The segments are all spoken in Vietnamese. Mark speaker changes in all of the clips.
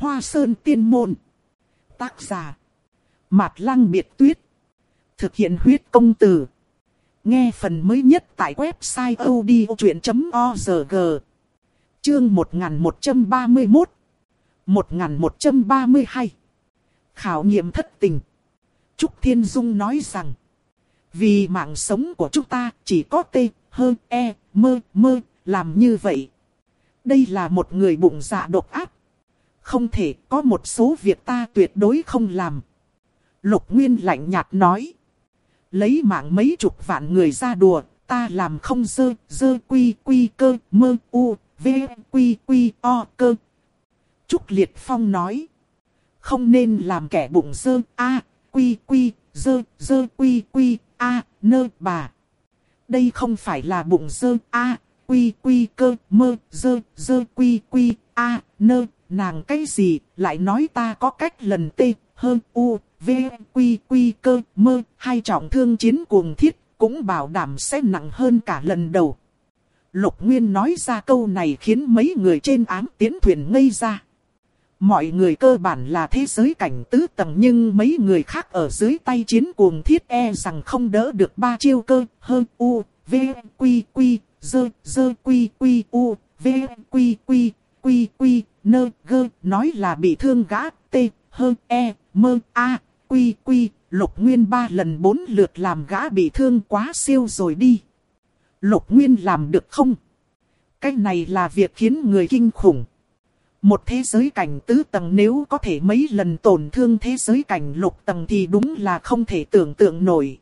Speaker 1: Hoa Sơn Tiên Môn. Tác giả Mạt Lăng Biệt Tuyết. Thực hiện huyết công từ. Nghe phần mới nhất tại website odchuyện.org. Chương 1131 1132 Khảo nghiệm thất tình. Trúc Thiên Dung nói rằng, vì mạng sống của chúng ta chỉ có T, H, E, mơ làm như vậy. Đây là một người bụng dạ độc ác. Không thể, có một số việc ta tuyệt đối không làm. Lục Nguyên lạnh nhạt nói, lấy mạng mấy chục vạn người ra đùa, ta làm không dơ quy cơ mơ u v quy o cơ. Trúc Liệt Phong nói, không nên làm kẻ bụng dơ a quy dơ quy a nơ bà. Đây không phải là bụng dơ a quy cơ mơ dơ quy a nơ. Nàng cái gì lại nói ta có cách lần t hơn u v quy cơ mơ. Hai trọng thương chiến cuồng thiết cũng bảo đảm sẽ nặng hơn cả lần đầu. Lục Nguyên nói ra câu này khiến mấy người trên ám tiến thuyền ngây ra. Mọi người cơ bản là thế giới cảnh tứ tầng, nhưng mấy người khác ở dưới tay chiến cuồng thiết e rằng không đỡ được ba chiêu cơ hơn u v quy dơ quy u v quy nơ gơ. Nói là bị thương gã t hơn e mơ a quy. Lục Nguyên 3 lần 4 lượt làm gã bị thương quá siêu rồi đi. Lục Nguyên làm được không? Cái này là việc khiến người kinh khủng. Một thế giới cảnh tứ tầng nếu có thể mấy lần tổn thương thế giới cảnh lục tầng thì đúng là không thể tưởng tượng nổi.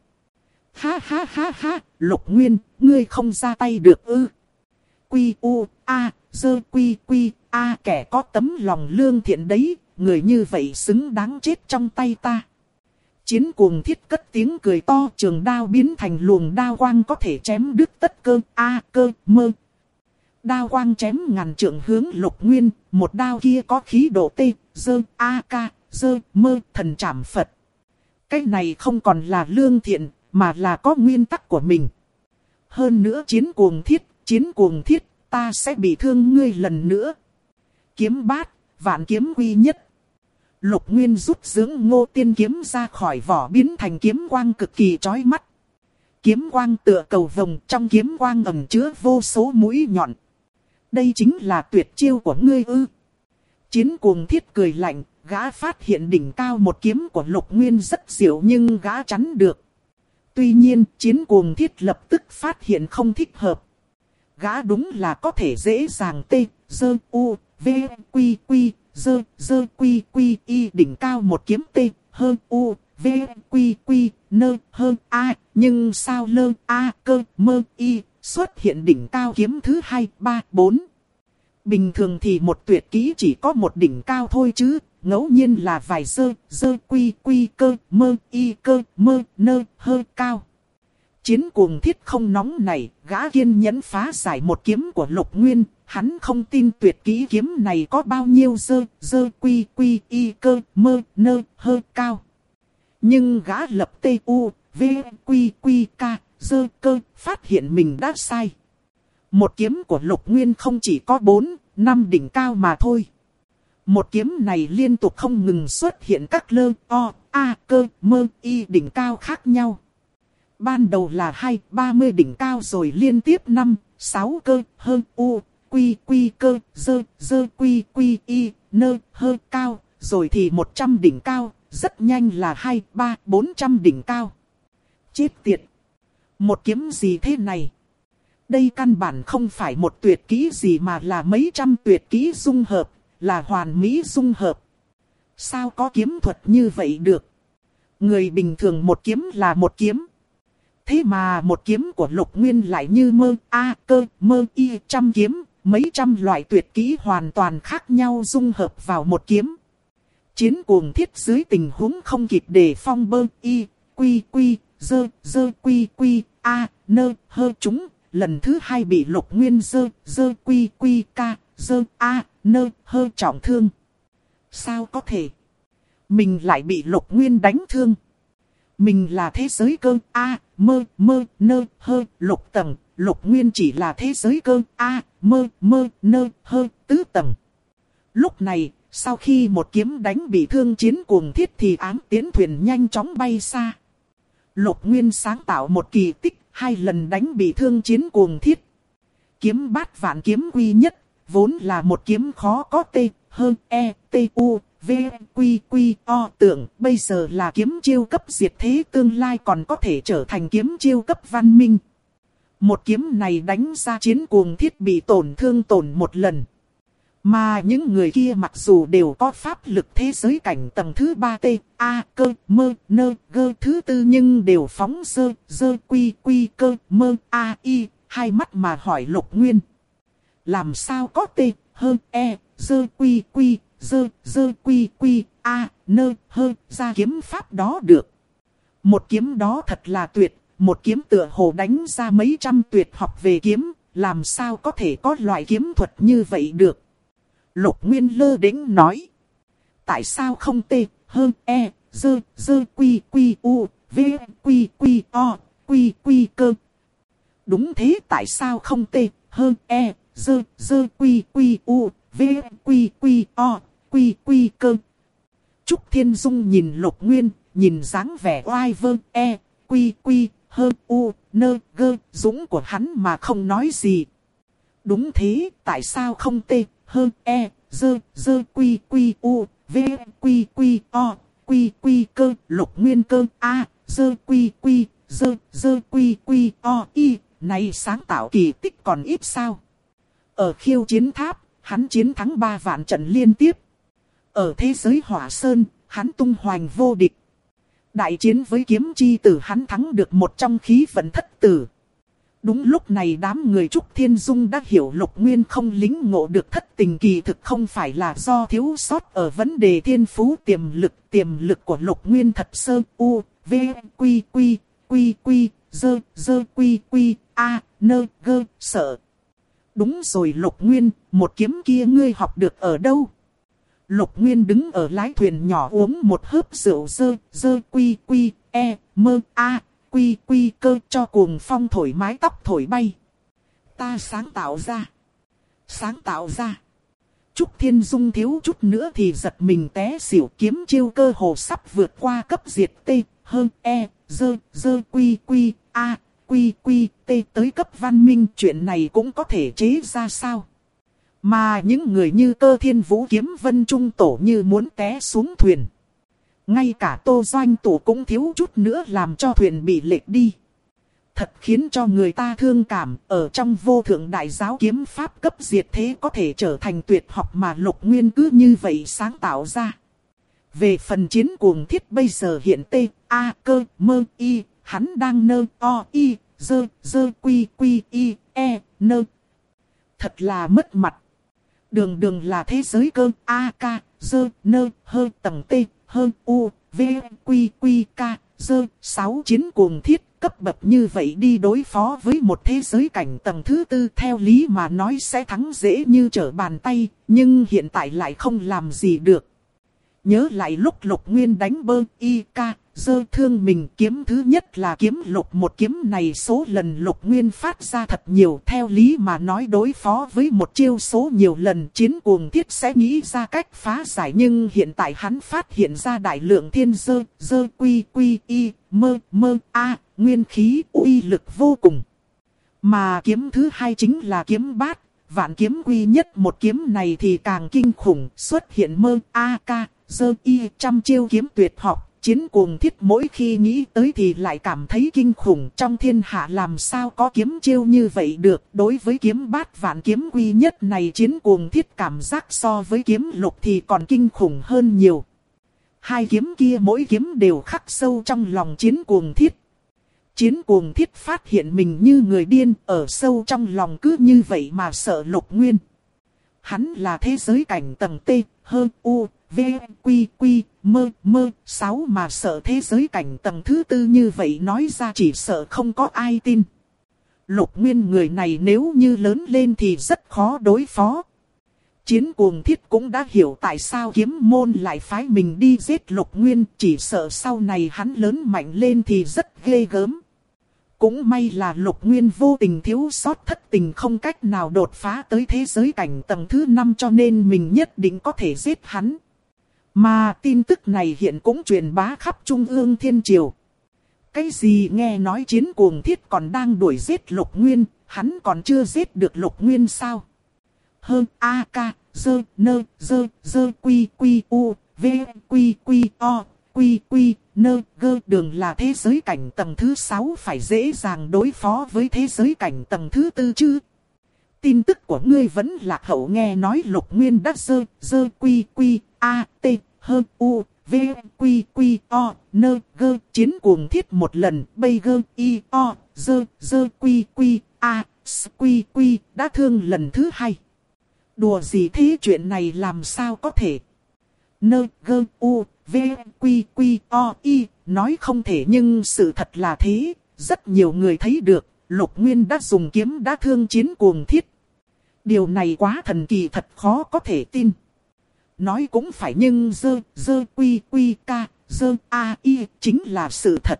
Speaker 1: Ha, Lục Nguyên, ngươi không ra tay được ư? Quy u a dơ quy a, kẻ có tấm lòng lương thiện đấy, người như vậy xứng đáng chết trong tay ta. Chiến cuồng thiết cất tiếng cười to, trường đao biến thành luồng đao quang có thể chém đứt tất cơ cơ mơ. Đao quang chém ngàn trượng hướng Lục Nguyên, một đao kia có khí độ t dơ ca dơ mơ thần trảm Phật. Cái này không còn là lương thiện, mà là có nguyên tắc của mình. Hơn nữa chiến cuồng thiết, ta sẽ bị thương ngươi lần nữa. Kiếm bát, vạn kiếm quy nhất. Lục Nguyên rút dưỡng Ngô Tiên kiếm ra khỏi vỏ, biến thành kiếm quang cực kỳ chói mắt. Kiếm quang tựa cầu vồng, trong kiếm quang ẩn chứa vô số mũi nhọn. Đây chính là tuyệt chiêu của ngươi ư? Chiến cuồng thiết cười lạnh, gã phát hiện đỉnh cao một kiếm của Lục Nguyên rất diệu nhưng gã chắn được. Tuy nhiên, chiến cuồng thiết lập tức phát hiện không thích hợp. Gã đúng là có thể dễ dàng t dơ u v quy dơ quy y đỉnh cao một kiếm t hơn u v quy nơ hơn a. Nhưng sao lơ a cơ mơ y xuất hiện đỉnh cao kiếm thứ 2, 3, 4. Bình thường thì một tuyệt kỹ chỉ có một đỉnh cao thôi chứ, ngẫu nhiên là vài dơ quy cơ mơ nơ hơi cao. Chiến cuồng thiết không nóng này, gã kiên nhẫn phá giải một kiếm của Lục Nguyên. Hắn không tin tuyệt kỹ kiếm này có bao nhiêu dơ quy y cơ mơ nơ hơi cao. Nhưng gã lập t u v quy k dơ cơ, phát hiện mình đã sai. Một kiếm của Lục Nguyên không chỉ có 4, 5 đỉnh cao mà thôi. Một kiếm này liên tục không ngừng xuất hiện các lơ o a cơ mơ y đỉnh cao khác nhau. Ban đầu là 20-30 đỉnh cao, rồi liên tiếp 5-6 cơ hơn u quy cơ dơ quy y nơ hơi cao, rồi thì 100 đỉnh cao, rất nhanh là 200-400 đỉnh cao. Chết tiệt! Một kiếm gì thế này? Đây căn bản không phải một tuyệt kỹ gì mà là mấy trăm tuyệt kỹ dung hợp, là hoàn mỹ dung hợp. Sao có kiếm thuật như vậy được? Người bình thường một kiếm là một kiếm. Thế mà một kiếm của Lục Nguyên lại như mơ a cơ mơ y trăm kiếm, mấy trăm loại tuyệt kỹ hoàn toàn khác nhau dung hợp vào một kiếm. Chiến cuồng thiết dưới tình huống không kịp đề phong bơ y quy dơ quy a nơ hơ chúng, lần thứ 2 bị Lục Nguyên dơ quy ca dơ a nơ hơ trọng thương. Sao có thể? Mình lại bị Lục Nguyên đánh thương. Mình là thế giới cơ a mơ nơ hơ lục tầng, Lục Nguyên chỉ là thế giới cơ a mơ nơ hơ tứ tầng. Lúc này, Sau khi một kiếm đánh bị thương Chiến Cuồng Thiết thì ám tiến thuyền nhanh chóng bay xa. Lục Nguyên sáng tạo một kỳ tích, 2 lần đánh bị thương Chiến Cuồng Thiết. Kiếm Bát Vạn Kiếm Quy Nhất, vốn là một kiếm khó có T-H-E-T-U-V-Q-Q-O tưởng, bây giờ là kiếm chiêu cấp diệt thế, tương lai còn có thể trở thành kiếm chiêu cấp văn minh. Một kiếm này đánh ra Chiến Cuồng Thiết bị tổn thương một lần. Mà những người kia mặc dù đều có pháp lực thế giới cảnh tầng thứ 3 T, A, cơ, mơ, nơ, gơ thứ 4 nhưng đều phóng dơ, quy, cơ, mơ, A, y, hai mắt mà hỏi Lục Nguyên. Làm sao có T, hơ, E, dơ, quy, dơ, quy, A, nơ, hơ, ra kiếm pháp đó được. Một kiếm đó thật là tuyệt, một kiếm tựa hồ đánh ra mấy trăm tuyệt học về kiếm, làm sao có thể có loại kiếm thuật như vậy được. Lục Nguyên lơ đễnh nói. Tại sao không T, hơn E, dơ, quy, u, v, quy, o, quy, cơ. Đúng thế, tại sao không T, hơn E, dơ, quy, u, v, quy, o, quy, cơ. Trúc Thiên Dung nhìn Lục Nguyên, nhìn dáng vẻ oai vơ, E, quy, hơn u, nơ, gơ, dũng của hắn mà không nói gì. Đúng thế, tại sao không T, hơn E, dơ, quy, u, v, quy, o, quy, cơ, Lục Nguyên cơ, a, dơ, quy, dơ, quy, o, y, này sáng tạo kỳ tích còn ít sao. Ở Khiêu Chiến Tháp, hắn chiến thắng 3 vạn trận liên tiếp. Ở thế giới Hỏa Sơn, hắn tung hoành vô địch. Đại chiến với kiếm chi tử hắn thắng được một trong khí vận thất tử. Đúng lúc này đám người Trúc Thiên Dung đã hiểu Lục Nguyên không lính ngộ được thất tình kỳ thực không phải là do thiếu sót ở vấn đề thiên phú tiềm lực của Lục Nguyên thật sơ u, v, quy, dơ, quy, a, nơ, gơ, sợ. Đúng rồi Lục Nguyên, một kiếm kia ngươi học được ở đâu? Lục Nguyên đứng ở lái thuyền nhỏ uống một hớp rượu dơ, quy, e, mơ, a. Quy cơ cho cuồng phong thổi mái tóc thổi bay. Ta sáng tạo ra. Trúc Thiên Dung thiếu chút nữa thì giật mình té xỉu, kiếm chiêu cơ hồ sắp vượt qua cấp diệt T, hơn E, dơ, quy, A, quy, T tới cấp văn minh, chuyện này cũng có thể chế ra sao? Mà những người như Cơ Thiên Vũ Kiếm Vân Trung Tổ như muốn té xuống thuyền. Ngay cả Tô Doanh Tổ cũng thiếu chút nữa làm cho thuyền bị lệch đi. Thật khiến cho người ta thương cảm, ở trong vô thượng đại giáo kiếm pháp cấp diệt thế có thể trở thành tuyệt học mà Lục Nguyên cứ như vậy sáng tạo ra. Về phần Chiến Cuồng Thiết bây giờ hiện T, A, cơ, mơ, y, hắn đang nơ, o, y, dơ, quy, y, e, nơ. Thật là mất mặt. Đường là thế giới cơ, A, k, dơ, nơ, hơ, tầng T. Hơn u, v, quy, k, dơ, 6 Chiến Cuồng Thiết cấp bậc như vậy đi đối phó với một thế giới cảnh tầng thứ 4 theo lý mà nói sẽ thắng dễ như trở bàn tay, nhưng hiện tại lại không làm gì được. Nhớ lại lúc Lục Nguyên đánh bơ, y, k, dơ thương mình kiếm thứ nhất là kiếm lục, một kiếm này số lần Lục Nguyên phát ra thật nhiều, theo lý mà nói đối phó với một chiêu số nhiều lần Chiến Cuồng Thiết sẽ nghĩ ra cách phá giải, nhưng hiện tại hắn phát hiện ra đại lượng thiên dơ, quy, y, mơ, a, nguyên khí uy lực vô cùng. Mà kiếm thứ hai chính là kiếm Bát Vạn Kiếm Quy Nhất, một kiếm này thì càng kinh khủng, xuất hiện mơ, a, k, dơ, y, trăm chiêu kiếm tuyệt học. Chiến Cuồng Thiết mỗi khi nghĩ tới thì lại cảm thấy kinh khủng, trong thiên hạ làm sao có kiếm chiêu như vậy được. Đối với kiếm Bát Vạn Kiếm Quy Nhất này Chiến Cuồng Thiết cảm giác so với kiếm lục thì còn kinh khủng hơn nhiều. Hai kiếm kia mỗi kiếm đều khắc sâu trong lòng Chiến Cuồng Thiết. Chiến Cuồng Thiết phát hiện mình như người điên, ở sâu trong lòng cứ như vậy mà sợ Lục Nguyên. Hắn là thế giới cảnh tầng T, hơn U, V, quy, mơ, 6 mà sợ thế giới cảnh tầng thứ 4 như vậy nói ra chỉ sợ không có ai tin. Lục Nguyên người này nếu như lớn lên thì rất khó đối phó. Chiến Cuồng Thiết cũng đã hiểu tại sao kiếm môn lại phái mình đi giết Lục Nguyên, chỉ sợ sau này hắn lớn mạnh lên thì rất ghê gớm. Cũng may là Lục Nguyên vô tình thiếu sót thất tình không cách nào đột phá tới thế giới cảnh tầng thứ 5 cho nên mình nhất định có thể giết hắn. Mà tin tức này hiện cũng truyền bá khắp Trung ương Thiên Triều. Cái gì nghe nói Chiến Cuồng Thiết còn đang đuổi giết Lục Nguyên, hắn còn chưa giết được Lục Nguyên sao? Hơn A K, dơ, nơ, dơ, dơ, quy, quy, u, v, quy, quy, o, quy, quy, nơ, gơ. Đường là thế giới cảnh tầng thứ 6 phải dễ dàng đối phó với thế giới cảnh tầng thứ 4 chứ. Tin tức của ngươi vẫn lạc hậu, nghe nói Lục Nguyên đã dơ, dơ, quy, quy, a, t, hơn, u, v, quy, quy, o, nơ, gơ. Chiến Cuồng Thiết một lần, bây gơ, y, o, dơ, dơ, quy, quy, a, s, quy, quy, đã thương lần thứ 2. Đùa gì thế, chuyện này làm sao có thể? Nơ, gơ, u, v, quy, quy, o, y, nói không thể nhưng sự thật là thế. Rất nhiều người thấy được, Lục Nguyên đã dùng kiếm đã thương Chiến Cuồng Thiết. Điều này quá thần kỳ, thật khó có thể tin. Nói cũng phải nhưng dơ, dơ, quy, quy, ca, dơ, a, y, chính là sự thật.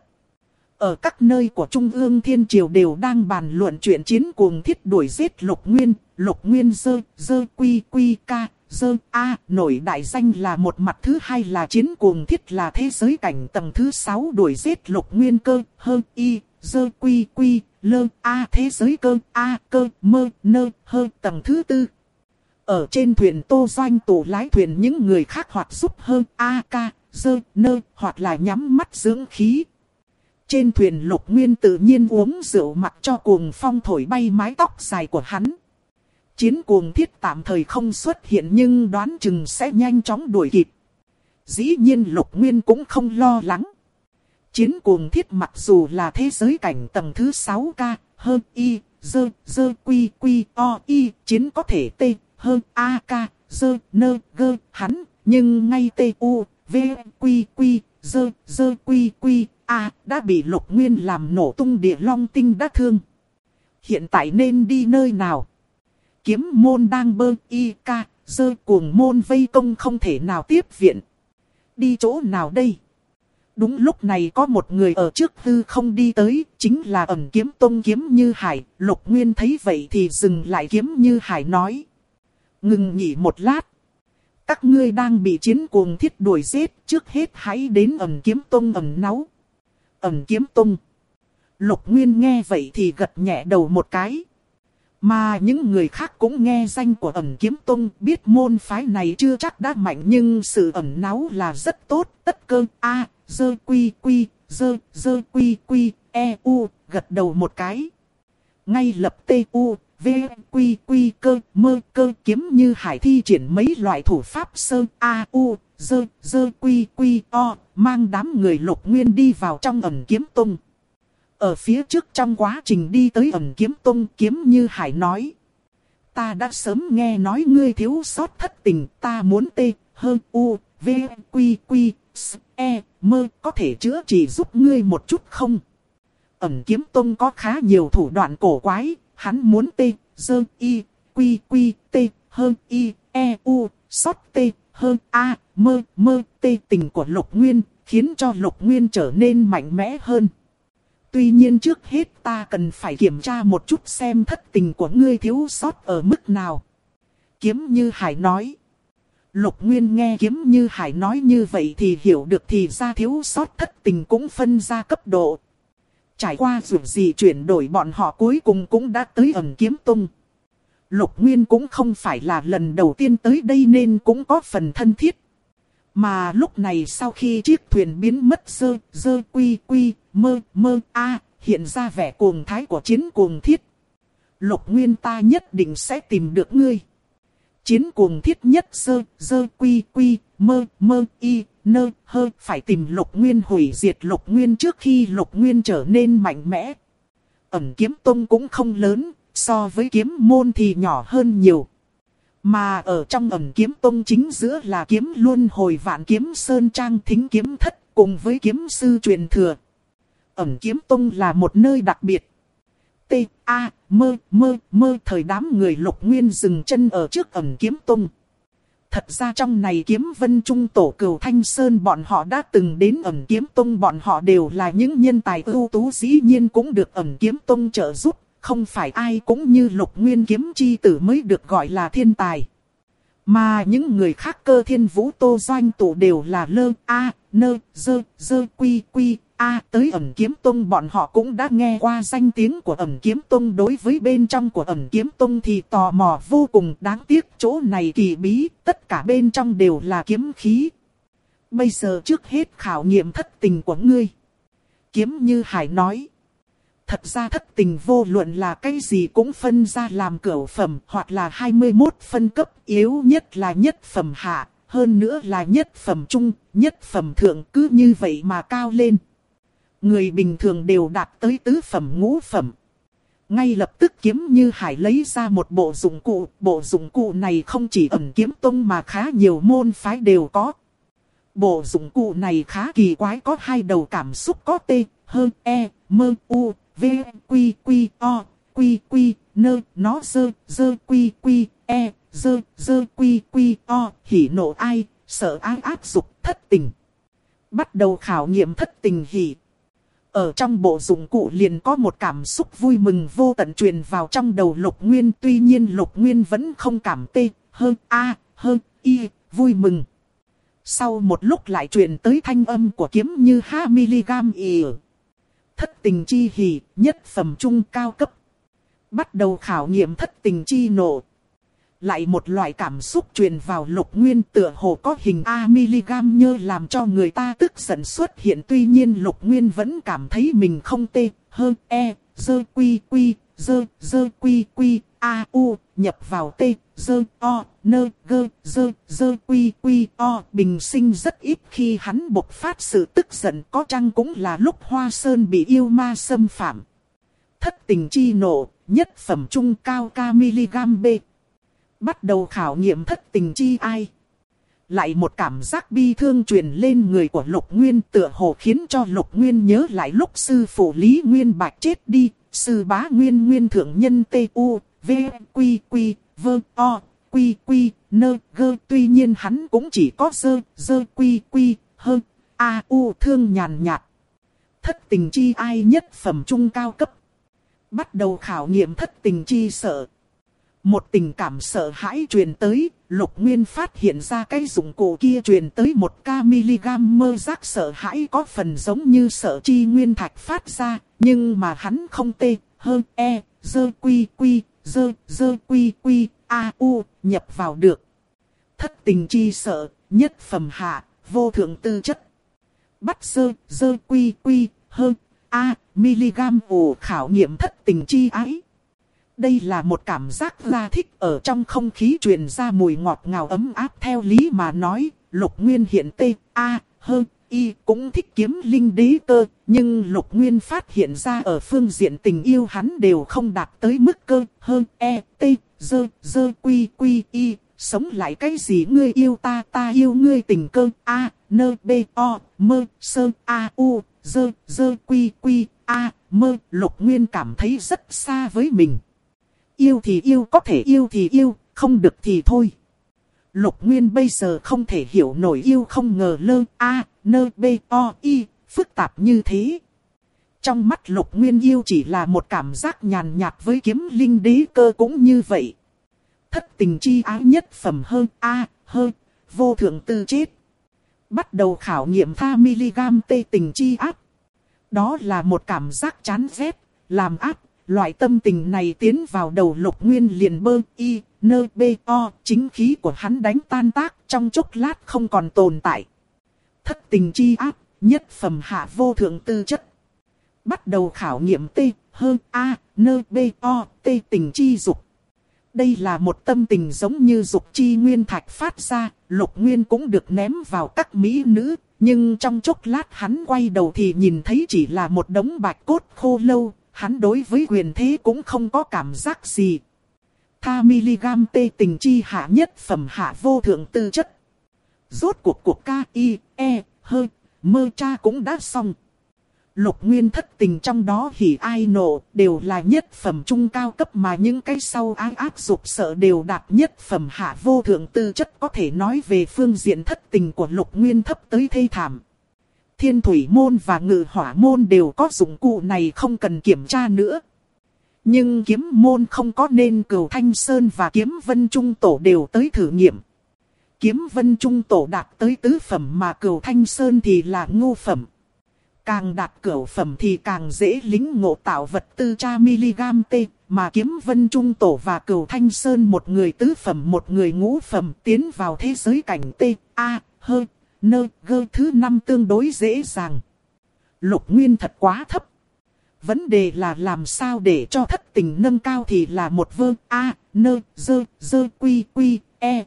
Speaker 1: Ở các nơi của Trung ương Thiên Triều đều đang bàn luận chuyện Chiến Cuồng Thiết đuổi giết Lục Nguyên. Lục Nguyên dơ, dơ, quy, quy, ca, dơ, a, nổi đại danh là một, mặt thứ hai là Chiến Cuồng Thiết là thế giới cảnh tầng thứ 6 đuổi giết Lục Nguyên cơ, hơn, y, dơ, quy, quy, lơ, a, thế giới cơ, a, cơ, mơ, nơ, hơ, tầng thứ 4. Ở trên thuyền Tô Doanh tổ lái thuyền, những người khác hoặc giúp hơn a, ca, dơ, nơ, hoặc là nhắm mắt dưỡng khí. Trên thuyền Lục Nguyên tự nhiên uống rượu mặc cho cuồng phong thổi bay mái tóc dài của hắn. Chiến Cuồng Thiết tạm thời không xuất hiện nhưng đoán chừng sẽ nhanh chóng đuổi kịp. Dĩ nhiên Lục Nguyên cũng không lo lắng. Chiến Cuồng Thiết mặc dù là thế giới cảnh tầng thứ 6K, hơn y, dơ, dơ, quy, quy, o, y, chiến có thể t, hơn a, k, dơ, nơ, gơ, hắn, nhưng ngay t, u, v, quy, quy, dơ, dơ, quy, quy, a, đã bị Lục Nguyên làm nổ tung địa long tinh đã thương. Hiện tại nên đi nơi nào? Kiếm môn đang bơ, y, ca, dơ, cuồng môn vây công không thể nào tiếp viện. Đi chỗ nào đây? Đúng lúc này có một người ở trước hư không đi tới, chính là Ẩn Kiếm Tông Kiếm Như Hải. Lục Nguyên thấy vậy thì dừng lại. Kiếm Như Hải nói: ngừng nghỉ một lát. Các ngươi đang bị Chiến Cuồng Thiết đuổi giết, trước hết hãy đến Ẩn Kiếm Tông ẩn náu. Ẩn Kiếm Tông. Lục Nguyên nghe vậy thì gật nhẹ đầu một cái. Mà những người khác cũng nghe danh của Ẩn Kiếm Tông, biết môn phái này chưa chắc đã mạnh nhưng sự ẩn náu là rất tốt. Tất cơ a, dơ quy quy, dơ, dơ quy quy, e u, gật đầu một cái. Ngay lập t u, v, quy quy, cơ, mơ, cơ. Kiếm Như Hải thi triển mấy loại thủ pháp sơ, a, u, dơ, dơ quy quy, o, mang đám người Lục Nguyên đi vào trong Ẩn Kiếm Tông. Ở phía trước trong quá trình đi tới Ẩn Kiếm Tông, Kiếm Như Hải nói: ta đã sớm nghe nói ngươi thiếu sót thất tình, ta muốn t, hơn u, v, quy quy, s, e, mơ, có thể chữa trị giúp ngươi một chút không? Ẩn Kiếm Tông có khá nhiều thủ đoạn cổ quái, hắn muốn t, dơ, y, quy quy, t, hơn y, e, u, sót t, hơn a, mơ, mơ, t. Tình của Lục Nguyên khiến cho Lục Nguyên trở nên mạnh mẽ hơn. Tuy nhiên trước hết ta cần phải kiểm tra một chút xem thất tình của ngươi thiếu sót ở mức nào. Kiếm Như Hải nói. Lục Nguyên nghe Kiếm Như Hải nói như vậy thì hiểu được thì ra thiếu sót thất tình cũng phân ra cấp độ. Trải qua dù gì chuyển đổi bọn họ cuối cùng cũng đã tới Ẩn Kiếm Tông. Lục Nguyên cũng không phải là lần đầu tiên tới đây nên cũng có phần thân thiết. Mà lúc này sau khi chiếc thuyền biến mất dơ, dơ quy quy, mơ, mơ, a, hiện ra vẻ cuồng thái của Chiến Cuồng Thiết. Lục Nguyên ta nhất định sẽ tìm được ngươi. Chiến Cuồng Thiết nhất dơ, dơ quy quy, mơ, mơ, y, nơ, hơ. Phải tìm Lục Nguyên, hủy diệt Lục Nguyên trước khi Lục Nguyên trở nên mạnh mẽ. Ẩn Kiếm Tông cũng không lớn, so với Kiếm Môn thì nhỏ hơn nhiều. Mà ở trong Ẩn Kiếm Tông chính giữa là Kiếm Luân Hồi Vạn Kiếm Sơn Trang Thính Kiếm Thất cùng với kiếm sư truyền thừa. Ẩn Kiếm Tông là một nơi đặc biệt. T, A, mơ, mơ, mơ. Thời đám người Lục Nguyên dừng chân ở trước Ẩn Kiếm Tông. Thật ra trong này Kiếm Vân Trung Tổ Cửu Thanh Sơn bọn họ đã từng đến Ẩn Kiếm Tông, bọn họ đều là những nhân tài ưu tú, dĩ nhiên cũng được Ẩn Kiếm Tông trợ giúp, không phải ai cũng như Lục Nguyên Kiếm Chi Tử mới được gọi là thiên tài. Mà những người khác Cơ Thiên Vũ, Tô Doanh Tụ đều là lơ a nơ dơ quy quy a. Tới Ẩn Kiếm Tông bọn họ cũng đã nghe qua danh tiếng của Ẩn Kiếm Tông, đối với bên trong của Ẩn Kiếm Tông thì tò mò vô cùng. Đáng tiếc chỗ này kỳ bí, tất cả bên trong đều là kiếm khí. Bây giờ trước hết khảo nghiệm thất tình của ngươi. Kiếm Như Hải nói. Thật ra thất tình vô luận là cái gì cũng phân ra làm cửu phẩm hoặc là 21 phân cấp, yếu nhất là nhất phẩm hạ, hơn nữa là nhất phẩm trung, nhất phẩm thượng, cứ như vậy mà cao lên. Người bình thường đều đạt tới tứ phẩm ngũ phẩm. Ngay lập tức Kiếm Như Hải lấy ra một bộ dụng cụ này không chỉ Ẩn Kiếm Tông mà khá nhiều môn phái đều có. Bộ dụng cụ này khá kỳ quái, có hai đầu cảm xúc, có T, H, E, M, U, V, Quy, Quy, O, Quy, Quy, Nơ, nó dơ, Quy, Quy, E, dơ, Quy, Quy, O, hỉ nộ ai, sợ ai, áp dục, thất tình. Bắt đầu khảo nghiệm thất tình hỉ. Ở trong bộ dụng cụ liền có một cảm xúc vui mừng vô tận truyền vào trong đầu Lục Nguyên, tuy nhiên Lục Nguyên vẫn không cảm T, H, A, H, I, vui mừng. Sau một lúc lại truyền tới thanh âm của Kiếm Như 2mg ỉ. Thất tình chi hỉ, nhất phẩm trung cao cấp. Bắt đầu khảo nghiệm thất tình chi nộ. Lại một loại cảm xúc truyền vào Lục Nguyên, tựa hồ có hình A-mg nhơ làm cho người ta tức giận xuất hiện. Tuy nhiên Lục Nguyên vẫn cảm thấy mình không T, H, E, dơ quy quy, dơ quy quy, A, U, nhập vào T, dơ, O, nơ, gơ, dơ quy quy, O. Bình sinh rất ít khi hắn bộc phát sự tức giận, có chăng cũng là lúc Hoa Sơn bị yêu ma xâm phạm. Thất tình chi nộ, nhất phẩm trung cao kmg B. Bắt đầu khảo nghiệm thất tình chi ai. Lại một cảm giác bi thương truyền lên người của Lục Nguyên, tựa hồ khiến cho Lục Nguyên nhớ lại lúc sư phụ Lý Nguyên Bạch chết đi. Sư bá Nguyên thượng nhân T, U, V, Quy, Quy, V, O, Quy, Quy, Nơ, Gơ. Tuy nhiên hắn cũng chỉ có dơ, Quy, Quy, Hơ, A, U thương nhàn nhạt. Thất tình chi ai nhất phẩm trung cao cấp. Bắt đầu khảo nghiệm thất tình chi sợ. Một tình cảm sợ hãi truyền tới, Lục Nguyên phát hiện ra cái dụng cụ kia truyền tới 1 kmg mơ giác sợ hãi, có phần giống như sợ chi nguyên thạch phát ra, nhưng mà hắn không T, H, E, dơ quy quy, dơ quy quy, A, U, nhập vào được. Thất tình chi sợ, nhất phẩm hạ, vô thượng tư chất. Bắt dơ quy quy, H, A, mg ủ khảo nghiệm thất tình chi ái. Đây là một cảm giác la thích, ở trong không khí truyền ra mùi ngọt ngào ấm áp. Theo lý mà nói, Lục Nguyên hiện T, A, H, I cũng thích Kiếm Linh Đế Cơ, nhưng Lục Nguyên phát hiện ra ở phương diện tình yêu hắn đều không đạt tới mức Cơ, H, E, T, dơ quy quy I. Sống lại cái gì ngươi yêu ta, ta yêu ngươi, tình cơ, A, N, B, O, mơ, sơ, A, U, dơ quy quy, A, mơ. Lục Nguyên cảm thấy rất xa với mình. Yêu thì yêu, có thể yêu thì yêu, không được thì thôi. Lục Nguyên bây giờ không thể hiểu nổi yêu không ngờ lơ, A, N, B, O, I, phức tạp như thế. Trong mắt Lục Nguyên yêu chỉ là một cảm giác nhàn nhạt, với Kiếm Linh Đế Cơ cũng như vậy. Thất tình chi ái nhất phẩm hơn A, hơn, vô thượng tư chết. Bắt đầu khảo nghiệm tha mg tê tình chi áp. Đó là một cảm giác chán ghét, làm áp. Loại tâm tình này tiến vào đầu Lục Nguyên liền bơ y, nơ bê o, chính khí của hắn đánh tan tác, trong chốc lát không còn tồn tại. Thất tình chi áp, nhất phẩm hạ vô thượng tư chất. Bắt đầu khảo nghiệm T, hơn A, nơ bê o, T tình chi dục. Đây là một tâm tình giống như dục chi nguyên thạch phát ra, Lục Nguyên cũng được ném vào các mỹ nữ, nhưng trong chốc lát hắn quay đầu thì nhìn thấy chỉ là một đống bạch cốt khô lâu. Hắn đối với quyền thế cũng không có cảm giác gì. Tha mg tê tình chi hạ nhất phẩm hạ vô thượng tư chất. Rốt cuộc ca i e hơi mơ cha cũng đã xong. Lục Nguyên thất tình trong đó hỉ ai nộ đều là nhất phẩm trung cao cấp, mà những cái sau ái ác dục sợ đều đạt nhất phẩm hạ vô thượng tư chất, có thể nói về phương diện thất tình của Lục Nguyên thấp tới thê thảm. Thiên thủy môn và ngự hỏa môn đều có dụng cụ này, không cần kiểm tra nữa. Nhưng kiếm môn không có, nên Cửu Thanh Sơn và Kiếm Vân Trung Tổ đều tới thử nghiệm. Kiếm Vân Trung Tổ đạt tới tứ phẩm mà Cửu Thanh Sơn thì là ngũ phẩm. Càng đạt cửu phẩm thì càng dễ lĩnh ngộ tạo vật tư tra mg t, mà Kiếm Vân Trung Tổ và Cửu Thanh Sơn một người tứ phẩm một người ngũ phẩm tiến vào thế giới cảnh t, a, hơ, nơ, gơ thứ 5 tương đối dễ dàng. Lục Nguyên thật quá thấp. Vấn đề là làm sao để cho thất tình nâng cao thì là một vơ, a, nơ, dơ, quy,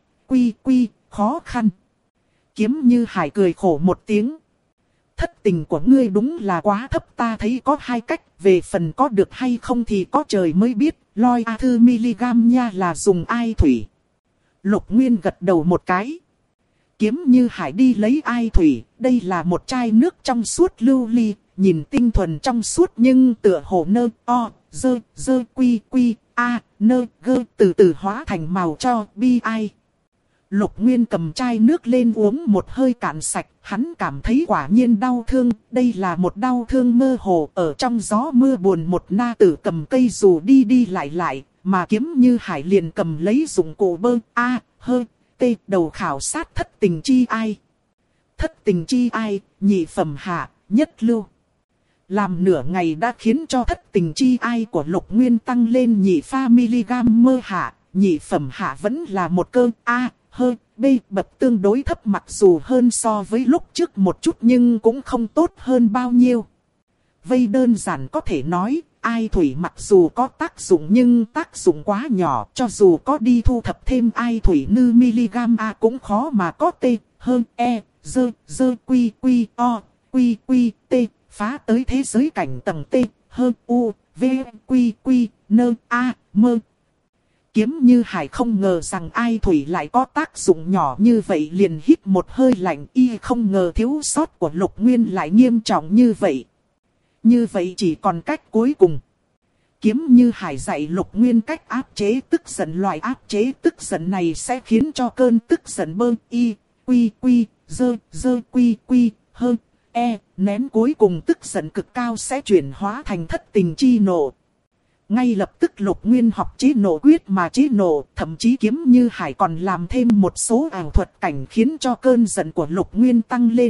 Speaker 1: quy, khó khăn. Kiếm Như Hải cười khổ một tiếng. Thất tình của ngươi đúng là quá thấp, ta thấy có hai cách, về phần có được hay không thì có trời mới biết, loi a thư mg nha là dùng ai thủy. Lục Nguyên gật đầu một cái. Kiếm Như Hải đi lấy ai thủy, đây là một chai nước trong suốt lưu ly, nhìn tinh thuần trong suốt nhưng tựa hồ nơ, o, dơ, quy, a, nơ, gơ từ từ hóa thành màu cho bi ai. Lục Nguyên cầm chai nước lên uống một hơi cạn sạch, hắn cảm thấy quả nhiên đau thương, đây là một đau thương mơ hồ. Ở trong gió mưa buồn, một na tử cầm cây dù đi lại, mà Kiếm Như Hải liền cầm lấy dụng cụ bơ, a, hơ, t, đầu khảo sát thất tình chi ai. Thất tình chi ai, nhị phẩm hạ, nhất lưu. Làm nửa ngày đã khiến cho thất tình chi ai của Lục Nguyên tăng lên nhị pha mg mơ hạ, nhị phẩm hạ vẫn là một cơ, a, hơ, b bậc tương đối thấp, mặc dù hơn so với lúc trước một chút nhưng cũng không tốt hơn bao nhiêu. Vây đơn giản có thể nói, ai thủy mặc dù có tác dụng nhưng tác dụng quá nhỏ, cho dù có đi thu thập thêm ai thủy nư mg a cũng khó mà có t, hơn e, dơ, quy, o, quy, t, phá tới thế giới cảnh tầng t, hơn u, v, quy, nơ, a, mơ. Kiếm Như Hải không ngờ rằng ai thủy lại có tác dụng nhỏ như vậy, liền hít một hơi lạnh, y không ngờ thiếu sót của Lục Nguyên lại nghiêm trọng như vậy. Như vậy chỉ còn cách cuối cùng. Kiếm Như Hải dạy Lục Nguyên cách áp chế tức giận, loại áp chế tức giận này sẽ khiến cho cơn tức giận bơ y, quy, dơ, quy, hơ, e, nén cuối cùng tức giận cực cao sẽ chuyển hóa thành thất tình chi nộ. Ngay lập tức Lục Nguyên học chế nộ quyết mà chế nộ, thậm chí Kiếm Như Hải còn làm thêm một số ảo thuật cảnh khiến cho cơn giận của Lục Nguyên tăng lên.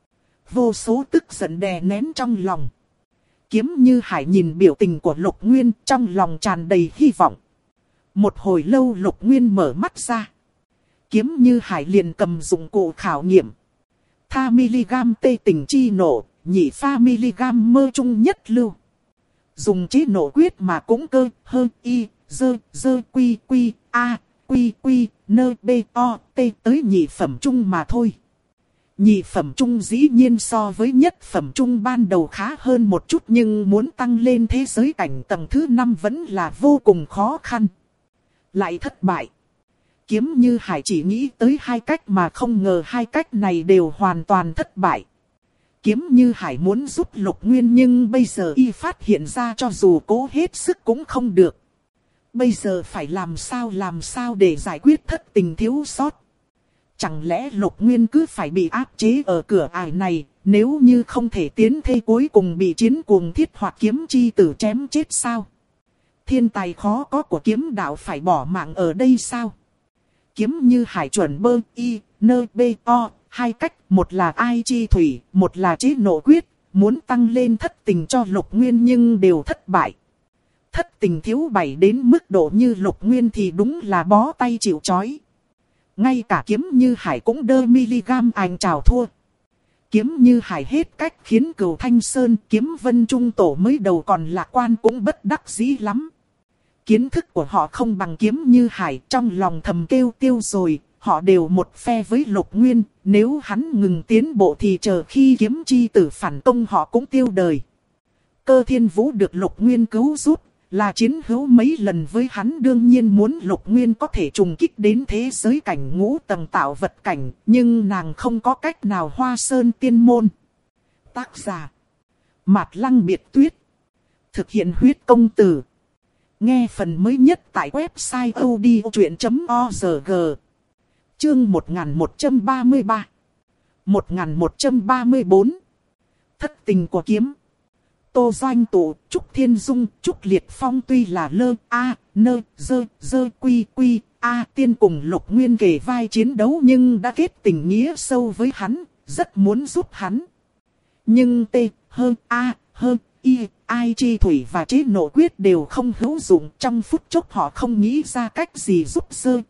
Speaker 1: Vô số tức giận đè nén trong lòng. Kiếm Như Hải nhìn biểu tình của Lục Nguyên, trong lòng tràn đầy hy vọng. Một hồi lâu Lục Nguyên mở mắt ra. Kiếm Như Hải liền cầm dụng cụ khảo nghiệm. Tha mg tê tình chi nộ, nhị pha mg mơ trung nhất lưu. Dùng chế nộ quyết mà cũng cơ, hơn y, dơ, quy, a, quy, nơ, b, o, t tới nhị phẩm trung mà thôi. Nhị phẩm trung dĩ nhiên so với nhất phẩm trung ban đầu khá hơn một chút, nhưng muốn tăng lên thế giới cảnh tầng thứ 5 vẫn là vô cùng khó khăn. Lại thất bại. Kiếm Như Hải chỉ nghĩ tới hai cách mà không ngờ hai cách này đều hoàn toàn thất bại. Kiếm Như Hải muốn giúp Lục Nguyên nhưng bây giờ y phát hiện ra cho dù cố hết sức cũng không được. Bây giờ phải làm sao để giải quyết thất tình thiếu sót. Chẳng lẽ Lục Nguyên cứ phải bị áp chế ở cửa ải này, nếu như không thể tiến thê cuối cùng bị chiến cuồng thiết hoặc kiếm chi tử chém chết sao? Thiên tài khó có của kiếm đạo phải bỏ mạng ở đây sao? Kiếm Như Hải chuẩn bơ y, nơ b o, hai cách, một là ai chi thủy, một là chế nộ quyết, muốn tăng lên thất tình cho Lục Nguyên nhưng đều thất bại. Thất tình thiếu 7 đến mức độ như Lục Nguyên thì đúng là bó tay chịu trói. Ngay cả Kiếm Như Hải cũng đơ mg anh chào thua. Kiếm Như Hải hết cách khiến Cửu Thanh Sơn, Kiếm Vân Trung Tổ mới đầu còn lạc quan cũng bất đắc dĩ lắm. Kiến thức của họ không bằng Kiếm Như Hải, trong lòng thầm kêu tiêu rồi, họ đều một phe với Lục Nguyên, nếu hắn ngừng tiến bộ thì chờ khi kiếm chi tử phản công họ cũng tiêu đời. Cơ Thiên Vũ được Lục Nguyên cứu giúp, là chiến hữu mấy lần với hắn, đương nhiên muốn Lục Nguyên có thể trùng kích đến thế giới cảnh ngũ tầng tạo vật cảnh, nhưng nàng không có cách nào Hoa Sơn tiên môn. Tác giả Mạt Lăng Biệt Tuyết. Thực hiện huyết công từ. Nghe phần mới nhất tại website odchuyện.org. Chương 1133. 1134. Thất tình của kiếm. Tô Doanh Tụ, Trúc Thiên Dung, Trúc Liệt Phong tuy là quy tiên cùng Lục Nguyên kề vai chiến đấu nhưng đã kết tình nghĩa sâu với hắn, rất muốn giúp hắn. Nhưng ai chi thủy và chế nộ quyết đều không hữu dụng, trong phút chốc họ không nghĩ ra cách gì giúp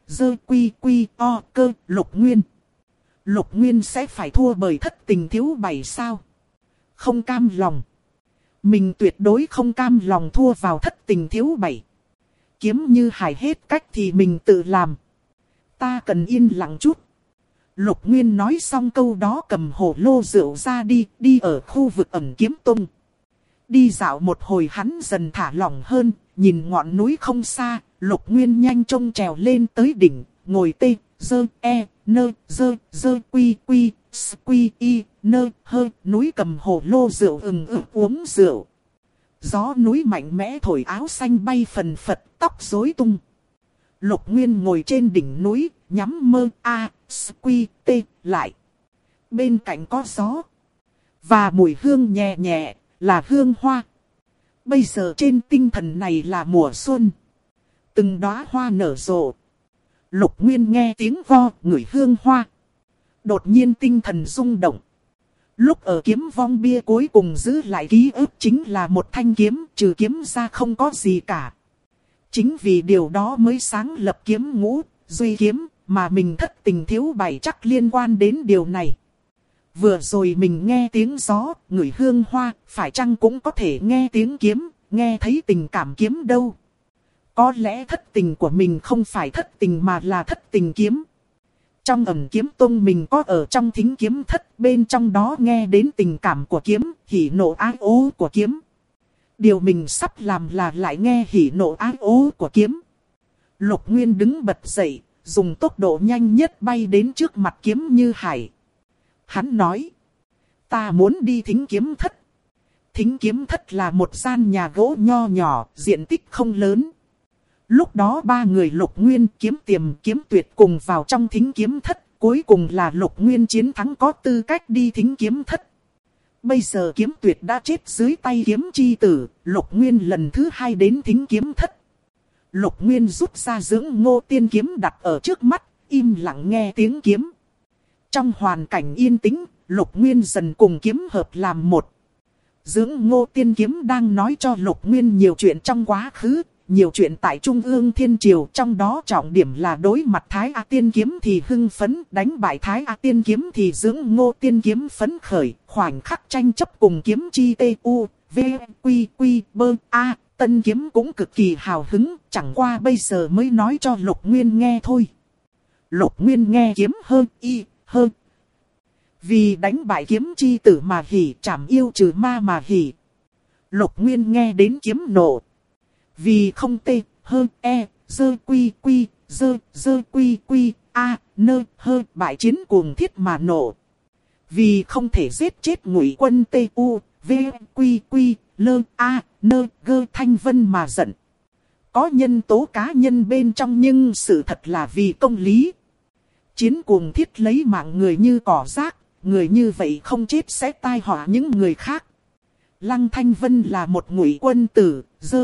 Speaker 1: Lục Nguyên. Lục Nguyên sẽ phải thua bởi thất tình thiếu bảy sao? Không cam lòng. Mình tuyệt đối không cam lòng thua vào thất tình thiếu bảy. Kiếm Như Hải hết cách thì mình tự làm. Ta cần yên lặng chút. Lục Nguyên nói xong câu đó cầm hồ lô rượu ra đi ở khu vực ẩn kiếm tung. Đi dạo một hồi hắn dần thả lỏng hơn, nhìn ngọn núi không xa, Lục Nguyên nhanh chóng trèo lên tới đỉnh, ngồi núi cầm hồ lô rượu uống rượu. Gió núi mạnh mẽ thổi áo xanh bay phần phật, tóc rối tung. Lục Nguyên ngồi trên đỉnh núi, nhắm lại. Bên cạnh có gió. Và mùi hương nhẹ nhẹ, là hương hoa. Bây giờ trên tinh thần này là mùa xuân. Từng đóa hoa nở rộ. Lục Nguyên nghe tiếng vo, ngửi hương hoa. Đột nhiên tinh thần rung động. Lúc ở kiếm vong bia cuối cùng giữ lại ký ức chính là một thanh kiếm, trừ kiếm ra không có gì cả. Chính vì điều đó mới sáng lập kiếm ngũ, duy kiếm, mà mình thất tình thiếu bảy chắc liên quan đến điều này. Vừa rồi mình nghe tiếng gió, ngửi hương hoa, phải chăng cũng có thể nghe tiếng kiếm, nghe thấy tình cảm kiếm đâu. Có lẽ thất tình của mình không phải thất tình mà là thất tình kiếm. Trong ẩn kiếm tông mình có ở trong thính kiếm thất, bên trong đó nghe đến tình cảm của kiếm, hỉ nộ ái ố của kiếm. Điều mình sắp làm là lại nghe hỉ nộ ái ố của kiếm. Lục Nguyên đứng bật dậy, dùng tốc độ nhanh nhất bay đến trước mặt Kiếm Như Hải. Hắn nói, ta muốn đi thính kiếm thất. Thính kiếm thất là một gian nhà gỗ nho nhỏ, diện tích không lớn. Lúc đó ba người Lục Nguyên, Kiếm Tiềm, Kiếm Tuyệt cùng vào trong thính kiếm thất. Cuối cùng là Lục Nguyên chiến thắng có tư cách đi thính kiếm thất. Bây giờ Kiếm Tuyệt đã chết dưới tay Kiếm Chi Tử, Lục Nguyên lần thứ hai đến thính kiếm thất. Lục Nguyên rút ra Dưỡng Ngô Tiên Kiếm đặt ở trước mắt, im lặng nghe tiếng kiếm. Trong hoàn cảnh yên tĩnh, Lục Nguyên dần cùng kiếm hợp làm một. Dưỡng Ngô Tiên Kiếm đang nói cho Lục Nguyên nhiều chuyện trong quá khứ, nhiều chuyện tại Trung ương Thiên Triều, trong đó trọng điểm là đối mặt Thái A Tiên Kiếm thì hưng phấn, đánh bại Thái A Tiên Kiếm thì Dưỡng Ngô Tiên Kiếm phấn khởi, khoảnh khắc tranh chấp cùng kiếm chi Tân Kiếm cũng cực kỳ hào hứng, chẳng qua bây giờ mới nói cho Lục Nguyên nghe thôi. Lục Nguyên nghe kiếm hơn. Vì đánh bại Kiếm Chi Tử mà hỉ, trảm yêu trừ ma mà hỉ. Lục Nguyên nghe đến kiếm nộ. Vì không bại chiến cuồng thiết mà nộ. Vì không thể giết chết Ngụy Quân Thanh Vân mà giận. Có nhân tố cá nhân bên trong nhưng sự thật là vì công lý. Chiến cuồng thiết lấy mạng người như cỏ rác, người như vậy không chết sẽ tai họa những người khác. Lăng Thanh Vân là một Ngụy Quân tử,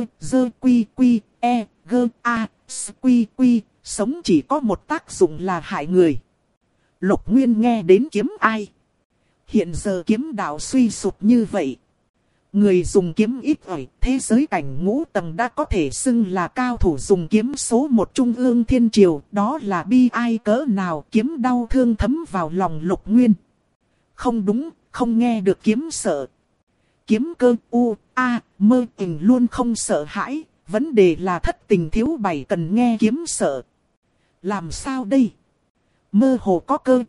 Speaker 1: sống chỉ có một tác dụng là hại người. Lục Nguyên nghe đến kiếm ai? Hiện giờ kiếm đạo suy sụp như vậy. Người dùng kiếm ít ỏi, thế giới cảnh ngũ tầng đã có thể xưng là cao thủ dùng kiếm số một Trung ương Thiên Triều. Đó là bi ai cỡ nào, kiếm đau thương thấm vào lòng Lục Nguyên. Không đúng, không nghe được kiếm sợ. Kiếm cơ luôn không sợ hãi, vấn đề là thất tình thiếu bảy cần nghe kiếm sợ. Làm sao đây? Mơ hồ có cơ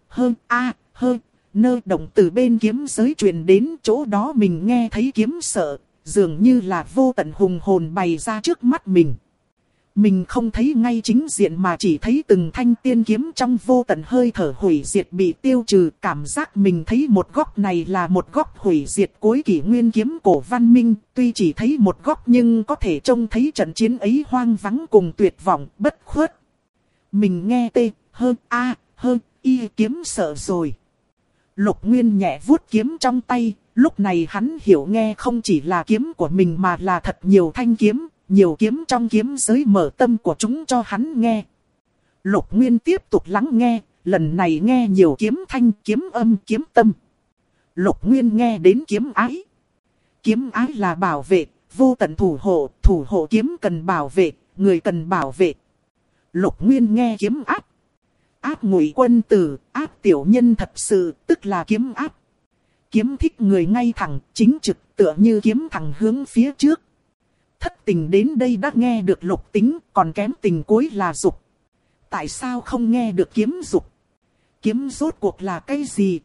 Speaker 1: động từ bên kiếm giới truyền đến chỗ đó mình nghe thấy kiếm sợ, dường như là vô tận hùng hồn bày ra trước mắt mình. Mình không thấy ngay chính diện mà chỉ thấy từng thanh tiên kiếm trong vô tận hơi thở hủy diệt bị tiêu trừ. Cảm giác mình thấy một góc này là một góc hủy diệt cuối kỷ nguyên kiếm cổ văn minh. Tuy chỉ thấy một góc nhưng có thể trông thấy trận chiến ấy hoang vắng cùng tuyệt vọng, bất khuất. Mình nghe tê, hơn a, hơn y kiếm sợ rồi. Lục Nguyên nhẹ vuốt kiếm trong tay, lúc này hắn hiểu nghe không chỉ là kiếm của mình mà là thật nhiều thanh kiếm. Nhiều kiếm trong kiếm giới mở tâm của chúng cho hắn nghe. Lục Nguyên tiếp tục lắng nghe, lần này nghe nhiều kiếm thanh, kiếm âm, kiếm tâm. Lục Nguyên nghe đến kiếm ái. Kiếm ái là bảo vệ, vô tận thủ hộ kiếm cần bảo vệ, người cần bảo vệ. Lục Nguyên nghe kiếm áp. Áp Ngụy Quân Tử, áp tiểu nhân thật sự, tức là kiếm áp. Kiếm thích người ngay thẳng, chính trực, tựa như kiếm thẳng hướng phía trước. Thất tình đến đây đã nghe được lục tính, còn kém tình cuối là dục. Tại sao không nghe được kiếm dục? Kiếm rốt cuộc là cái gì?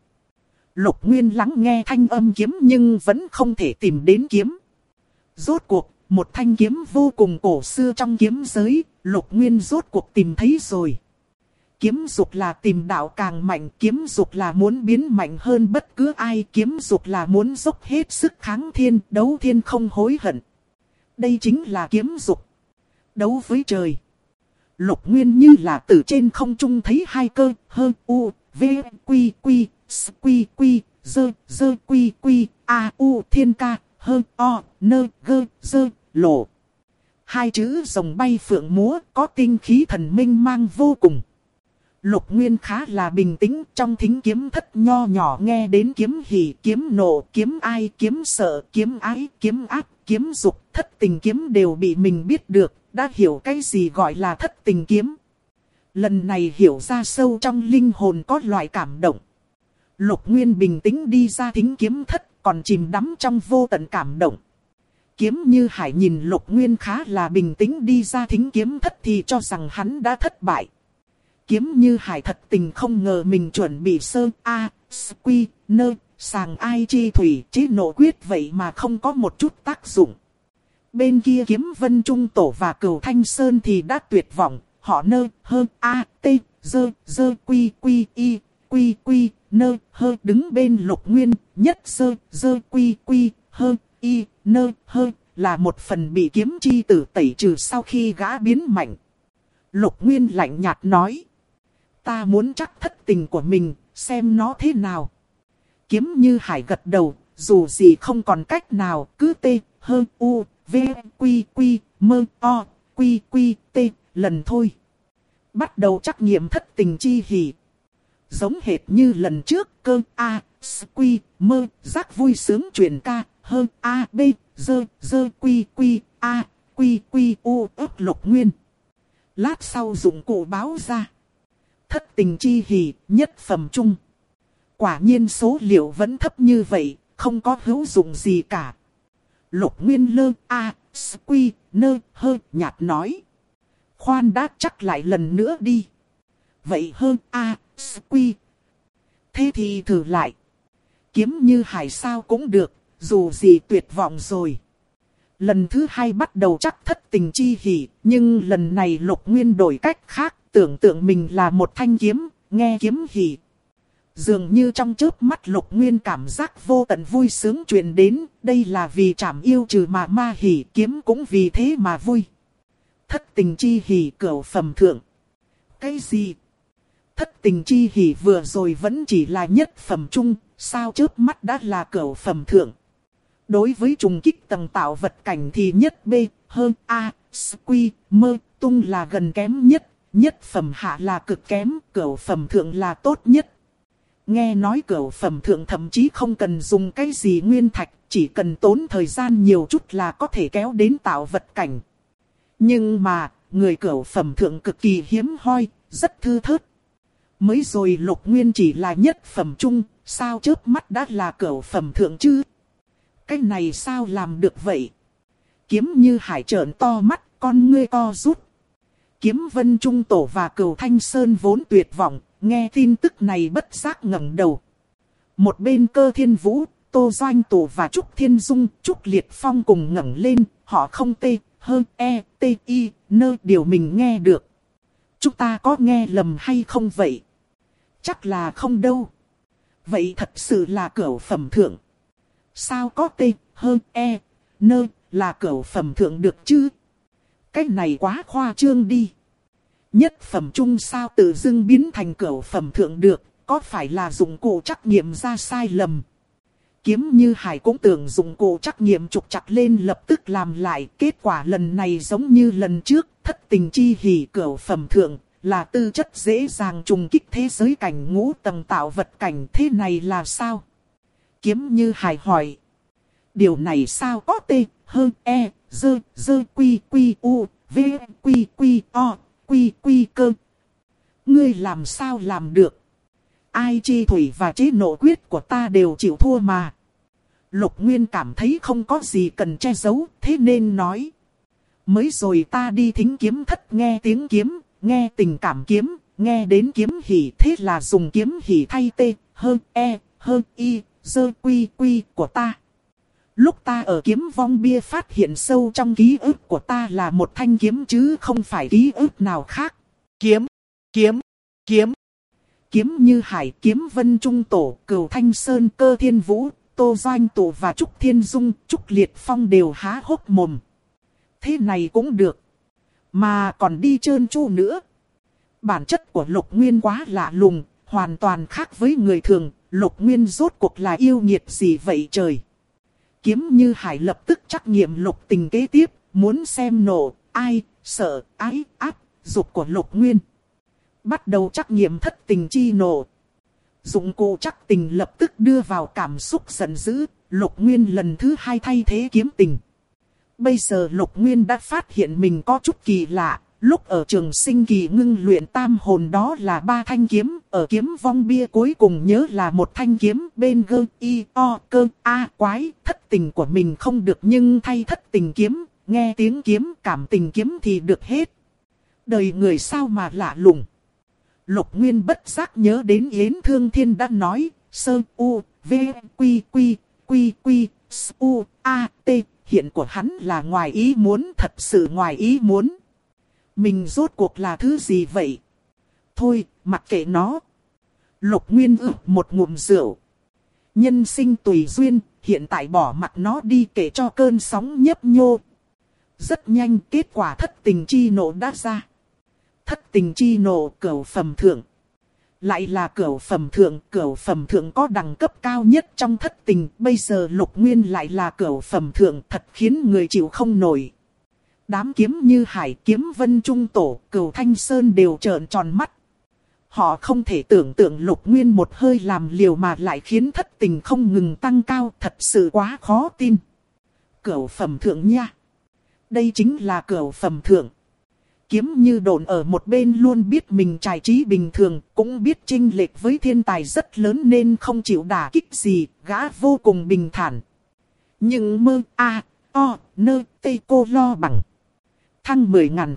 Speaker 1: Lục Nguyên lắng nghe thanh âm kiếm nhưng vẫn không thể tìm đến kiếm. Rốt cuộc, một thanh kiếm vô cùng cổ xưa trong kiếm giới, Lục Nguyên rốt cuộc tìm thấy rồi. Kiếm dục là tìm đạo càng mạnh, kiếm dục là muốn biến mạnh hơn bất cứ ai, kiếm dục là muốn dốc hết sức kháng thiên, đấu thiên không hối hận. Đây chính là kiếm dục. Đấu với trời. Lục Nguyên như là từ trên không trung thấy hai cơ, hơ, u, v, quy, quy, s, quy, quy, dơ, dơ, quy, quy, a, u, thiên ca, hơ, o, nơ, gơ, dơ, lộ. Hai chữ rồng bay phượng múa có tinh khí thần minh mang vô cùng. Lục Nguyên khá là bình tĩnh, trong thính kiếm thất nho nhỏ nghe đến kiếm hỉ, kiếm nộ, kiếm ai, kiếm sợ, kiếm ái, kiếm ác, kiếm dục, thất tình kiếm đều bị mình biết được, đã hiểu cái gì gọi là thất tình kiếm. Lần này hiểu ra sâu trong linh hồn có loại cảm động. Lục Nguyên bình tĩnh đi ra thính kiếm thất, còn chìm đắm trong vô tận cảm động. Kiếm Như Hải nhìn Lục Nguyên khá là bình tĩnh đi ra thính kiếm thất thì cho rằng hắn đã thất bại. Kiếm Như Hải thật tình không ngờ mình chuẩn bị sơ a, quy, nơ, sàng ai chi thủy chế nộ quyết vậy mà không có một chút tác dụng. Bên kia Kiếm Vân Trung Tổ và Cửu Thanh Sơn thì đã tuyệt vọng, họ nơ, hơ, a, t, dơ, dơ, quy, quy, y, quy, quy, nơ, hơ đứng bên Lục Nguyên, nhất dơ, dơ, quy, quy, hơ, y, nơ, hơ, là một phần bị kiếm chi tử tẩy trừ sau khi gã biến mạnh. Lục Nguyên lạnh nhạt nói. Ta muốn chắc thất tình của mình, xem nó thế nào. Kiếm Như Hải gật đầu, dù gì không còn cách nào, cứ t, hơ, u, v, quy, quy, mơ, o, quy, quy, t, lần thôi. Bắt đầu trắc nghiệm thất tình chi hỉ. Giống hệt như lần trước, cơ, a, quy, mơ, giác vui sướng truyền ca, hơ, a, b, dơ, dơ, quy, quy, a, quy, quy, u, ấp Lục Nguyên. Lát sau dụng cụ báo ra. Thất tình chi hỉ, nhất phẩm trung. Quả nhiên số liệu vẫn thấp như vậy, không có hữu dụng gì cả. Lục Nguyên lơ, a, quy, nơ, hơ, nhạt nói. Khoan đã chắc lại lần nữa đi. Vậy hơn a, quy. Thế thì thử lại. Kiếm Như Hải sao cũng được, dù gì tuyệt vọng rồi. Lần thứ hai bắt đầu chắc thất tình chi hỉ, nhưng lần này Lục Nguyên đổi cách khác, tưởng tượng mình là một thanh kiếm, nghe kiếm hỉ. Dường như trong chớp mắt Lục Nguyên cảm giác vô tận vui sướng truyền đến, đây là vì trảm yêu trừ mà ma hỉ, kiếm cũng vì thế mà vui. Thất tình chi hỉ cửu phẩm thượng. Cái gì? Thất tình chi hỉ vừa rồi vẫn chỉ là nhất phẩm trung, sao chớp mắt đã là cửu phẩm thượng? Đối với trùng kích tầng tạo vật cảnh thì nhất B, hơn A, quy, mơ, tung là gần kém nhất, nhất phẩm hạ là cực kém, cửu phẩm thượng là tốt nhất. Nghe nói cửu phẩm thượng thậm chí không cần dùng cái gì nguyên thạch, chỉ cần tốn thời gian nhiều chút là có thể kéo đến tạo vật cảnh. Nhưng mà, người cửu phẩm thượng cực kỳ hiếm hoi, rất thư thớt. Mới rồi Lục Nguyên chỉ là nhất phẩm trung, sao chớp mắt đã là cửu phẩm thượng chứ? Cái này sao làm được vậy? Kiếm Như Hải trợn to mắt, con ngươi co rút. Kiếm Vân Trung Tổ và Cửu Thanh Sơn vốn tuyệt vọng, nghe tin tức này bất giác ngẩng đầu. Một bên Cơ Thiên Vũ, Tô Doanh Tổ và Trúc Thiên Dung, Trúc Liệt Phong cùng ngẩng lên, họ không tê, hơn e, t, i, nơ điều mình nghe được. Chúng ta có nghe lầm hay không vậy? Chắc là không đâu. Vậy thật sự là cửu phẩm thượng. Sao có t, hơn e, nơ là cửu phẩm thượng được chứ? Cái này quá khoa trương đi. Nhất phẩm trung sao tự dưng biến thành cửu phẩm thượng được, có phải là dụng cụ trắc nghiệm ra sai lầm? Kiếm Như Hải cũng tưởng dụng cụ trắc nghiệm trục chặt lên lập tức làm lại, kết quả lần này giống như lần trước, thất tình chi hỉ cửu phẩm thượng, là tư chất dễ dàng trùng kích thế giới cảnh ngũ tầng tạo vật cảnh, thế này là sao? Kiếm Như Hải hỏi. Điều này sao có t, hơn e, dơ, quy quy u, v, quy quy o, quy quy cơ. Ngươi làm sao làm được? Ai chi thủy và chế nộ quyết của ta đều chịu thua mà. Lục Nguyên cảm thấy không có gì cần che giấu, thế nên nói. Mới rồi ta đi thính kiếm thất nghe tiếng kiếm, nghe tình cảm kiếm, nghe đến kiếm hỉ, thế là dùng kiếm hỉ thay t, hơn e, hơn i, dơ quy quy của ta. Lúc ta ở kiếm vong bia phát hiện sâu trong ký ức của ta là một thanh kiếm chứ không phải ký ức nào khác. Kiếm. Kiếm Như Hải, Kiếm Vân Trung Tổ, Cửu Thanh Sơn, Cơ Thiên Vũ, Tô Doanh Tổ và Trúc Thiên Dung, Trúc Liệt Phong đều há hốc mồm. Thế này cũng được. Mà còn đi trơn tru nữa. Bản chất của Lục Nguyên quá lạ lùng, hoàn toàn khác với người thường. Lục Nguyên rốt cuộc là yêu nghiệt gì vậy trời? Kiếm Như Hải lập tức trắc nghiệm Lục Tình kế tiếp, muốn xem nổ, ai, sợ, ái, áp, dục của Lục Nguyên. Bắt đầu trắc nghiệm thất tình chi nổ. Dụng cụ trắc tình lập tức đưa vào cảm xúc giận dữ, Lục Nguyên lần thứ hai thay thế kiếm tình. Bây giờ Lục Nguyên đã phát hiện mình có chút kỳ lạ, lúc ở trường sinh kỳ ngưng luyện tam hồn đó là 3 thanh kiếm, ở kiếm vong bia cuối cùng nhớ là một thanh kiếm, bên gơ, y, o, cơ, a, quái, thất tình của mình không được nhưng thay thất tình kiếm, nghe tiếng kiếm, cảm tình kiếm thì được hết. Đời người sao mà lạ lùng. Lục Nguyên bất giác nhớ đến Yến Thương Thiên đã nói, sơ u, v, quy quy, quy quy, s, u, a, t, hiện của hắn là ngoài ý muốn, thật sự ngoài ý muốn. Mình rốt cuộc là thứ gì vậy? Thôi, mặc kệ nó. Lục Nguyên một ngụm rượu. Nhân sinh tùy duyên, hiện tại bỏ mặt nó đi kể cho cơn sóng nhấp nhô. Rất nhanh kết quả thất tình chi nộ đã ra. Thất tình chi nộ cửu phẩm thượng. Lại là cửu phẩm thượng có đẳng cấp cao nhất trong thất tình. Bây giờ Lục Nguyên lại là cửu phẩm thượng, thật khiến người chịu không nổi. Đám Kiếm Như Hải, Kiếm Vân Trung Tổ, Cửu Thanh Sơn đều trợn tròn mắt. Họ không thể tưởng tượng Lục Nguyên một hơi làm liều mà lại khiến thất tình không ngừng tăng cao, thật sự quá khó tin. Cửu phẩm thượng nha. Đây chính là cửu phẩm thượng. Kiếm Như đồn ở một bên luôn biết mình tài trí bình thường, cũng biết chênh lệch với thiên tài rất lớn nên không chịu đả kích gì, gã vô cùng bình thản. Nhưng mơ a, o, nơ, tê cô lo bằng. Thăng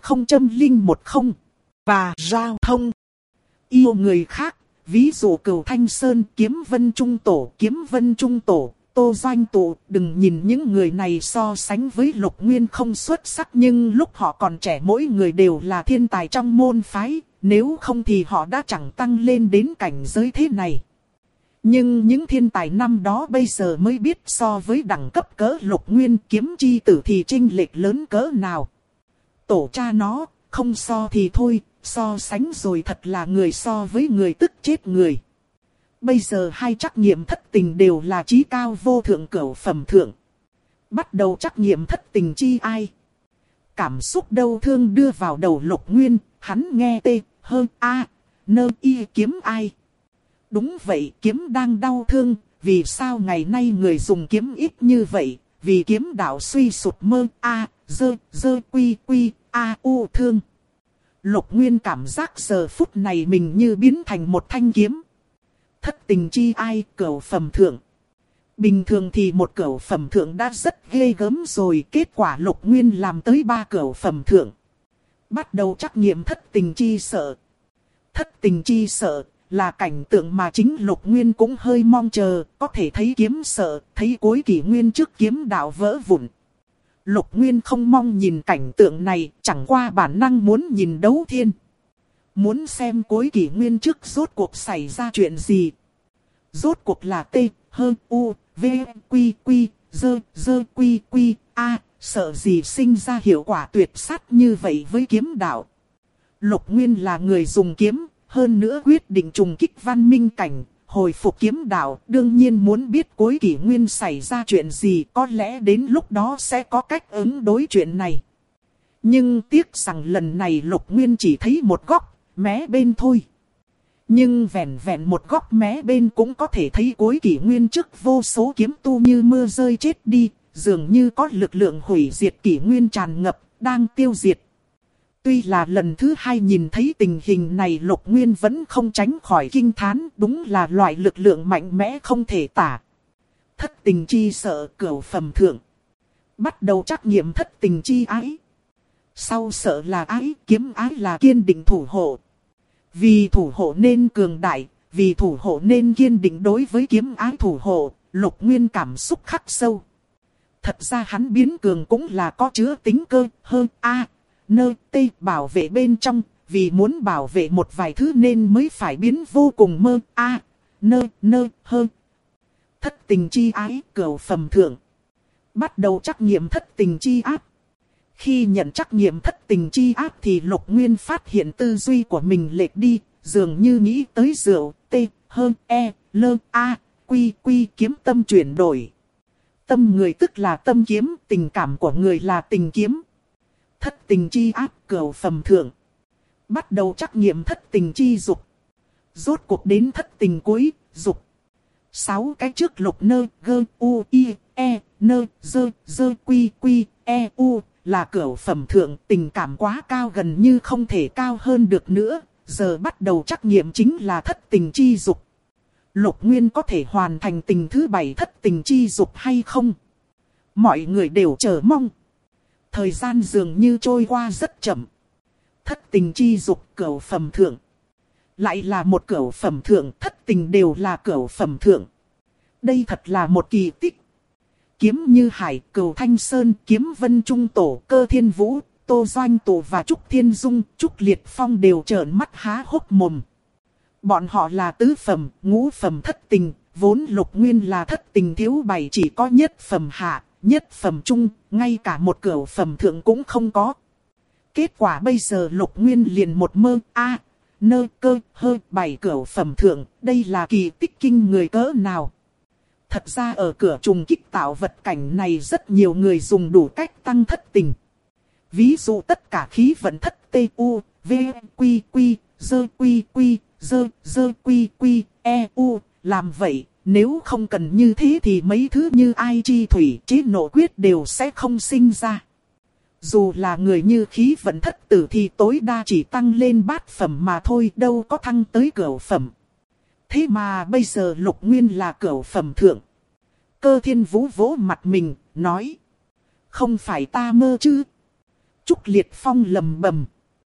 Speaker 1: 10.010 và giao thông. Yêu người khác, ví dụ Cửu Thanh Sơn, Kiếm Vân Trung Tổ, Tô Doanh Tổ, đừng nhìn những người này so sánh với Lục Nguyên không xuất sắc nhưng lúc họ còn trẻ mỗi người đều là thiên tài trong môn phái, nếu không thì họ đã chẳng tăng lên đến cảnh giới thế này. Nhưng những thiên tài năm đó bây giờ mới biết so với đẳng cấp cỡ Lục Nguyên kiếm chi tử thì chênh lệch lớn cỡ nào. Tổ cha nó, không so thì thôi, so sánh rồi thật là người so với người tức chết người. Bây giờ hai trắc nghiệm thất tình đều là chí cao vô thượng cửu phẩm thượng. Bắt đầu trắc nghiệm thất tình chi ai? Cảm xúc đau thương đưa vào đầu Lục Nguyên, hắn nghe t, hơn a, nơ y kiếm ai? Đúng vậy, kiếm đang đau thương, vì sao ngày nay người dùng kiếm ít như vậy? Vì kiếm đạo suy sụp mơ a, dơ quy quy, a u thương. Lục Nguyên cảm giác giờ phút này mình như biến thành một thanh kiếm. Thất tình chi ai cửu phẩm thượng. Bình thường thì một cửu phẩm thượng đã rất ghê gớm rồi, kết quả Lục Nguyên làm tới 3 cửu phẩm thượng. Bắt đầu trắc nghiệm thất tình chi sợ. Thất tình chi sợ là cảnh tượng mà chính Lục Nguyên cũng hơi mong chờ, có thể thấy kiếm sợ, thấy cuối kỷ nguyên trước kiếm đạo vỡ vụn. Lục Nguyên không mong nhìn cảnh tượng này, chẳng qua bản năng muốn nhìn đấu thiên. Muốn xem cuối kỷ nguyên trước rốt cuộc xảy ra chuyện gì. Rốt cuộc là T, H, U, V, Quy, Quy, Dơ, Quy, Quy, A, sợ gì sinh ra hiệu quả tuyệt sát như vậy với kiếm đạo. Lục Nguyên là người dùng kiếm, hơn nữa quyết định trùng kích văn minh cảnh, hồi phục kiếm đạo, đương nhiên muốn biết cuối kỷ nguyên xảy ra chuyện gì, có lẽ đến lúc đó sẽ có cách ứng đối chuyện này. Nhưng tiếc rằng lần này Lục Nguyên chỉ thấy một góc, mé bên thôi. Nhưng vẹn vẹn một góc mé bên cũng có thể thấy cuối kỷ nguyên trước vô số kiếm tu như mưa rơi chết đi, dường như có lực lượng hủy diệt kỷ nguyên tràn ngập, đang tiêu diệt. Tuy là lần thứ hai nhìn thấy tình hình này, Lục Nguyên vẫn không tránh khỏi kinh thán, đúng là loại lực lượng mạnh mẽ không thể tả. Thất tình chi sợ cửu phẩm thượng. Bắt đầu trắc nghiệm thất tình chi ái. Sau sợ là ái, kiếm ái là kiên định thủ hộ. Vì thủ hộ nên cường đại, vì thủ hộ nên kiên định. Đối với kiếm ái thủ hộ, Lục Nguyên cảm xúc khắc sâu. Thật ra hắn biến cường cũng là có chứa tính cơ hơn A, nơ, T bảo vệ bên trong. Vì muốn bảo vệ một vài thứ nên mới phải biến vô cùng mơ A, nơ, hơn. Thất tình chi ái cửu phẩm thượng. Bắt đầu trắc nghiệm thất tình chi áp. Khi nhận trắc nghiệm thất tình chi áp thì Lục Nguyên phát hiện tư duy của mình lệch đi, dường như nghĩ tới rượu, T, hơn, E, L, A, Quy, Quy kiếm tâm chuyển đổi. Tâm người tức là tâm kiếm, tình cảm của người là tình kiếm. Thất tình chi áp cửu phẩm thượng. Bắt đầu trắc nghiệm thất tình chi dục. Rốt cuộc đến thất tình cuối, dục. 6 cái trước Lục nơ, gơ, u, i, e, nơ, dơ, quy, quy, e, u. Là cửu phẩm thượng, tình cảm quá cao gần như không thể cao hơn được nữa. Giờ bắt đầu trắc nghiệm chính là thất tình chi dục. Lục Nguyên có thể hoàn thành tình thứ 7 thất tình chi dục hay không? Mọi người đều chờ mong. Thời gian dường như trôi qua rất chậm. Thất tình chi dục cửu phẩm thượng. Lại là một cửu phẩm thượng, thất tình đều là cửu phẩm thượng. Đây thật là một kỳ tích. Kiếm Như Hải, Cửu Thanh Sơn, Kiếm Vân Trung Tổ, Cơ Thiên Vũ, Tô Doanh Tổ và Trúc Thiên Dung, Trúc Liệt Phong đều trợn mắt há hốc mồm. Bọn họ là tứ phẩm, ngũ phẩm thất tình, vốn Lục Nguyên là thất tình thiếu 7 chỉ có nhất phẩm hạ, nhất phẩm trung, ngay cả một cửu phẩm thượng cũng không có. Kết quả bây giờ Lục Nguyên liền một mơ A, nơ cơ hơ 7 cửu phẩm thượng, đây là kỳ tích kinh người cỡ nào. Thật ra ở cửa trùng kích tạo vật cảnh này rất nhiều người dùng đủ cách tăng thất tình. Ví dụ tất cả khí vận thất T U, V, Quy, Quy, Dơ, Quy, Quy, Dơ, Quy, Quy, E, U. Làm vậy, nếu không cần như thế thì mấy thứ như ai chi thủy chế nộ quyết đều sẽ không sinh ra. Dù là người như khí vận thất tử thì tối đa chỉ tăng lên bát phẩm mà thôi, đâu có thăng tới cửu phẩm. Thế mà bây giờ Lục Nguyên là cửu phẩm thượng. Cơ Thiên Vũ vỗ mặt mình, nói. Không phải ta mơ chứ. Trúc Liệt Phong lầm bầm.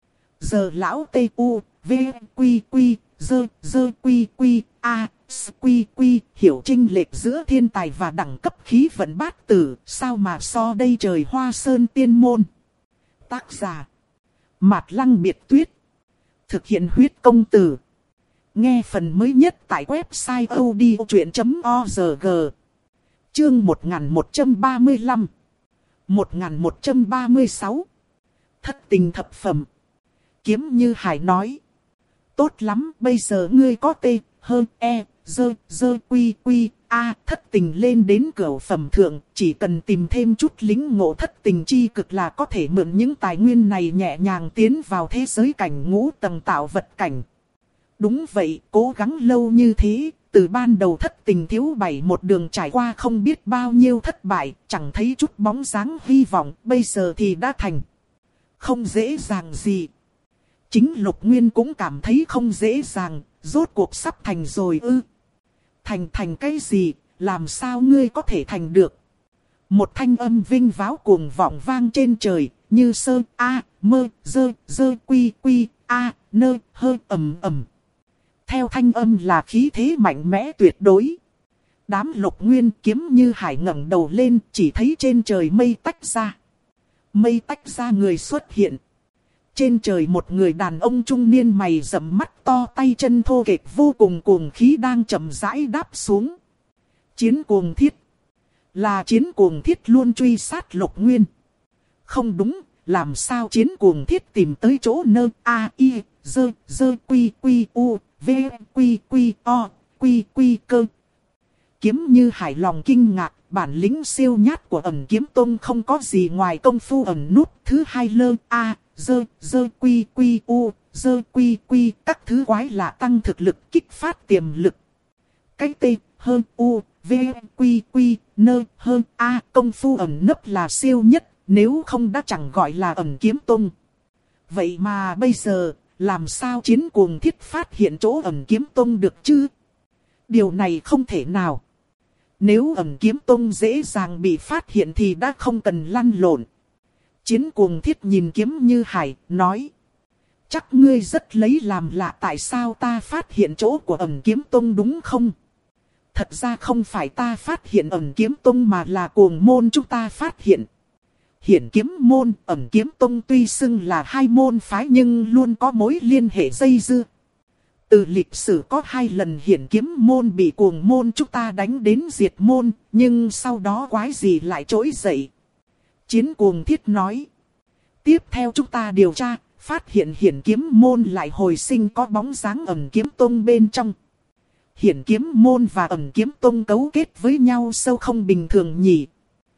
Speaker 1: Giờ lão Tê U, V, Quy, Quy, Dơ, Quy, Quy, A, S, Quy, Quy. Hiểu chênh lệch giữa thiên tài và đẳng cấp khí vận bát tử. Sao mà so đây trời Hoa Sơn tiên môn. Tác giả. Mạt Lăng Biệt Tuyết. Thực hiện huyết công từ. Nghe phần mới nhất tại website odchuyện.org. Chương 1135. 1136. Thất tình thập phẩm. Kiếm Như Hải nói. Tốt lắm, bây giờ ngươi có T, hơn E, dơ, quy, quy, A, thất tình lên đến cửu phẩm thượng. Chỉ cần tìm thêm chút lính ngộ thất tình chi cực là có thể mượn những tài nguyên này nhẹ nhàng tiến vào thế giới cảnh ngũ tầng tạo vật cảnh. Đúng vậy, cố gắng lâu như thế, từ ban đầu thất tình thiếu 7 một đường trải qua không biết bao nhiêu thất bại, chẳng thấy chút bóng dáng hy vọng, bây giờ thì đã thành. Không dễ dàng gì. Chính Lục Nguyên cũng cảm thấy không dễ dàng, rốt cuộc sắp thành rồi ư. Thành cái gì, làm sao ngươi có thể thành được? Một thanh âm vinh váo cuồng vọng vang trên trời, như sơ, a, mơ, dơ, quy, quy, a, nơ, hơ, ầm ầm. Theo thanh âm là khí thế mạnh mẽ tuyệt đối. Đám Lục Nguyên Kiếm Như Hải ngẩng đầu lên, chỉ thấy trên trời mây tách ra. Mây tách ra người xuất hiện. Trên trời một người đàn ông trung niên mày rậm mắt to tay chân thô kệch vô cùng cuồng khí đang chậm rãi đáp xuống. Chiến cuồng thiết. Là chiến cuồng thiết luôn truy sát Lục Nguyên. Không đúng, làm sao chiến cuồng thiết tìm tới chỗ nơ a i dơ dơ quy quy u v quy quy o quy quy cơ. Kiếm Như Hải lòng kinh ngạc, bản lĩnh siêu nhát của Ẩn Kiếm Tông không có gì ngoài công phu ẩn nút. Thứ hai lơ a dơ dơ quy quy u dơ quy quy các thứ quái lạ tăng thực lực kích phát tiềm lực. Cái t hơn u v quy quy nơ hơn a công phu ẩn nấp là siêu nhất, nếu không đã chẳng gọi là Ẩn Kiếm Tông. Vậy mà bây giờ làm sao chiến cuồng thiết phát hiện chỗ Ẩn Kiếm Tông được chứ? Điều này không thể nào. Nếu Ẩn Kiếm Tông dễ dàng bị phát hiện thì đã không cần lăn lộn. Chiến cuồng thiết nhìn Kiếm Như Hải, nói. Chắc ngươi rất lấy làm lạ tại sao ta phát hiện chỗ của Ẩn Kiếm Tông đúng không? Thật ra không phải ta phát hiện Ẩn Kiếm Tông mà là Cuồng môn chúng ta phát hiện. Hiển Kiếm môn, Ẩn Kiếm Tông tuy xưng là hai môn phái nhưng luôn có mối liên hệ dây dưa. Từ lịch sử có 2 lần Hiển Kiếm môn bị Cuồng môn chúng ta đánh đến diệt môn, nhưng sau đó quái gì lại trỗi dậy. Chiến cuồng thiết nói. Tiếp theo chúng ta điều tra, phát hiện Hiển Kiếm môn lại hồi sinh có bóng dáng Ẩn Kiếm Tông bên trong. Hiển Kiếm môn và Ẩn Kiếm Tông cấu kết với nhau sâu không bình thường nhỉ.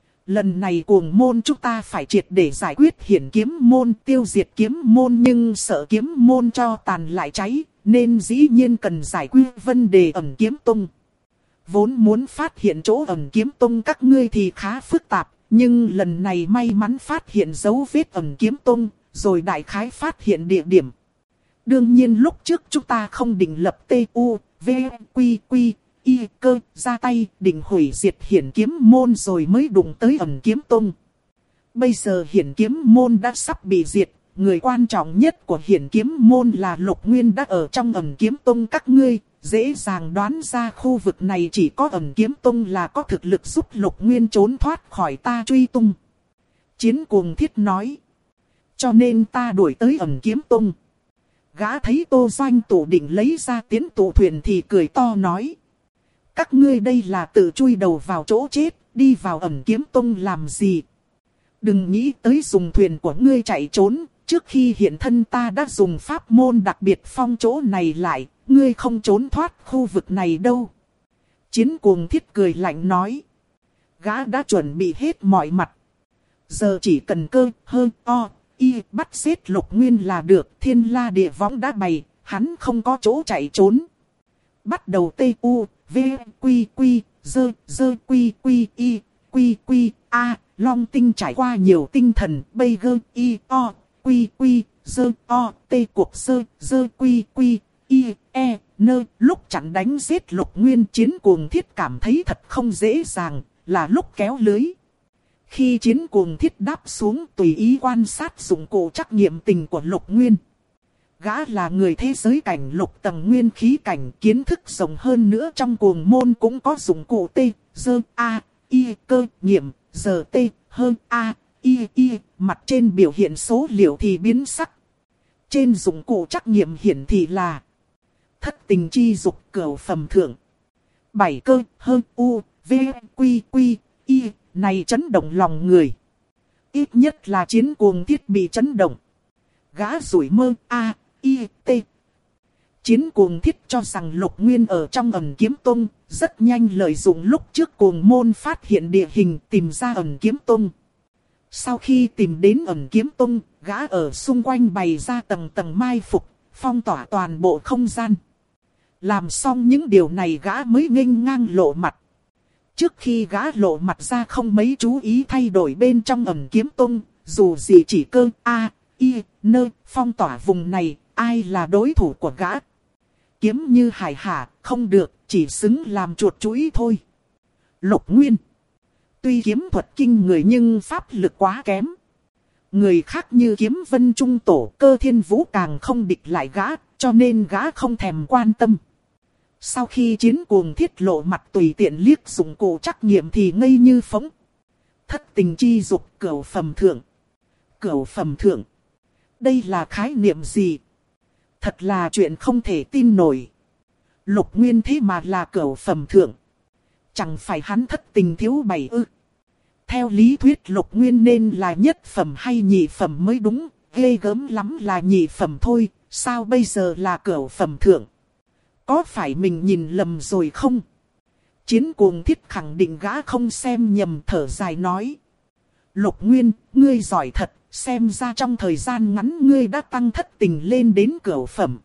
Speaker 1: Lần này Cuồng môn chúng ta phải triệt để giải quyết Hiển Kiếm môn, tiêu diệt Kiếm môn, nhưng sợ Kiếm môn cho tàn lại cháy, nên dĩ nhiên cần giải quyết vấn đề Ẩn Kiếm Tông. Vốn muốn phát hiện chỗ Ẩn Kiếm Tông các ngươi thì khá phức tạp, nhưng lần này may mắn phát hiện dấu vết Ẩn Kiếm Tông, rồi đại khái phát hiện địa điểm. Đương nhiên lúc trước chúng ta không định lập T.U. V. Quy. Quy. Y. Cơ ra tay định hủy diệt Hiển Kiếm môn rồi mới đụng tới Ẩn Kiếm Tông. Bây giờ Hiển Kiếm môn đã sắp bị diệt, người quan trọng nhất của Hiển Kiếm môn là Lục Nguyên đã ở trong Ẩn Kiếm Tông các ngươi, dễ dàng đoán ra khu vực này chỉ có Ẩn Kiếm Tông là có thực lực giúp Lục Nguyên trốn thoát khỏi ta truy tung. Chiến cuồng thiết nói. Cho nên ta đuổi tới Ẩn Kiếm Tông. Gã thấy Tô Doanh Tụ định lấy ra tiến tụ thuyền thì cười to nói. Các ngươi đây là tự chui đầu vào chỗ chết, đi vào Ẩn Kiếm Tông làm gì? Đừng nghĩ tới dùng thuyền của ngươi chạy trốn, trước khi hiện thân ta đã dùng pháp môn đặc biệt phong chỗ này lại, ngươi không trốn thoát khu vực này đâu. Chiến cuồng thiết cười lạnh nói. Gã đã chuẩn bị hết mọi mặt. Giờ chỉ cần cơ, hơn, o, y, bắt giết Lục Nguyên là được, thiên la địa võng đã bày, hắn không có chỗ chạy trốn. Bắt đầu T.U. V. Quy. Quy. Dơ. Dơ. Quy. Quy. Y. Quy. Quy. A. Long tinh trải qua nhiều tinh thần. Bây gơ. Y. O. Quy. Quy. Dơ. O. T. Cuộc dơ. Dơ. Quy. Quy. Y. E. Nơ. Lúc chặn đánh giết Lục Nguyên chiến cuồng thiết cảm thấy thật không dễ dàng. Là lúc kéo lưới. Khi chiến cuồng thiết đáp xuống tùy ý quan sát dụng cụ trắc nghiệm tình của Lục Nguyên. Gã là người thế giới cảnh lục tầng nguyên khí cảnh, kiến thức rộng hơn nữa, trong cuồng môn cũng có dụng cụ T, dơ, A, Y, cơ, nghiệm, giờ T, hơn A, Y, Y, mặt trên biểu hiện số liệu thì biến sắc. Trên dụng cụ trắc nghiệm hiển thị là thất tình chi dục cửu phẩm thượng. 7 cơ, hơn U, V, Quy, Quy, Y, này chấn động lòng người. Ít nhất là chiến cuồng thiết bị chấn động. Gã rủi mơ A, Y, T. Chiến cuồng thiết cho rằng Lục Nguyên ở trong Ẩn Kiếm Tông, rất nhanh lợi dụng lúc trước cuồng môn phát hiện địa hình tìm ra Ẩn Kiếm Tông. Sau khi tìm đến Ẩn Kiếm Tông, gã ở xung quanh bày ra tầng tầng mai phục, phong tỏa toàn bộ không gian. Làm xong những điều này gã mới nghênh ngang lộ mặt. Trước khi gã lộ mặt ra không mấy chú ý thay đổi bên trong Ẩn Kiếm Tông, dù gì chỉ cơ A, Y, Nơ, phong tỏa vùng này, ai là đối thủ của gã. Kiếm Như Hải hả, không được, chỉ xứng làm chuột chuỗi thôi. Lục Nguyên. Tuy kiếm thuật kinh người nhưng pháp lực quá kém. Người khác như Kiếm Vân Trung Tổ, Cơ Thiên Vũ càng không địch lại gã, cho nên gã không thèm quan tâm. Sau khi chiến cuồng thiết lộ mặt tùy tiện liếc dụng cụ trắc nghiệm thì ngây như phóng. Thất tình chi dục cửu phẩm thượng. Cửu phẩm thượng. Đây là khái niệm gì? Thật là chuyện không thể tin nổi. Lục Nguyên thế mà là cửu phẩm thượng. Chẳng phải hắn thất tình thiếu bảy ư? Theo lý thuyết Lục Nguyên nên là nhất phẩm hay nhị phẩm mới đúng. Ghê gớm lắm là nhị phẩm thôi. Sao bây giờ là cửu phẩm thượng? Có phải mình nhìn lầm rồi không? Chiến Cuồng Thiết khẳng định gã không xem nhầm, thở dài nói. Lục Nguyên, ngươi giỏi thật, xem ra trong thời gian ngắn ngươi đã tăng thất tình lên đến cửu phẩm.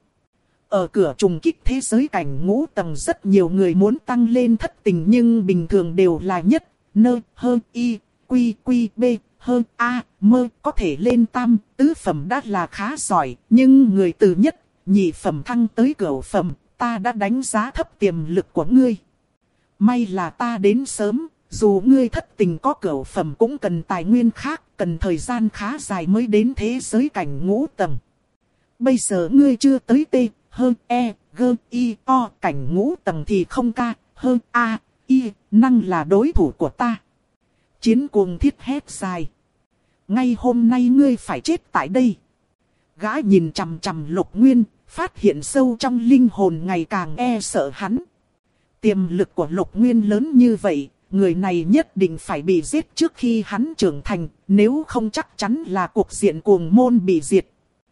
Speaker 1: Ở cửa trùng kích thế giới cảnh ngũ tầng rất nhiều người muốn tăng lên thất tình nhưng bình thường đều là nhất, nơ, hơn y, quy, quy, b, hơn a, mơ, có thể lên tam, tứ phẩm đã là khá giỏi, nhưng người từ nhất, nhị phẩm thăng tới cửu phẩm, ta đã đánh giá thấp tiềm lực của ngươi. May là ta đến sớm, dù ngươi thất tình có cửu phẩm cũng cần tài nguyên khác, cần thời gian khá dài mới đến thế giới cảnh ngũ tầng. Bây giờ ngươi chưa tới T, hơn E, G, I, O, cảnh ngũ tầng thì không ca, hơn A, I, năng là đối thủ của ta. Chiến Cuồng Thiết hét dài. Ngay hôm nay ngươi phải chết tại đây. Gã nhìn chằm chằm Lục Nguyên, phát hiện sâu trong linh hồn ngày càng e sợ hắn. Tiềm lực của Lục Nguyên lớn như vậy, người này nhất định phải bị giết trước khi hắn trưởng thành, nếu không chắc chắn là cuộc diện cuồng môn bị diệt.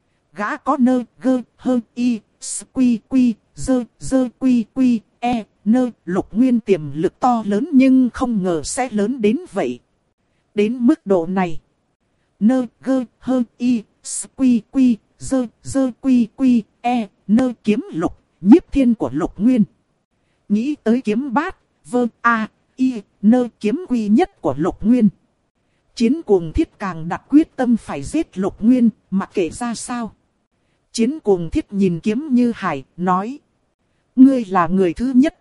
Speaker 1: Gã có nơ, gơ, hơ, y, quy, quy, dơ, quy, quy, e, nơ, Lục Nguyên tiềm lực to lớn nhưng không ngờ sẽ lớn đến vậy. Đến mức độ này, nơ, gơ, hơ, y, quy, quy, dơ, quy, quy, e, nơ kiếm lục, nhiếp thiên của Lục Nguyên. Nghĩ tới kiếm bát, vơ, a, y, nơ kiếm quy nhất của Lục Nguyên. Chiến Cuồng Thiết càng đặt quyết tâm phải giết Lục Nguyên, mặc kệ ra sao. Chiến Cuồng Thiết nhìn Kiếm Như Hải, nói. Ngươi là người thứ nhất.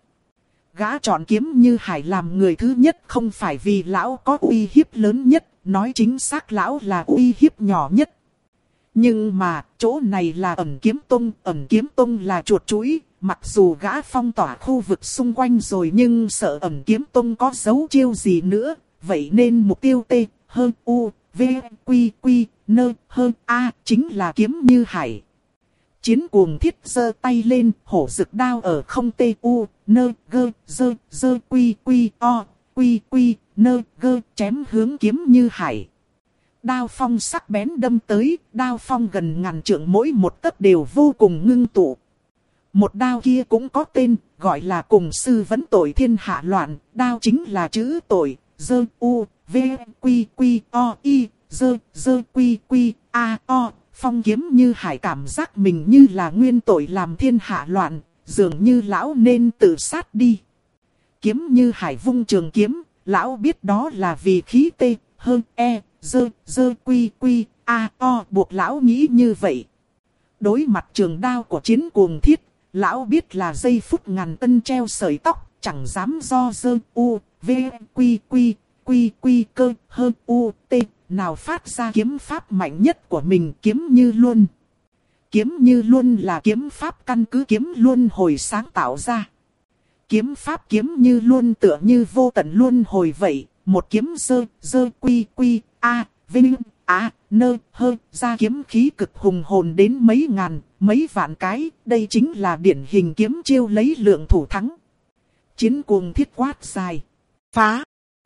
Speaker 1: Gã chọn Kiếm Như Hải làm người thứ nhất không phải vì lão có uy hiếp lớn nhất, nói chính xác lão là uy hiếp nhỏ nhất. Nhưng mà, chỗ này là Ẩn Kiếm Tông là chuột chuỗi. Mặc dù gã phong tỏa khu vực xung quanh rồi nhưng sợ Ẩn Kiếm Tông có dấu chiêu gì nữa. Vậy nên mục tiêu T, hơn U, V, Quy, Quy, Nơ, hơn A chính là Kiếm Như Hải. Chiến Cuồng Thiết giơ tay lên, hổ rực đao ở không T, U, Nơ, Gơ, Dơ, Quy, Quy, O, Quy, Quy, Nơ, Gơ chém hướng Kiếm Như Hải. Đao phong sắc bén đâm tới, đao phong gần ngàn trượng mỗi một tấc đều vô cùng ngưng tụ. Một đao kia cũng có tên, gọi là Cùng Sư Vấn Tội Thiên Hạ Loạn, đao chính là chữ tội, dơ, u, v, quy, quy, o, y, dơ, quy, quy, a, o. Phong Kiếm Như Hải cảm giác mình như là nguyên tội làm thiên hạ loạn, dường như lão nên tự sát đi. Kiếm Như Hải vung trường kiếm, lão biết đó là vì khí tê, hơn e, dơ, quy, quy, a, o buộc lão nghĩ như vậy. Đối mặt trường đao của Chiến Cuồng Thiết, lão biết là giây phút ngàn cân treo sợi tóc, chẳng dám do dơ, u, v, quy, quy, quy, quy, cơ, hơn, u, t, nào phát ra kiếm pháp mạnh nhất của mình, Kiếm Như Luân. Kiếm Như Luân là kiếm pháp căn cứ kiếm luân hồi sáng tạo ra. Kiếm pháp Kiếm Như Luân tựa như vô tận luân hồi vậy, một kiếm dơ, quy, quy, a, vinh, a, nơ, hơ, ra kiếm khí cực hùng hồn đến mấy ngàn, mấy vạn cái, đây chính là điển hình kiếm chiêu lấy lượng thủ thắng. Chiến Cuồng Thiết quát dài, phá.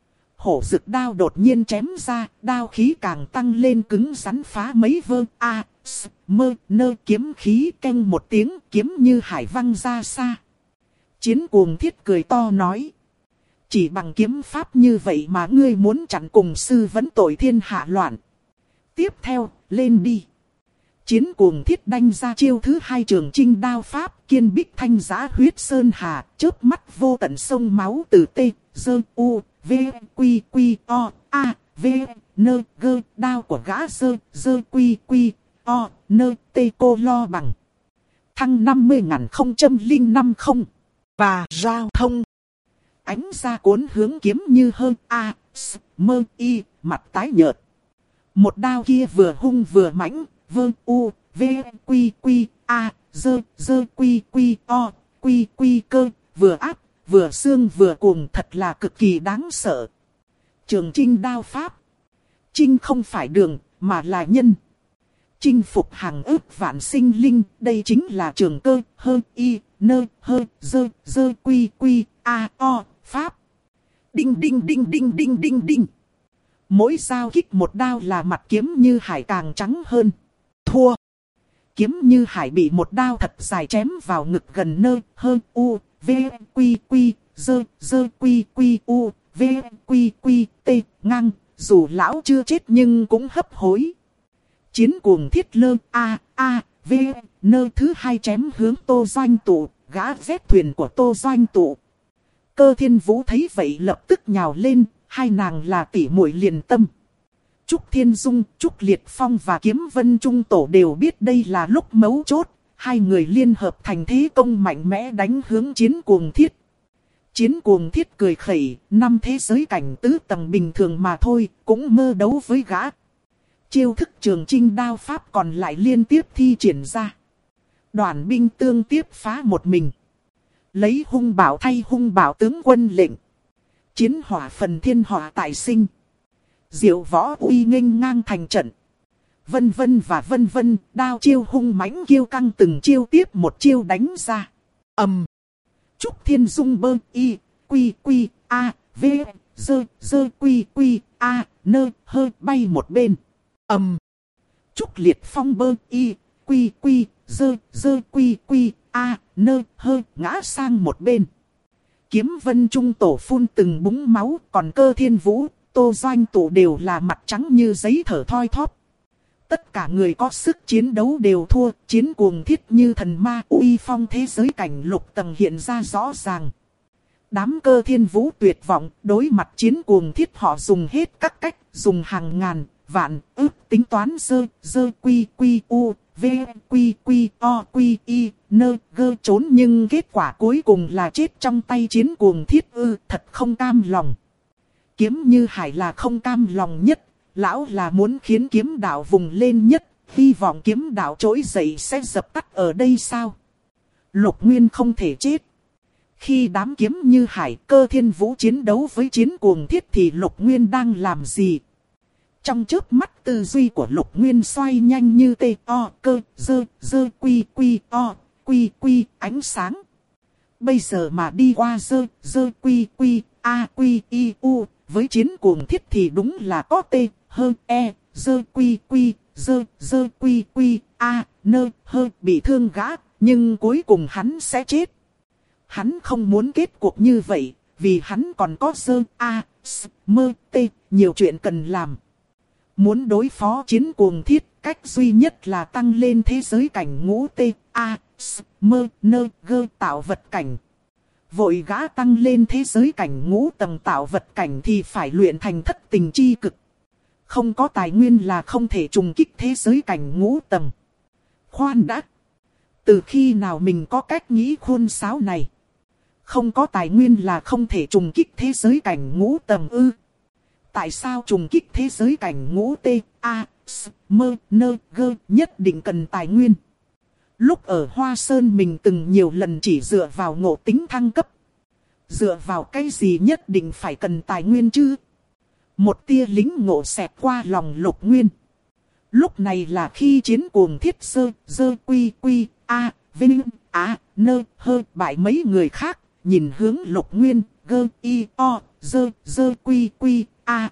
Speaker 1: Hổ rực đao đột nhiên chém ra, đao khí càng tăng lên cứng rắn phá mấy vơ, a, mơ, nơ kiếm khí canh một tiếng, Kiếm Như Hải văng ra xa. Chiến Cuồng Thiết cười to nói. Chỉ bằng kiếm pháp như vậy mà ngươi muốn chặn Cùng Sư Vấn Tội Thiên Hạ Loạn. Tiếp theo, lên đi. Chiến Cuồng Thiết đánh ra chiêu thứ hai Trường Chinh đao pháp, Kiên Bích Thanh Giá Huyết Sơn Hà, chớp mắt vô tận sông máu từ T, dơ, u, v, quy, quy, o, a, v, nơ, gơ, đao của gã dơ, quy, quy, o, nơ, t, cô lo bằng. Thăng 50.050 và giao thông. Ánh ra cuốn hướng Kiếm Như hơn a, mơ, y, mặt tái nhợt. Một đao kia vừa hung vừa mãnh, vơ, u, v, quy, quy, a, dơ, quy, quy, o, quy, quy, cơ, vừa áp, vừa xương vừa cuồng, thật là cực kỳ đáng sợ. Trường Chinh đao pháp. Chinh không phải đường, mà là nhân. Chinh phục hàng ức vạn sinh linh, đây chính là trường cơ, hơ, y, nơ, hơ, dơ, quy, a, o, pháp. Đinh đinh đinh đinh đinh đinh đinh. Mỗi giao kích một đao là mặt kiếm như hải càng trắng hơn. Thua. Kiếm như hải bị một đao thật dài chém vào ngực gần nơ, hơ, u, v, quy, dơ, quy, u, v, quy, t, ngang. Dù lão chưa chết nhưng cũng hấp hối. Chiến cuồng thiết lơ, v, nơ thứ hai chém hướng Tô Doanh Tụ, gã vét thuyền của Tô Doanh Tụ. Cơ Thiên Vũ thấy vậy lập tức nhào lên, hai nàng là tỷ muội liền tâm. Trúc Thiên Dung, Trúc Liệt Phong và Kiếm Vân Trung Tổ đều biết đây là lúc mấu chốt, hai người liên hợp thành thế công mạnh mẽ đánh hướng Chiến Cuồng Thiết. Chiến Cuồng Thiết cười khẩy, năm thế giới cảnh tứ tầng bình thường mà thôi, cũng mơ đấu với gã. Chiêu thức Trường Chinh đao pháp còn lại liên tiếp thi triển ra. Đoàn binh tương tiếp phá một mình. Lấy hung bảo thay hung bảo tướng quân lệnh. Chiến hỏa phần thiên hỏa tại sinh. Diệu võ uy nghênh ngang thành trận. Vân vân và vân vân, đao chiêu hung mãnh kiêu căng từng chiêu tiếp một chiêu đánh ra. Trúc Thiên Dung bơ y, quy, a, v, dơ quy, a, nơ, hơ bay một bên. Trúc Liệt Phong bơ y, quy, dơ quy, a, nơ, hơ ngã sang một bên. Kiếm Vân Trung Tổ phun từng búng máu, còn Cơ Thiên Vũ, Tô Doanh Tụ đều là mặt trắng như giấy thở thoi thóp. Tất cả người có sức chiến đấu đều thua, Chiến Cuồng Thiết như thần ma uy phong thế giới cảnh lục tầng hiện ra rõ ràng. Đám Cơ Thiên Vũ tuyệt vọng, đối mặt Chiến Cuồng Thiết họ dùng hết các cách, dùng hàng ngàn, vạn, ức tính toán dơ quy, u, v, quy, o, quy, y, nơ, gơ trốn nhưng kết quả cuối cùng là chết trong tay Chiến Cuồng Thiết thật không cam lòng. Kiếm Như Hải là không cam lòng nhất, lão là muốn khiến kiếm đạo vùng lên nhất, hy vọng kiếm đạo trỗi dậy sẽ dập tắt ở đây sao? Lục Nguyên không thể chết. Khi đám Kiếm Như Hải Cơ Thiên Vũ chiến đấu với Chiến Cuồng Thiết thì Lục Nguyên đang làm gì? Trong chớp mắt tư duy của Lục Nguyên xoay nhanh như tê o cơ dơ quy o quy ánh sáng. Bây giờ mà đi qua dơ quy a quy i u với Chiến Cuồng Thiết thì đúng là có tê hơ e dơ quy dơ quy a nơ hơ bị thương gã, nhưng cuối cùng hắn sẽ chết. Hắn không muốn kết cuộc như vậy, vì hắn còn có dơ a mơ tê nhiều chuyện cần làm. Muốn đối phó Chiến Cuồng Thiết, cách duy nhất là tăng lên thế giới cảnh ngũ T, A, S, mơ, nơ, gơ tạo vật cảnh. Vội gã tăng lên thế giới cảnh ngũ tầng tạo vật cảnh thì phải luyện thành thất tình chi cực. Không có tài nguyên là không thể trùng kích thế giới cảnh ngũ tầng. Khoan đã! Từ khi nào mình có cách nghĩ khôn sáo này? Không có tài nguyên là không thể trùng kích thế giới cảnh ngũ tầng ư? Tại sao trùng kích thế giới cảnh ngũ T, A, S, mơ, nơ, gơ nhất định cần tài nguyên? Lúc ở Hoa Sơn mình từng nhiều lần chỉ dựa vào ngộ tính thăng cấp. Dựa vào cái gì nhất định phải cần tài nguyên chứ? Một tia lính ngộ xẹt qua lòng Lục Nguyên. Lúc này là khi Chiến Cuồng Thiết dơ quy a, vinh, á, nơ, hơ bại mấy người khác, nhìn hướng Lục Nguyên, gơ, y, o, dơ quy a,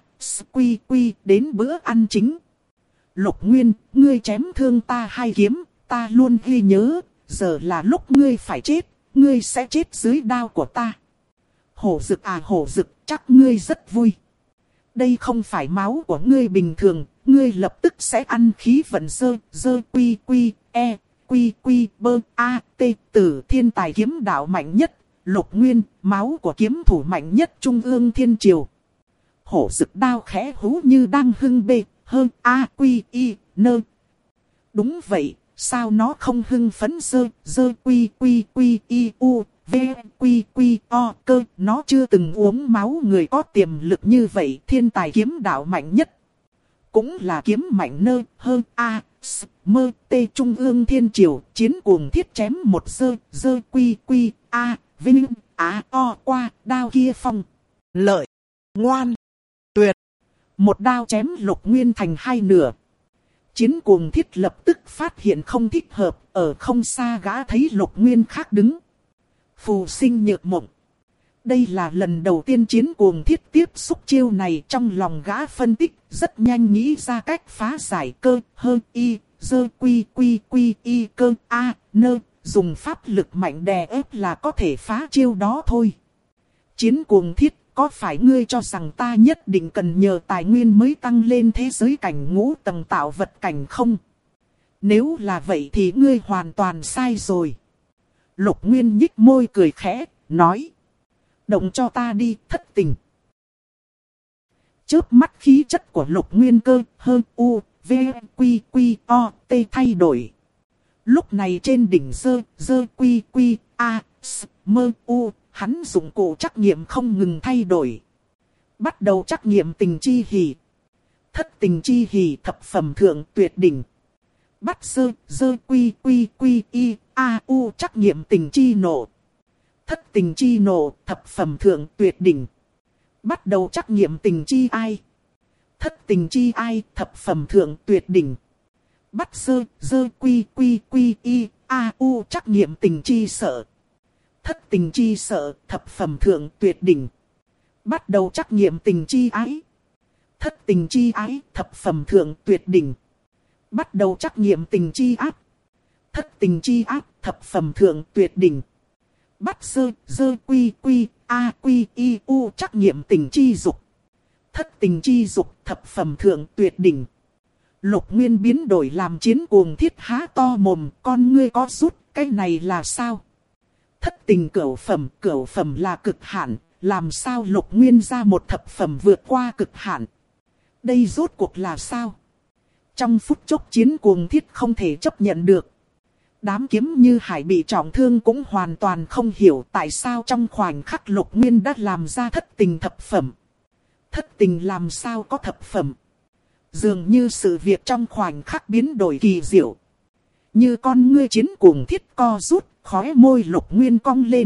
Speaker 1: quy đến bữa ăn chính. Lục Nguyên, ngươi chém thương ta hai kiếm, ta luôn ghi nhớ, giờ là lúc ngươi phải chết, ngươi sẽ chết dưới đao của ta. Hổ Dực à Hổ Dực, chắc ngươi rất vui. Đây không phải máu của ngươi bình thường, ngươi lập tức sẽ ăn khí vận dơ quy e, quy bơ a, t, tử thiên tài kiếm đạo mạnh nhất, Lục Nguyên, máu của kiếm thủ mạnh nhất Trung ương Thiên Triều. Hổ Dực đao khẽ hú như đang hưng bê, hơn a quy y nơ. Đúng vậy, sao nó không hưng phấn dơ quy y u, v quy o cơ, nó chưa từng uống máu người có tiềm lực như vậy, thiên tài kiếm đạo mạnh nhất. Cũng là kiếm mạnh nơ, hơn a, s, mơ, t Trung ương Thiên Triều, Chiến Cuồng Thiết chém một dơ quy a, vinh, á o qua, đao kia phong. Lợi, ngoan, tuyệt. Một đao chém Lục Nguyên thành hai nửa. Chiến Cuồng Thiết lập tức phát hiện không thích hợp, ở không xa gã thấy Lục Nguyên khác đứng. Phù Sinh Nhược Mộng. Đây là lần đầu tiên Chiến Cuồng Thiết tiếp xúc chiêu này, trong lòng gã phân tích, rất nhanh nghĩ ra cách phá giải cơ, hơn y, dơ quy quy quy y cơ a, nơ, dùng pháp lực mạnh đè ép là có thể phá chiêu đó thôi. Chiến Cuồng Thiết, có phải ngươi cho rằng ta nhất định cần nhờ tài nguyên mới tăng lên thế giới cảnh ngũ tầng tạo vật cảnh không? Nếu là vậy thì ngươi hoàn toàn sai rồi. Lục Nguyên nhích môi cười khẽ, nói. Động cho ta đi, thất tình. Chớp mắt khí chất của Lục Nguyên cơ, hơn u, v, quy, quy, o, t thay đổi. Lúc này trên đỉnh dơ, quy, quy, a, s, mơ, u, hắn dụng cụ trắc nghiệm không ngừng thay đổi. Bắt đầu trắc nghiệm tình chi hỷ. Thất tình chi hỷ thập phẩm thượng tuyệt đỉnh. Bắt dơ, quy, quy, quy, y, a, u trắc nghiệm tình chi nộ. Thất tình chi nộ thập phẩm thượng tuyệt đỉnh. Bắt đầu trắc nghiệm tình chi ai. Thất tình chi ai thập phẩm thượng tuyệt đỉnh. Bắt dơ, quy, quy, quy, y, a, u trắc nghiệm tình chi sợ. Thất tình chi sợ thập phẩm thượng tuyệt đỉnh. Bắt đầu trắc nghiệm tình chi ái. Thất tình chi ái thập phẩm thượng tuyệt đỉnh. Bắt đầu trắc nghiệm tình chi áp. Thất tình chi áp thập phẩm thượng tuyệt đỉnh. Bắt dơ quy quy a quy y u trắc nghiệm tình chi dục. Thất tình chi dục thập phẩm thượng tuyệt đỉnh. Lục Nguyên biến đổi làm Chiến Cuồng Thiết há to mồm, con ngươi có rút, cái này là sao? Thất tình cửu phẩm là cực hạn, làm sao Lục Nguyên ra một thập phẩm vượt qua cực hạn? Đây rốt cuộc là sao? Trong phút chốc Chiến Cuồng Thiết không thể chấp nhận được. Đám kiếm như hải bị trọng thương cũng hoàn toàn không hiểu tại sao trong khoảnh khắc Lục Nguyên đã làm ra thất tình thập phẩm. Thất tình làm sao có thập phẩm? Dường như sự việc trong khoảnh khắc biến đổi kỳ diệu. Như con ngươi Chiến Cuồng Thiết co rút, khóe môi Lục Nguyên cong lên.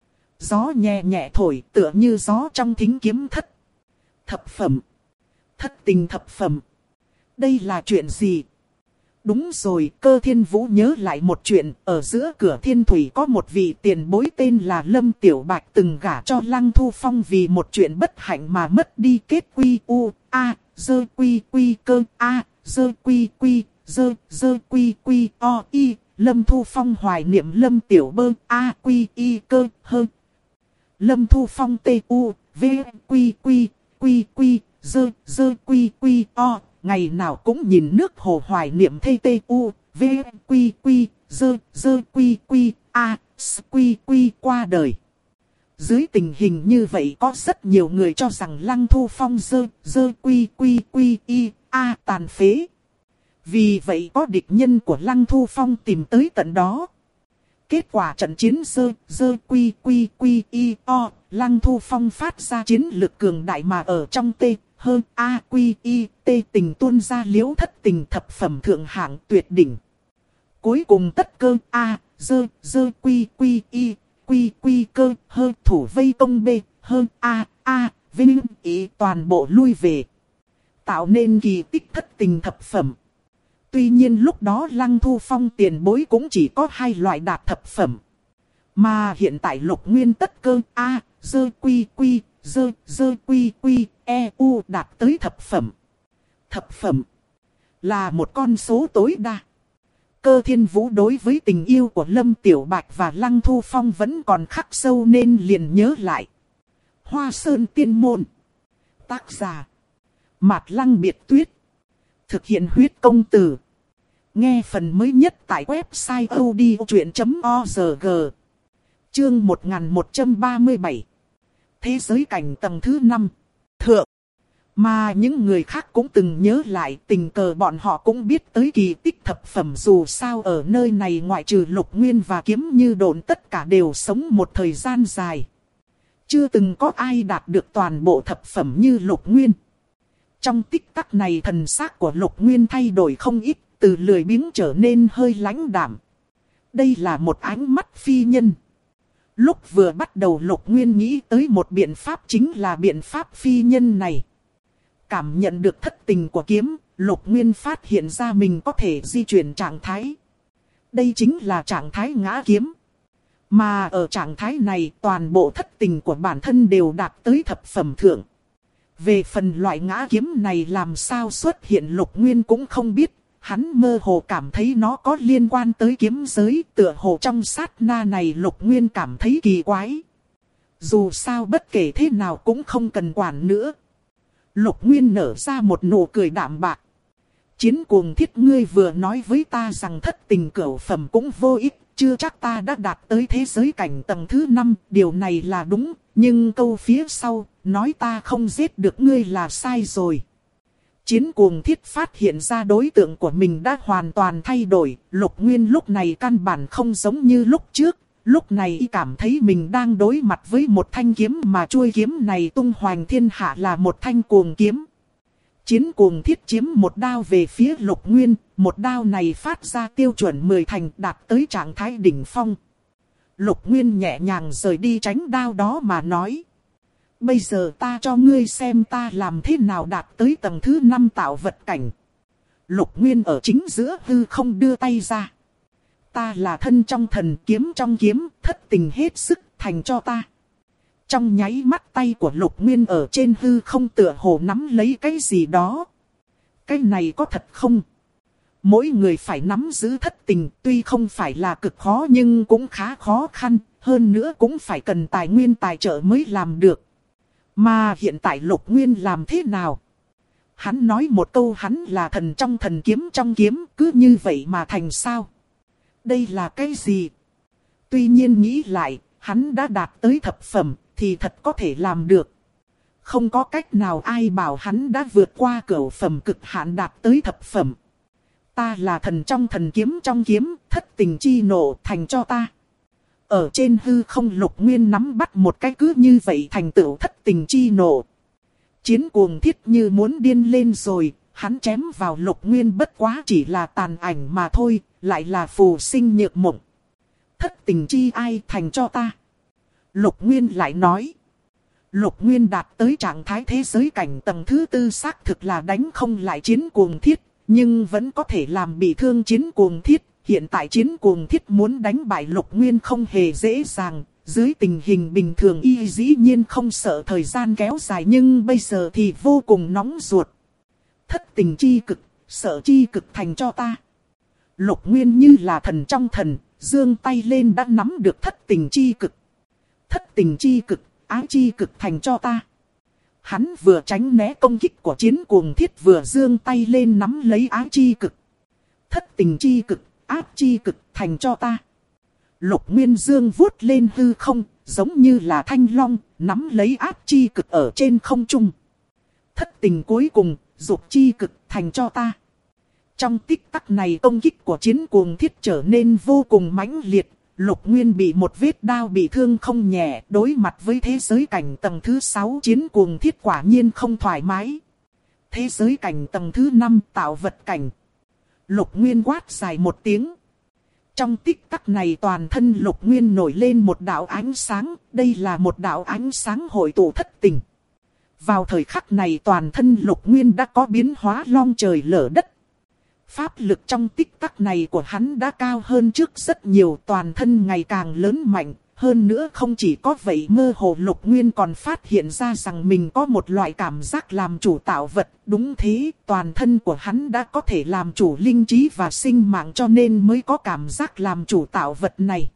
Speaker 1: Gió nhẹ nhẹ thổi tựa như gió trong thính kiếm thất. Thập phẩm. Thất tình thập phẩm. Đây là chuyện gì? Đúng rồi, Cơ Thiên Vũ nhớ lại một chuyện, ở giữa cửa Thiên Thủy có một vị tiền bối tên là Lâm Tiểu Bạch từng gả cho Lăng Thu Phong vì một chuyện bất hạnh mà mất đi kết quy u, a, dơ quy quy cơ, a, dơ quy quy, dơ quy quy o, y, Lâm Thu Phong hoài niệm Lâm Tiểu Bơ, a, quy y cơ, hơ. Lâm Thu Phong t, u, v, quy quy, quy quy, dơ quy quy o. Ngày nào cũng nhìn nước hồ hoài niệm thê tê u, v, quy quy, dơ quy quy, a, s quy quy qua đời. Dưới tình hình như vậy có rất nhiều người cho rằng Lăng Thu Phong dơ quy quy quy y, a tàn phế. Vì vậy có địch nhân của Lăng Thu Phong tìm tới tận đó. Kết quả trận chiến dơ quy quy quy y o, Lăng Thu Phong phát ra chiến lực cường đại mà ở trong t. Hơn A quy y tê tình tuôn ra liễu thất tình thập phẩm thượng hạng tuyệt đỉnh. Cuối cùng tất cơ A dơ quy quy y quy quy cơ hơn thủ vây công B hơn A vinh ý toàn bộ lui về. Tạo nên kỳ tích thất tình thập phẩm. Tuy nhiên lúc đó Lăng Thu Phong tiền bối cũng chỉ có 2 loại đạt thập phẩm. Mà hiện tại Lục Nguyên tất cơ A dơ quy quy dơ quy quy e u đạt tới thập phẩm. Thập phẩm là một con số tối đa. Cơ Thiên Vũ đối với tình yêu của Lâm Tiểu Bạch và Lăng Thu Phong vẫn còn khắc sâu nên liền nhớ lại. Hoa Sơn Tiên Môn. Tác giả Mạt Lăng Biệt Tuyết. Thực hiện huyết công từ. Nghe phần mới nhất tại website odchuyện.org. Chương 1137. Thế giới cảnh tầng thứ 5. Thượng. Mà những người khác cũng từng nhớ lại, tình cờ bọn họ cũng biết tới kỳ tích thập phẩm, dù sao ở nơi này ngoại trừ Lục Nguyên và Kiếm Như Độn tất cả đều sống một thời gian dài. Chưa từng có ai đạt được toàn bộ thập phẩm như Lục Nguyên. Trong tích tắc này thần sắc của Lục Nguyên thay đổi không ít, từ lười biếng trở nên hơi lãnh đạm. Đây là một ánh mắt phi nhân. Lúc vừa bắt đầu Lục Nguyên nghĩ tới một biện pháp, chính là biện pháp phi nhân này. Cảm nhận được thất tình của Kiếm, Lục Nguyên phát hiện ra mình có thể di chuyển trạng thái. Đây chính là trạng thái ngã kiếm. Mà ở trạng thái này toàn bộ thất tình của bản thân đều đạt tới thập phẩm thượng. Về phần loại ngã kiếm này làm sao xuất hiện Lục Nguyên cũng không biết. Hắn mơ hồ cảm thấy nó có liên quan tới kiếm giới, tựa hồ trong sát na này Lục Nguyên cảm thấy kỳ quái. Dù sao bất kể thế nào cũng không cần quản nữa. Lục Nguyên nở ra một nụ cười đạm bạc. Chiến Cuồng Thiết, ngươi vừa nói với ta rằng thất tình cửu phẩm cũng vô ích, chưa chắc ta đã đạt tới thế giới cảnh tầng thứ 5, điều này là đúng, nhưng câu phía sau, nói ta không giết được ngươi là sai rồi. Chiến Cuồng Thiết phát hiện ra đối tượng của mình đã hoàn toàn thay đổi, Lục Nguyên lúc này căn bản không giống như lúc trước, lúc này y cảm thấy mình đang đối mặt với một thanh kiếm mà chuôi kiếm này tung hoành thiên hạ là một thanh cuồng kiếm. Chiến Cuồng Thiết chiếm một đao về phía Lục Nguyên, một đao này phát ra tiêu chuẩn 10 thành đạt tới trạng thái đỉnh phong. Lục Nguyên nhẹ nhàng rời đi tránh đao đó mà nói. Bây giờ ta cho ngươi xem ta làm thế nào đạt tới tầng thứ 5 tạo vật cảnh. Lục Nguyên ở chính giữa hư không đưa tay ra. Ta là thân trong thần, kiếm trong kiếm, thất tình hết sức, thành cho ta. Trong nháy mắt tay của Lục Nguyên ở trên hư không tựa hồ nắm lấy cái gì đó. Cái này có thật không? Mỗi người phải nắm giữ thất tình, tuy không phải là cực khó nhưng cũng khá khó khăn, hơn nữa cũng phải cần tài nguyên tài trợ mới làm được. Mà hiện tại Lục Nguyên làm thế nào? Hắn nói một câu hắn là thần trong thần, kiếm trong kiếm, cứ như vậy mà thành sao? Đây là cái gì? Tuy nhiên nghĩ lại, hắn đã đạt tới thập phẩm, thì thật có thể làm được. Không có cách nào ai bảo hắn đã vượt qua cửu phẩm cực hạn đạt tới thập phẩm. Ta là thần trong thần, kiếm trong kiếm, thất tình chi nộ, thành cho ta. Ở trên hư không Lục Nguyên nắm bắt một cái cứ như vậy thành tựu thất tình chi nộ. Chiến Cuồng Thiết như muốn điên lên rồi, hắn chém vào Lục Nguyên bất quá chỉ là tàn ảnh mà thôi, lại là phù sinh nhược mộng. Thất tình chi ai thành cho ta. Lục Nguyên lại nói. Lục Nguyên đạt tới trạng thái thế giới cảnh tầng thứ 4 xác thực là đánh không lại Chiến Cuồng Thiết, nhưng vẫn có thể làm bị thương Chiến Cuồng Thiết. Hiện tại Chiến Cuồng Thiết muốn đánh bại Lục Nguyên không hề dễ dàng, dưới tình hình bình thường y dĩ nhiên không sợ thời gian kéo dài nhưng bây giờ thì vô cùng nóng ruột. Thất tình chi cực, sợ chi cực thành cho ta. Lục Nguyên như là thần trong thần, giương tay lên đã nắm được thất tình chi cực. Thất tình chi cực, ái chi cực thành cho ta. Hắn vừa tránh né công kích của Chiến Cuồng Thiết vừa giương tay lên nắm lấy ái chi cực. Thất tình chi cực, áp chi cực thành cho ta. Lục Nguyên dương vuốt lên hư không, giống như là thanh long, nắm lấy áp chi cực ở trên không trung. Thất tình cuối cùng, dục chi cực thành cho ta. Trong tích tắc này công kích của Chiến Cuồng Thiết trở nên vô cùng mãnh liệt. Lục Nguyên bị một vết đao bị thương không nhẹ, đối mặt với thế giới cảnh tầng thứ 6 Chiến Cuồng Thiết quả nhiên không thoải mái. Thế giới cảnh tầng thứ 5 tạo vật cảnh. Lục Nguyên quát dài một tiếng. Trong tích tắc này toàn thân Lục Nguyên nổi lên một đạo ánh sáng, đây là một đạo ánh sáng hội tụ thất tình. Vào thời khắc này toàn thân Lục Nguyên đã có biến hóa long trời lở đất. Pháp lực trong tích tắc này của hắn đã cao hơn trước rất nhiều, toàn thân ngày càng lớn mạnh. Hơn nữa không chỉ có vậy, mơ hồ Lục Nguyên còn phát hiện ra rằng mình có một loại cảm giác làm chủ tạo vật. Đúng thế, toàn thân của hắn đã có thể làm chủ linh trí và sinh mạng cho nên mới có cảm giác làm chủ tạo vật này.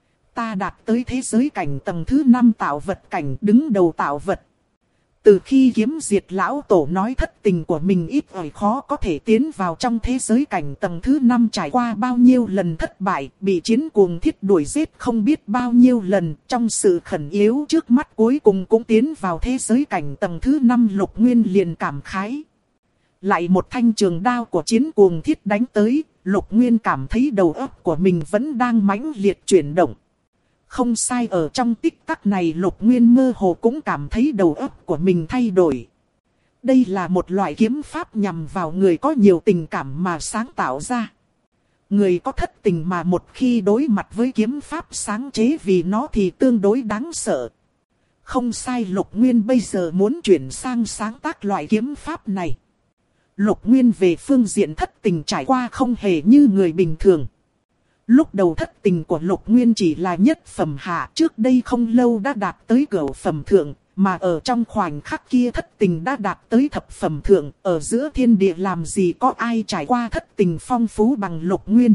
Speaker 1: Ta đạt tới thế giới cảnh tầng thứ 5 tạo vật cảnh, đứng đầu tạo vật. Từ khi kiếm diệt lão tổ nói thất tình của mình ít ỏi khó có thể tiến vào trong thế giới cảnh tầng thứ 5, trải qua bao nhiêu lần thất bại, bị Chiến Cuồng Thiết đuổi giết không biết bao nhiêu lần, trong sự khẩn yếu trước mắt cuối cùng cũng tiến vào thế giới cảnh tầng thứ 5. Lục Nguyên liền cảm khái. Lại một thanh trường đao của Chiến Cuồng Thiết đánh tới, Lục Nguyên cảm thấy đầu óc của mình vẫn đang mãnh liệt chuyển động. Không sai, ở trong tích tắc này Lục Nguyên mơ hồ cũng cảm thấy đầu óc của mình thay đổi. Đây là một loại kiếm pháp nhằm vào người có nhiều tình cảm mà sáng tạo ra. Người có thất tình mà một khi đối mặt với kiếm pháp sáng chế vì nó thì tương đối đáng sợ. Không sai, Lục Nguyên bây giờ muốn chuyển sang sáng tác loại kiếm pháp này. Lục Nguyên về phương diện thất tình trải qua không hề như người bình thường. Lúc đầu thất tình của Lục Nguyên chỉ là nhất phẩm hạ, trước đây không lâu đã đạt tới cửu phẩm thượng, mà ở trong khoảnh khắc kia thất tình đã đạt tới thập phẩm thượng, ở giữa thiên địa làm gì có ai trải qua thất tình phong phú bằng Lục Nguyên.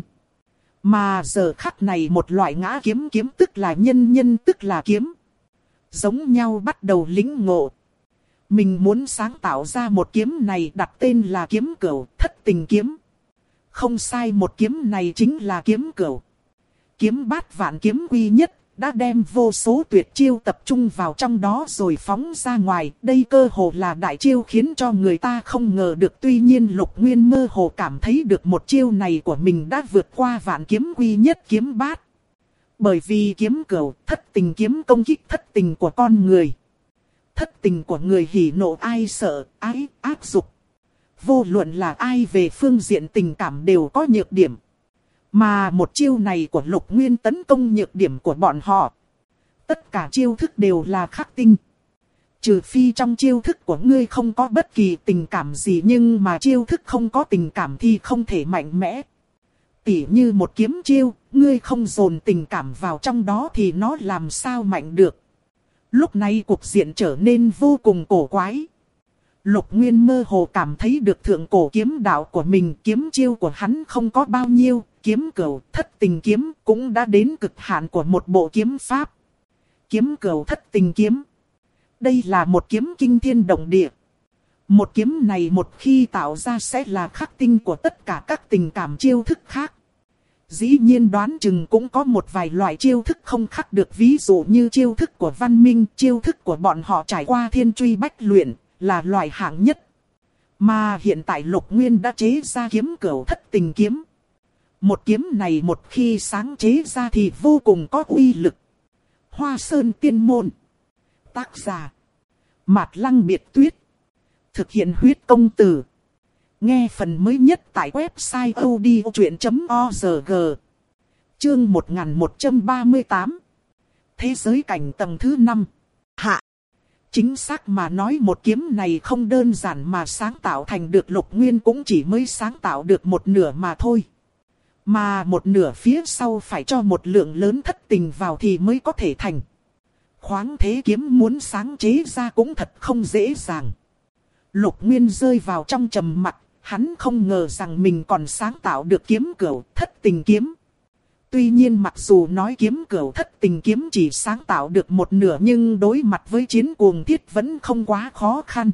Speaker 1: Mà giờ khắc này một loại ngã kiếm, kiếm tức là nhân, nhân tức là kiếm, giống nhau bắt đầu lĩnh ngộ. Mình muốn sáng tạo ra một kiếm này, đặt tên là kiếm cửu, thất tình kiếm. Không sai, một kiếm này chính là kiếm cửu. Kiếm bát vạn kiếm quy nhất, đã đem vô số tuyệt chiêu tập trung vào trong đó rồi phóng ra ngoài. Đây cơ hồ là đại chiêu khiến cho người ta không ngờ được. Tuy nhiên Lục Nguyên mơ hồ cảm thấy được một chiêu này của mình đã vượt qua vạn kiếm quy nhất kiếm bát. Bởi vì kiếm cửu, thất tình kiếm công kích thất tình của con người. Thất tình của người hỉ nộ ai sợ, ái, ác dục. Vô luận là ai về phương diện tình cảm đều có nhược điểm. Mà một chiêu này của Lục Nguyên tấn công nhược điểm của bọn họ. Tất cả chiêu thức đều là khắc tinh. Trừ phi trong chiêu thức của ngươi không có bất kỳ tình cảm gì, nhưng mà chiêu thức không có tình cảm thì không thể mạnh mẽ. Tỉ như một kiếm chiêu, ngươi không dồn tình cảm vào trong đó thì nó làm sao mạnh được. Lúc này cuộc diện trở nên vô cùng cổ quái. Lục Nguyên mơ hồ cảm thấy được thượng cổ kiếm đạo của mình, kiếm chiêu của hắn không có bao nhiêu, kiếm cửu thất tình kiếm cũng đã đến cực hạn của một bộ kiếm pháp. Kiếm cửu thất tình kiếm. Đây là một kiếm kinh thiên động địa. Một kiếm này một khi tạo ra sẽ là khắc tinh của tất cả các tình cảm chiêu thức khác. Dĩ nhiên đoán chừng cũng có một vài loại chiêu thức không khắc được, ví dụ như chiêu thức của Văn Minh, chiêu thức của bọn họ trải qua thiên truy bách luyện, là loại hạng nhất. Mà hiện tại Lục Nguyên đã chế ra kiếm cửu thất tình kiếm. Một kiếm này một khi sáng chế ra thì vô cùng có uy lực. Hoa Sơn Tiên Môn. Tác giả Mạt Lăng Biệt Tuyết. Thực hiện huyết công từ. Nghe phần mới nhất tại website odchuyện.org. Chương 1138. Thế giới cảnh tầng thứ 5. Hạ. Chính xác mà nói một kiếm này không đơn giản mà sáng tạo thành được, Lục Nguyên cũng chỉ mới sáng tạo được một nửa mà thôi. Mà một nửa phía sau phải cho một lượng lớn thất tình vào thì mới có thể thành. Khoáng thế kiếm muốn sáng chế ra cũng thật không dễ dàng. Lục Nguyên rơi vào trong trầm mặc, hắn không ngờ rằng mình còn sáng tạo được kiếm cửu thất tình kiếm. Tuy nhiên mặc dù nói kiếm cửu thất tình kiếm chỉ sáng tạo được một nửa, nhưng đối mặt với chiến cuồng thiết vẫn không quá khó khăn.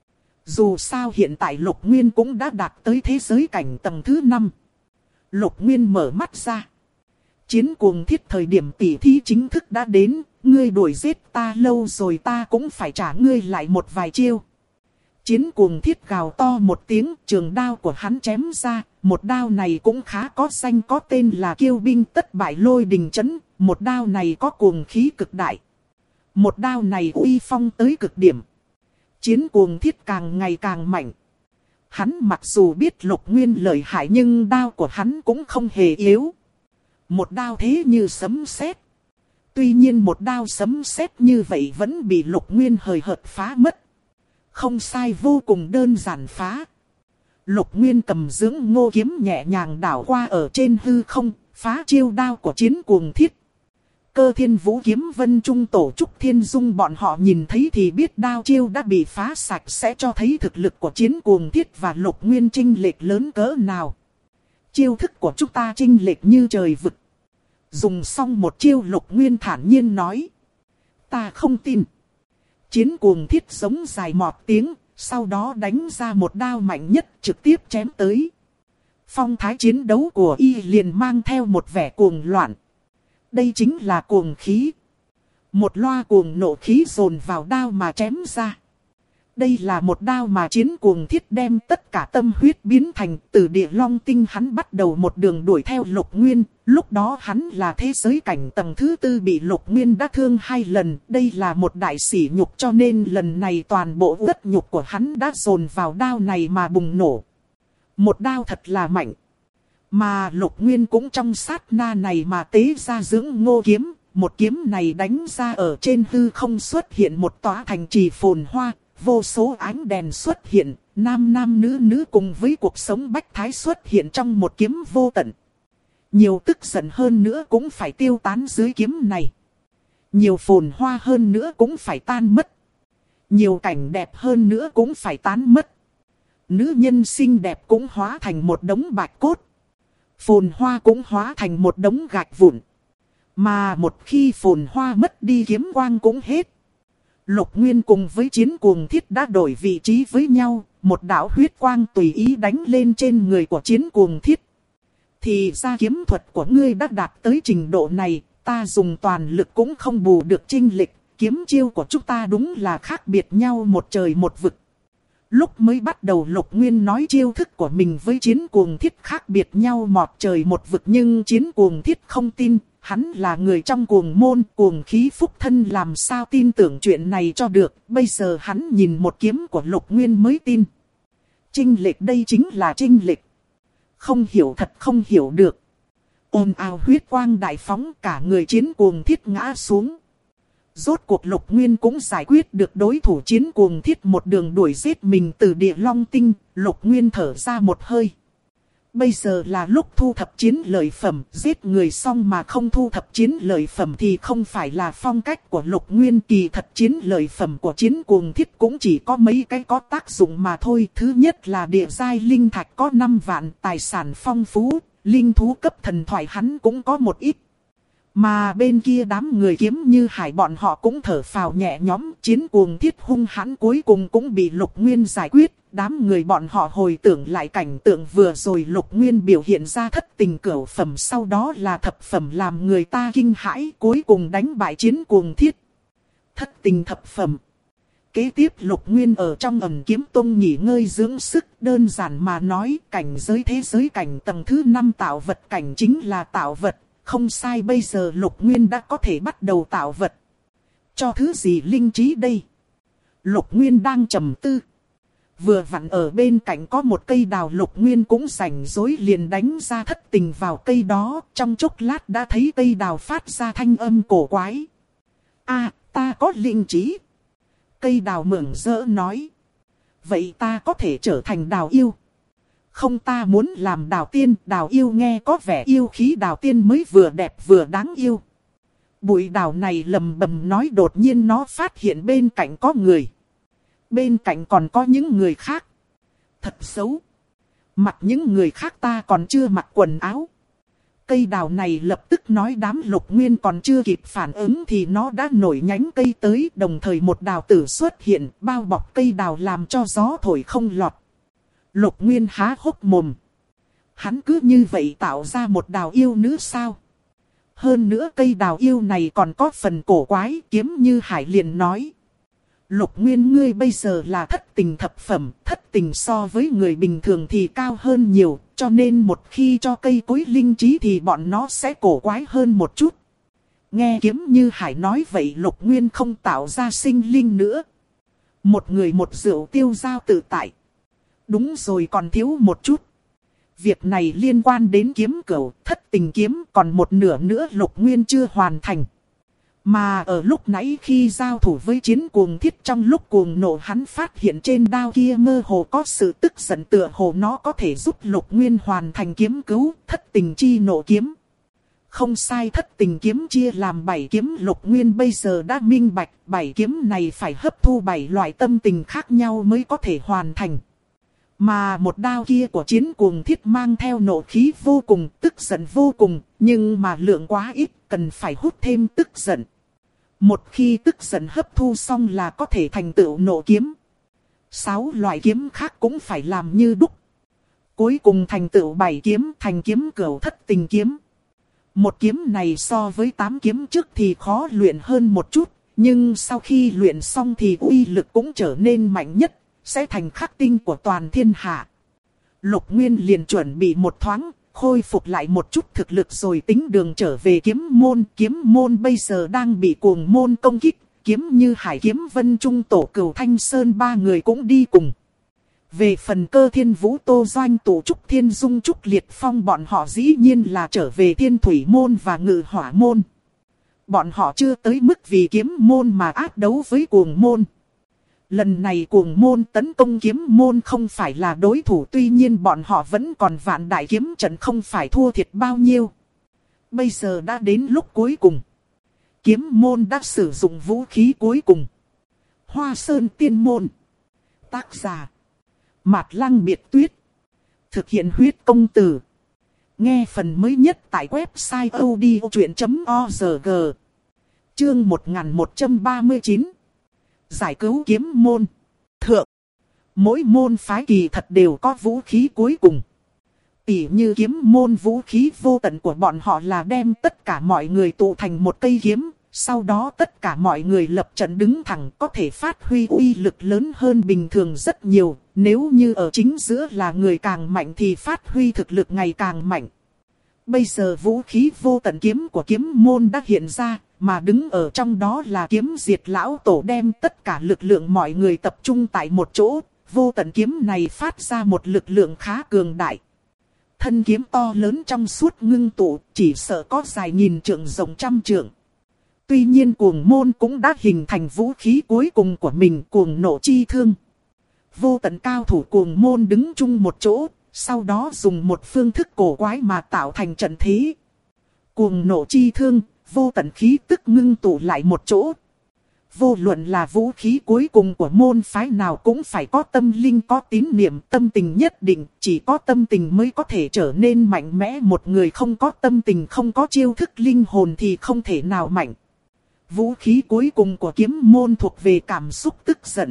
Speaker 1: Dù sao hiện tại Lục Nguyên cũng đã đạt tới thế giới cảnh tầng thứ 5. Lục Nguyên mở mắt ra. Chiến cuồng thiết thời điểm tỉ thí chính thức đã đến, ngươi đuổi giết ta lâu rồi, ta cũng phải trả ngươi lại một vài chiêu. Chiến cuồng thiết gào to một tiếng, trường đao của hắn chém ra, một đao này cũng khá có danh có tên là Kiêu binh tất bại lôi đình chấn, một đao này có cuồng khí cực đại. Một đao này uy phong tới cực điểm. Chiến cuồng thiết càng ngày càng mạnh. Hắn mặc dù biết Lục Nguyên lợi hại nhưng đao của hắn cũng không hề yếu. Một đao thế như sấm sét. Tuy nhiên một đao sấm sét như vậy vẫn bị Lục Nguyên hời hợt phá mất. Không sai, vô cùng đơn giản phá. Lục Nguyên cầm dưỡng ngô kiếm nhẹ nhàng đảo qua ở trên hư không, phá chiêu đao của chiến cuồng thiết. Cơ Thiên Vũ kiếm Vân Trung tổ Trúc Thiên Dung bọn họ nhìn thấy thì biết đao chiêu đã bị phá sạch, sẽ cho thấy thực lực của chiến cuồng thiết và Lục Nguyên chênh lệch lớn cỡ nào. Chiêu thức của chúng ta chênh lệch như trời vực. Dùng xong một chiêu, Lục Nguyên thản nhiên nói. Ta không tin. Chiến cuồng thiết giống dài mọt tiếng, sau đó đánh ra một đao mạnh nhất trực tiếp chém tới. Phong thái chiến đấu của y liền mang theo một vẻ cuồng loạn. Đây chính là cuồng khí. Một loa cuồng nộ khí dồn vào đao mà chém ra. Đây là một đao mà chiến cuồng thiết đem tất cả tâm huyết biến thành. Từ địa long tinh hắn bắt đầu một đường đuổi theo Lục Nguyên. Lúc đó hắn là thế giới cảnh tầng thứ 4 bị Lục Nguyên đã thương 2 lần. Đây là một đại sỉ nhục, cho nên lần này toàn bộ uất nhục của hắn đã dồn vào đao này mà bùng nổ. Một đao thật là mạnh. Mà Lục Nguyên cũng trong sát na này mà tế ra dưỡng ngô kiếm. Một kiếm này đánh ra ở trên hư không xuất hiện một tòa thành trì phồn hoa. vô số ánh đèn xuất hiện, nam nam nữ nữ cùng với cuộc sống bách thái xuất hiện trong một kiếm vô tận. Nhiều tức giận hơn nữa cũng phải tiêu tán dưới kiếm này. Nhiều phồn hoa hơn nữa cũng phải tan mất. Nhiều cảnh đẹp hơn nữa cũng phải tán mất. Nữ nhân xinh đẹp cũng hóa thành một đống bạch cốt. Phồn hoa cũng hóa thành một đống gạch vụn. Mà một khi phồn hoa mất đi kiếm quang cũng hết. Lục Nguyên cùng với Chiến Cuồng Thiết đã đổi vị trí với nhau. Một đạo huyết quang tùy ý đánh lên trên người của Chiến Cuồng Thiết. Thì ra kiếm thuật của ngươi đã đạt tới trình độ này. Ta dùng toàn lực cũng không bù được chênh lệch. Kiếm chiêu của chúng ta đúng là khác biệt nhau một trời một vực. Lúc mới bắt đầu Lục Nguyên nói chiêu thức của mình với Chiến Cuồng Thiết khác biệt nhau một trời một vực. Nhưng Chiến Cuồng Thiết không tin, hắn là người trong cuồng môn, cuồng khí phúc thân làm sao tin tưởng chuyện này cho được. Bây giờ hắn nhìn một kiếm của Lục Nguyên mới tin. Chênh lệch đây chính là chênh lệch. Không hiểu thật không hiểu được. Ồn ào huyết quang đại phóng, cả người Chiến Cuồng Thiết ngã xuống. Rốt cuộc Lục Nguyên cũng giải quyết được đối thủ Chiến Cuồng Thiết một đường đuổi giết mình từ Địa Long Tinh. Lục Nguyên thở ra một hơi. Bây giờ là lúc thu thập chiến lợi phẩm, giết người xong mà không thu thập chiến lợi phẩm thì không phải là phong cách của Lục Nguyên. Kỳ thật chiến lợi phẩm của Chiến Cuồng Thiết cũng chỉ có mấy cái có tác dụng mà thôi. Thứ nhất là địa giai linh thạch có 5 vạn, tài sản phong phú, linh thú cấp thần thoại hắn cũng có một ít. Mà bên kia đám người Kiếm Như Hải bọn họ cũng thở phào nhẹ nhõm. Chiến Cuồng Thiết hung hãn cuối cùng cũng bị Lục Nguyên giải quyết. Đám người bọn họ hồi tưởng lại cảnh tượng vừa rồi Lục Nguyên biểu hiện ra thất tình cửu phẩm, sau đó là thập phẩm làm người ta kinh hãi, cuối cùng đánh bại Chiến Cuồng Thiết. Thất tình thập phẩm. Kế tiếp Lục Nguyên ở trong Ẩn Kiếm Tông nghỉ ngơi dưỡng sức, đơn giản mà nói cảnh giới thế giới cảnh tầng thứ 5 tạo vật cảnh chính là tạo vật. Không sai, bây giờ Lục Nguyên đã có thể bắt đầu tạo vật. Cho thứ gì linh trí đây? Lục Nguyên đang trầm tư. Vừa vặn ở bên cạnh có một cây đào, Lục Nguyên cũng rảnh rỗi liền đánh ra thất tình vào cây đó. Trong chốc lát đã thấy cây đào phát ra thanh âm cổ quái. À, ta có linh trí. Cây đào mừng rỡ nói. Vậy ta có thể trở thành đào yêu. Không, ta muốn làm đào tiên, đào yêu nghe có vẻ yêu khí, đào tiên mới vừa đẹp vừa đáng yêu. Bụi đào này lầm bầm nói, đột nhiên nó phát hiện bên cạnh có người. Bên cạnh còn có những người khác. Thật xấu. Mặc những người khác ta còn chưa mặc quần áo. Cây đào này lập tức nói, đám Lục Nguyên còn chưa kịp phản ứng thì nó đã nổi nhánh cây tới. Đồng thời một đào tử xuất hiện, bao bọc cây đào làm cho gió thổi không lọt. Lục Nguyên há hốc mồm. Hắn cứ như vậy tạo ra một đào yêu nữ sao? Hơn nữa cây đào yêu này còn có phần cổ quái. Kiếm Như Hải liền nói. Lục Nguyên, ngươi bây giờ là thất tình thập phẩm. Thất tình so với người bình thường thì cao hơn nhiều. Cho nên một khi cho cây cối linh trí thì bọn nó sẽ cổ quái hơn một chút. Nghe Kiếm Như Hải nói vậy, Lục Nguyên không tạo ra sinh linh nữa. Một người một rượu tiêu dao tự tại. Đúng rồi, còn thiếu một chút. Việc này liên quan đến kiếm cửu, thất tình kiếm, còn một nửa nữa Lục Nguyên chưa hoàn thành. Mà ở lúc nãy khi giao thủ với Chiến Cuồng Thiết, trong lúc cuồng nộ hắn phát hiện trên đao kia mơ hồ có sự tức giận, tựa hồ nó có thể giúp Lục Nguyên hoàn thành kiếm cứu, thất tình chi nộ kiếm. Không sai, thất tình kiếm chia làm 7 kiếm. Lục Nguyên bây giờ đã minh bạch, 7 kiếm này phải hấp thu 7 loại tâm tình khác nhau mới có thể hoàn thành. Mà một đao kia của Chiến Cuồng Thiết mang theo nộ khí vô cùng, tức giận vô cùng, nhưng mà lượng quá ít, cần phải hút thêm tức giận. Một khi tức giận hấp thu xong là có thể thành tựu nộ kiếm. 6 loại kiếm khác cũng phải làm như đúc. Cuối cùng thành tựu 7 kiếm, thành kiếm cửu thất tình kiếm. Một kiếm này so với 8 kiếm trước thì khó luyện hơn một chút, nhưng sau khi luyện xong thì uy lực cũng trở nên mạnh nhất, sẽ thành khắc tinh của toàn thiên hạ. Lục Nguyên liền chuẩn bị một thoáng, khôi phục lại một chút thực lực rồi tính đường trở về kiếm môn. Kiếm môn bây giờ đang bị cuồng môn công kích, Kiếm Như Hải, Kiếm Vân Trung, Tổ Cửu Thanh Sơn 3 người cũng đi cùng. Về phần Cơ Thiên Vũ, Tô Doanh, Tổ Trúc Thiên Dung, Trúc Liệt Phong bọn họ dĩ nhiên là trở về Thiên Thủy Môn và Ngự Hỏa Môn. Bọn họ chưa tới mức vì kiếm môn mà ác đấu với cuồng môn. Lần này cuồng môn tấn công kiếm môn không phải là đối thủ, tuy nhiên bọn họ vẫn còn vạn đại kiếm trận, không phải thua thiệt bao nhiêu. Bây giờ đã đến lúc cuối cùng. Kiếm môn đã sử dụng vũ khí cuối cùng. Hoa Sơn Tiên Môn. Tác giả Mạt Lăng Biệt Tuyết. Thực hiện huyết công từ. Nghe phần mới nhất tại website odchuyện.org. Chương 1139. Giải cứu kiếm môn. Thượng. Mỗi môn phái kỳ thật đều có vũ khí cuối cùng. Tỉ như kiếm môn, vũ khí vô tận của bọn họ là đem tất cả mọi người tụ thành một cây kiếm. Sau đó tất cả mọi người lập trận đứng thẳng, có thể phát huy uy lực lớn hơn bình thường rất nhiều. Nếu như ở chính giữa là người càng mạnh thì phát huy thực lực ngày càng mạnh. Bây giờ vũ khí vô tận kiếm của kiếm môn đã hiện ra, mà đứng ở trong đó là kiếm diệt lão tổ, đem tất cả lực lượng mọi người tập trung tại một chỗ. Vô tận kiếm này phát ra một lực lượng khá cường đại. Thân kiếm to lớn trong suốt ngưng tụ, chỉ sợ có dài nghìn trượng rộng trăm trượng. Tuy nhiên cuồng môn cũng đã hình thành vũ khí cuối cùng của mình, cuồng nộ chi thương. Vô tận cao thủ cuồng môn đứng chung một chỗ, sau đó dùng một phương thức cổ quái mà tạo thành trận thế. Cuồng nộ chi thương, vô tận khí tức ngưng tụ lại một chỗ. Vô luận là vũ khí cuối cùng của môn phái nào cũng phải có tâm linh, có tín niệm, tâm tình nhất định. Chỉ có tâm tình mới có thể trở nên mạnh mẽ. Một người không có tâm tình, không có chiêu thức linh hồn thì không thể nào mạnh. Vũ khí cuối cùng của kiếm môn thuộc về cảm xúc tức giận.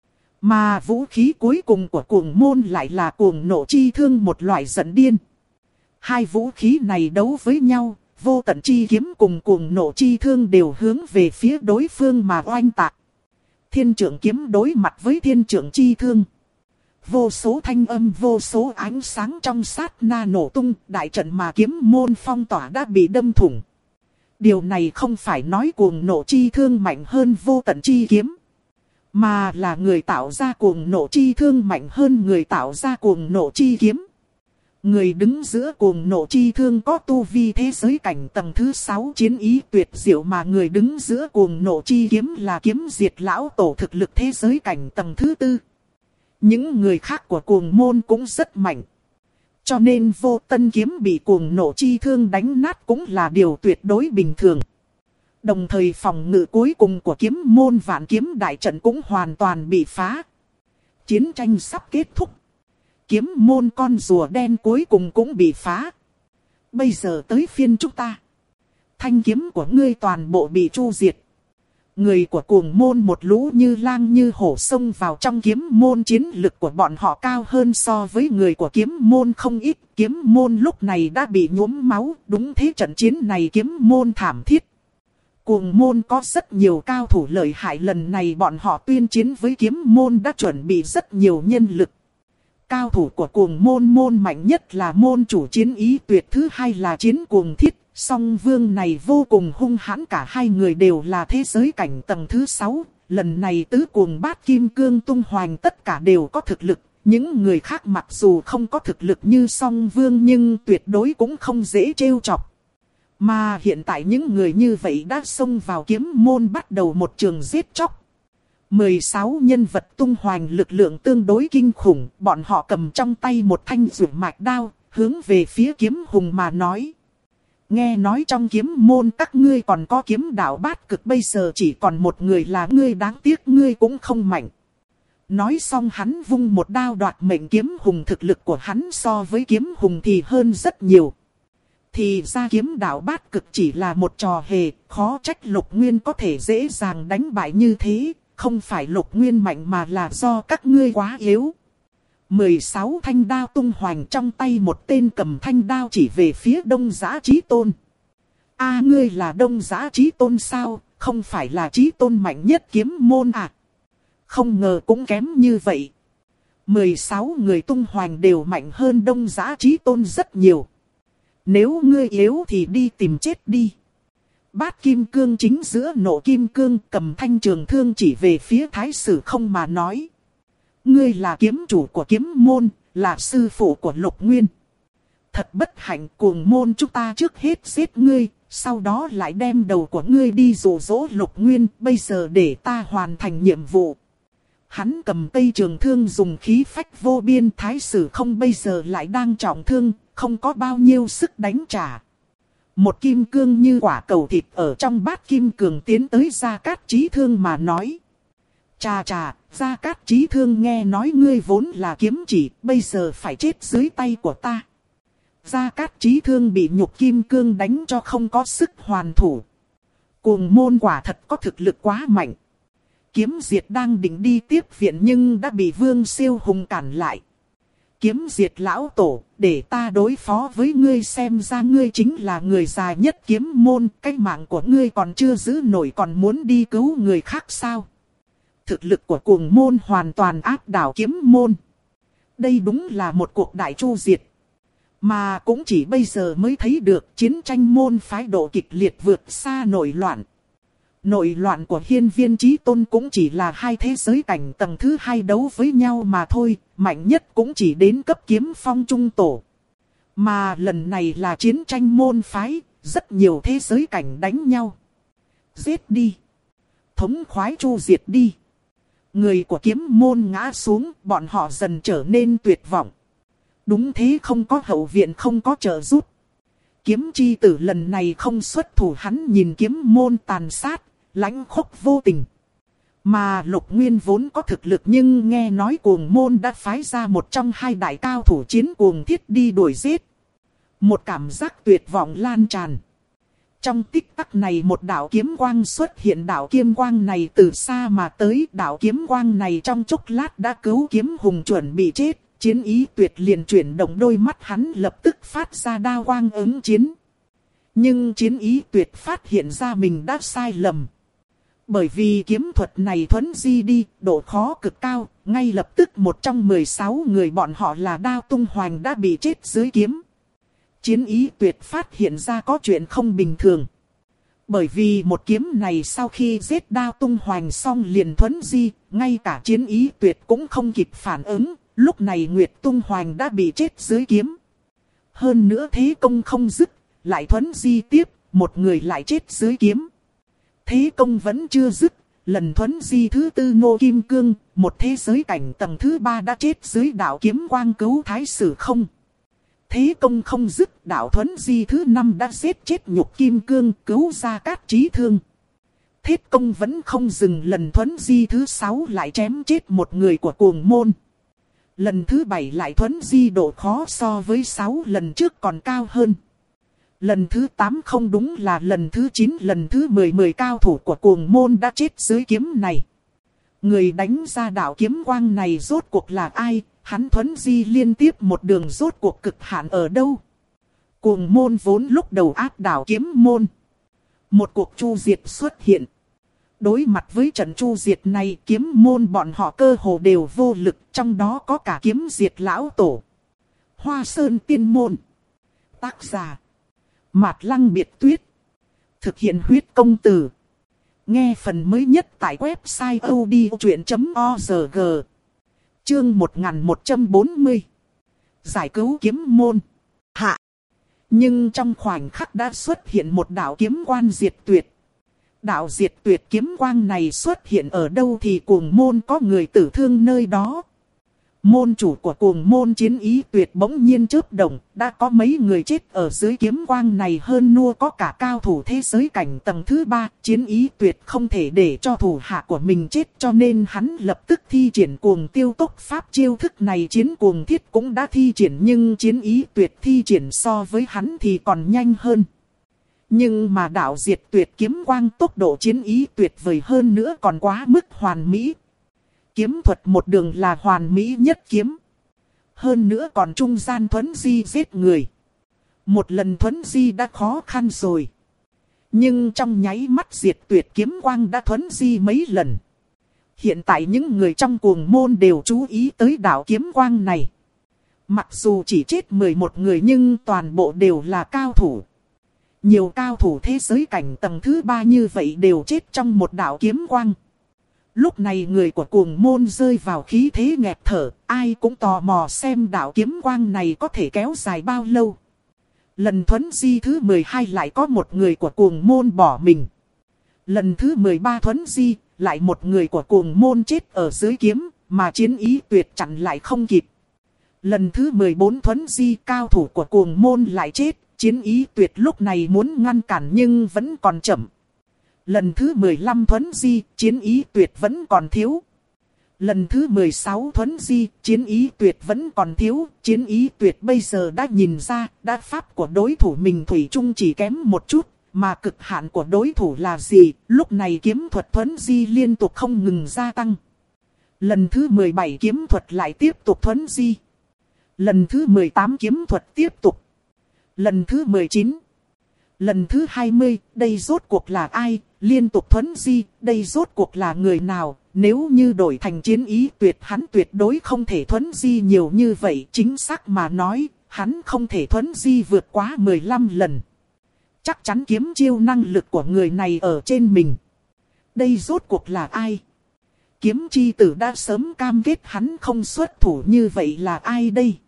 Speaker 1: Mà vũ khí cuối cùng của cuồng môn lại là cuồng nộ chi thương, một loại giận điên. Hai vũ khí này đấu với nhau, vô tận chi kiếm cùng cuồng nộ chi thương đều hướng về phía đối phương mà oanh tạc. Thiên trượng kiếm đối mặt với thiên trượng chi thương. Vô số thanh âm, vô số ánh sáng trong sát na nổ tung, đại trận mà kiếm môn phong tỏa đã bị đâm thủng. Điều này không phải nói cuồng nộ chi thương mạnh hơn vô tận chi kiếm, mà là người tạo ra cuồng nộ chi thương mạnh hơn người tạo ra cuồng nộ chi kiếm. Người đứng giữa cuồng nộ chi thương có tu vi thế giới cảnh tầng thứ 6 chiến ý tuyệt diệu, mà người đứng giữa cuồng nộ chi kiếm là kiếm diệt lão tổ thực lực thế giới cảnh tầng thứ 4. Những người khác của cuồng môn cũng rất mạnh. Cho nên vô tân kiếm bị cuồng nộ chi thương đánh nát cũng là điều tuyệt đối bình thường. Đồng thời phòng ngự cuối cùng của kiếm môn vạn kiếm đại trận cũng hoàn toàn bị phá. Chiến tranh sắp kết thúc. Kiếm môn con rùa đen cuối cùng cũng bị phá. Bây giờ tới phiên chúng ta. Thanh kiếm của ngươi toàn bộ bị tru diệt. Người của cuồng môn một lũ như lang như hổ xông vào trong kiếm môn, chiến lực của bọn họ cao hơn so với người của kiếm môn không ít. Kiếm môn lúc này đã bị nhuốm máu, đúng thế, trận chiến này kiếm môn thảm thiết. Cuồng môn có rất nhiều cao thủ lợi hại, lần này bọn họ tuyên chiến với kiếm môn đã chuẩn bị rất nhiều nhân lực. Cao thủ của cuồng môn mạnh nhất là môn chủ chiến ý tuyệt, thứ hai là chiến cuồng thiết. Song vương này vô cùng hung hãn, cả hai người đều là thế giới cảnh tầng thứ 6. Lần này tứ cuồng bát kim cương tung hoành tất cả đều có thực lực. Những người khác mặc dù không có thực lực như song vương nhưng tuyệt đối cũng không dễ trêu chọc. Mà hiện tại những người như vậy đã xông vào kiếm môn, bắt đầu một trường giết chóc. 16 nhân vật tung hoành, lực lượng tương đối kinh khủng. Bọn họ cầm trong tay một thanh rủ mạch đao, hướng về phía kiếm hùng mà nói. Nghe nói trong kiếm môn các ngươi còn có kiếm đạo bát cực, bây giờ chỉ còn một người là ngươi, đáng tiếc ngươi cũng không mạnh. Nói xong hắn vung một đao đoạt mệnh kiếm hùng, thực lực của hắn so với kiếm hùng thì hơn rất nhiều. Thì ra kiếm đạo bát cực chỉ là một trò hề, khó trách Lục Nguyên có thể dễ dàng đánh bại như thế, không phải Lục Nguyên mạnh mà là do các ngươi quá yếu. 16 thanh đao tung hoành, trong tay một tên cầm thanh đao chỉ về phía Đông Giã Chí Tôn. A, ngươi là Đông Giã Chí Tôn sao, không phải là Chí Tôn mạnh nhất kiếm môn à? Không ngờ cũng kém như vậy. 16 người tung hoành đều mạnh hơn Đông Giã Chí Tôn rất nhiều. Nếu ngươi yếu thì đi tìm chết đi. Bát kim cương chính giữa nộ kim cương cầm thanh trường thương chỉ về phía Thái Sử Không mà nói. Ngươi là kiếm chủ của kiếm môn, là sư phụ của Lục Nguyên. Thật bất hạnh, cuồng môn chúng ta trước hết giết ngươi, sau đó lại đem đầu của ngươi đi dụ dỗ Lục Nguyên, bây giờ để ta hoàn thành nhiệm vụ. Hắn cầm cây trường thương dùng khí phách vô biên, Thái Sử Không bây giờ lại đang trọng thương, không có bao nhiêu sức đánh trả. Một kim cương như quả cầu thịt ở trong bát kim cường tiến tới Gia Cát Chí Thương mà nói. Chà chà, Gia Cát Chí Thương, nghe nói ngươi vốn là kiếm chỉ, bây giờ phải chết dưới tay của ta. Gia Cát Chí Thương bị nhục kim cương đánh cho không có sức hoàn thủ. Cuồng môn quả thật có thực lực quá mạnh. Kiếm Diệt đang định đi tiếp viện nhưng đã bị Vương Siêu Hùng cản lại. Kiếm Diệt lão tổ, để ta đối phó với ngươi, xem ra ngươi chính là người già nhất kiếm môn, cái mạng của ngươi còn chưa giữ nổi còn muốn đi cứu người khác sao? Thực lực của cuồng môn hoàn toàn áp đảo kiếm môn. Đây đúng là một cuộc đại chu diệt. Mà cũng chỉ bây giờ mới thấy được chiến tranh môn phái độ kịch liệt vượt xa nội loạn. Nội loạn của Hiên Viên Chí Tôn cũng chỉ là hai thế giới cảnh tầng thứ hai đấu với nhau mà thôi, mạnh nhất cũng chỉ đến cấp kiếm phong trung tổ. Mà lần này là chiến tranh môn phái, rất nhiều thế giới cảnh đánh nhau. Giết đi! Thống khoái chu diệt đi! Người của kiếm môn ngã xuống, bọn họ dần trở nên tuyệt vọng. Đúng thế, không có hậu viện, không có trợ giúp. Kiếm chi tử lần này không xuất thủ, hắn nhìn kiếm môn tàn sát, lãnh khốc vô tình. Mà Lục Nguyên vốn có thực lực nhưng nghe nói cuồng môn đã phái ra một trong hai đại cao thủ chiến cuồng thiết đi đuổi giết. Một cảm giác tuyệt vọng lan tràn. Trong tích tắc này một đạo kiếm quang xuất hiện, đạo kiếm quang này từ xa mà tới, đạo kiếm quang này trong chốc lát đã cứu kiếm hùng chuẩn bị chết. Chiến Ý Tuyệt liền chuyển động đôi mắt, hắn lập tức phát ra đao quang ứng chiến. Nhưng Chiến Ý Tuyệt phát hiện ra mình đã sai lầm. Bởi vì kiếm thuật này thuấn di đi, độ khó cực cao, ngay lập tức một trong 16 người bọn họ là Đao Tung Hoành đã bị chết dưới kiếm. Chiến Ý Tuyệt phát hiện ra có chuyện không bình thường. Bởi vì một kiếm này sau khi giết Đao Tung Hoành xong liền thuấn di, ngay cả Chiến Ý Tuyệt cũng không kịp phản ứng. Lúc này Nguyệt Tung Hoành đã bị chết dưới kiếm. Hơn nữa thế công không dứt, lại thuấn di tiếp, một người lại chết dưới kiếm. Thế công vẫn chưa dứt, lần thuấn di thứ tư Ngô Kim Cương, một thế giới cảnh tầng thứ ba đã chết dưới đạo kiếm quang cứu Thái Sử Không. Thế công không dứt, đạo thuấn di thứ năm đã giết chết Nhục Kim Cương, cứu Gia Cát Chí Thương. Thế công vẫn không dừng, lần thuấn di thứ sáu lại chém chết một người của cuồng môn. Lần thứ 7 lại thuấn di, độ khó so với 6 lần trước còn cao hơn. Lần thứ 8 không, đúng là lần thứ 9, lần thứ 10 cao thủ của cuồng môn đã chết dưới kiếm này. Người đánh ra đạo kiếm quang này rốt cuộc là ai? Hắn thuấn di liên tiếp một đường, rốt cuộc cực hạn ở đâu? Cuồng môn vốn lúc đầu áp đảo kiếm môn. Một cuộc chu diệt xuất hiện. Đối mặt với trận chu diệt này, kiếm môn bọn họ cơ hồ đều vô lực, trong đó có cả Kiếm Diệt lão tổ. Hoa Sơn Tiên Môn. Tác giả Mạt Lăng Biệt Tuyết. Thực hiện huyết công từ. Nghe phần mới nhất tại website odchuyện.org. Chương 1140. Giải cứu kiếm môn. Hạ. Nhưng trong khoảnh khắc đã xuất hiện một đạo kiếm quan diệt tuyệt. Đạo diệt tuyệt kiếm quang này xuất hiện ở đâu thì cuồng môn có người tử thương nơi đó. Môn chủ của cuồng môn Chiến Ý Tuyệt bỗng nhiên chớp động, đã có mấy người chết ở dưới kiếm quang này, hơn nua có cả cao thủ thế giới cảnh tầng thứ 3. Chiến Ý Tuyệt không thể để cho thủ hạ của mình chết, cho nên hắn lập tức thi triển cuồng tiêu tốc pháp, chiêu thức này Chiến Cuồng Thiết cũng đã thi triển, nhưng Chiến Ý Tuyệt thi triển so với hắn thì còn nhanh hơn. Nhưng mà đạo diệt tuyệt kiếm quang tốc độ Chiến Ý Tuyệt vời hơn nữa, còn quá mức hoàn mỹ. Kiếm thuật một đường là hoàn mỹ nhất kiếm. Hơn nữa còn trung gian thuấn di giết người. Một lần thuấn di đã khó khăn rồi. Nhưng trong nháy mắt diệt tuyệt kiếm quang đã thuấn di mấy lần. Hiện tại những người trong cuồng môn đều chú ý tới đạo kiếm quang này. Mặc dù chỉ chết 11 người nhưng toàn bộ đều là cao thủ. Nhiều cao thủ thế giới cảnh tầng thứ 3 như vậy đều chết trong một đạo kiếm quang. Lúc này người của cuồng môn rơi vào khí thế nghẹt thở, ai cũng tò mò xem đạo kiếm quang này có thể kéo dài bao lâu. Lần thuấn di thứ 12 lại có một người của cuồng môn bỏ mình. Lần thứ 13 thuấn di, lại một người của cuồng môn chết ở dưới kiếm, mà Chiến Ý Tuyệt chặn lại không kịp. Lần thứ 14 thuấn di cao thủ của cuồng môn lại chết, Chiến Ý Tuyệt lúc này muốn ngăn cản nhưng vẫn còn chậm. Lần thứ 15 thuấn di, Chiến Ý Tuyệt vẫn còn thiếu. Lần thứ 16 thuấn di, Chiến Ý Tuyệt vẫn còn thiếu. Chiến Ý Tuyệt bây giờ đã nhìn ra, đa pháp của đối thủ mình thủy chung chỉ kém một chút. Mà cực hạn của đối thủ là gì? Lúc này kiếm thuật thuấn di liên tục không ngừng gia tăng. Lần thứ 17 kiếm thuật lại tiếp tục thuấn di. Lần thứ 18 kiếm thuật tiếp tục. Lần thứ 19. Lần thứ 20, đây rốt cuộc là ai? Liên tục thuấn di, đây rốt cuộc là người nào? Nếu như đổi thành Chiến Ý Tuyệt, hắn tuyệt đối không thể thuấn di nhiều như vậy. Chính xác mà nói, hắn không thể thuấn di vượt quá 15 lần. Chắc chắn kiếm chiêu năng lực của người này ở trên mình. Đây rốt cuộc là ai? Kiếm chi tử đã sớm cam kết hắn không xuất thủ, như vậy là ai đây?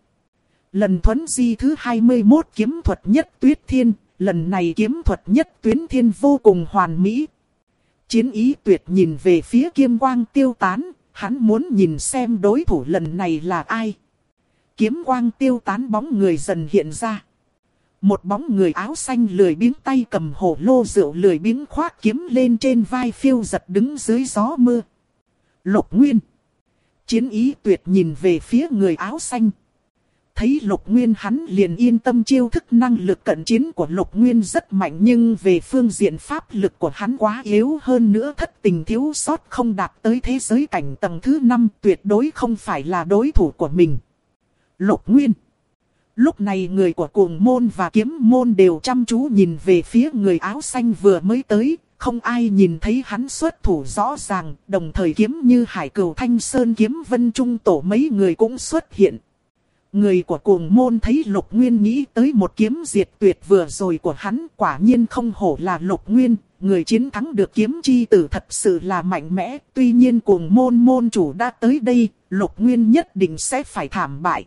Speaker 1: Lần thuấn di thứ 21 kiếm thuật Nhất Tuyết Thiên, lần này kiếm thuật Nhất Tuyến Thiên vô cùng hoàn mỹ. Chiến Ý Tuyệt nhìn về phía kiếm quang tiêu tán, hắn muốn nhìn xem đối thủ lần này là ai. Kiếm quang tiêu tán, bóng người dần hiện ra. Một bóng người áo xanh lười biếng tay cầm hổ lô rượu, lười biếng khoác kiếm lên trên vai, phiêu giật đứng dưới gió mưa. Lục Nguyên. Chiến Ý Tuyệt nhìn về phía người áo xanh. Thấy Lục Nguyên hắn liền yên tâm, chiêu thức năng lực cận chiến của Lục Nguyên rất mạnh, nhưng về phương diện pháp lực của hắn quá yếu, hơn nữa thất tình thiếu sót không đạt tới thế giới cảnh tầng thứ 5, tuyệt đối không phải là đối thủ của mình. Lục Nguyên. Lúc này người của cuồng môn và kiếm môn đều chăm chú nhìn về phía người áo xanh vừa mới tới, không ai nhìn thấy hắn xuất thủ rõ ràng, đồng thời kiếm như Hải Cửu, Thanh Sơn, Kiếm Vân Trung Tổ mấy người cũng xuất hiện. Người của cuồng môn thấy Lục Nguyên nghĩ tới một kiếm diệt tuyệt vừa rồi của hắn, quả nhiên không hổ là Lục Nguyên, người chiến thắng được kiếm chi tử thật sự là mạnh mẽ. Tuy nhiên cuồng môn môn chủ đã tới đây, Lục Nguyên nhất định sẽ phải thảm bại.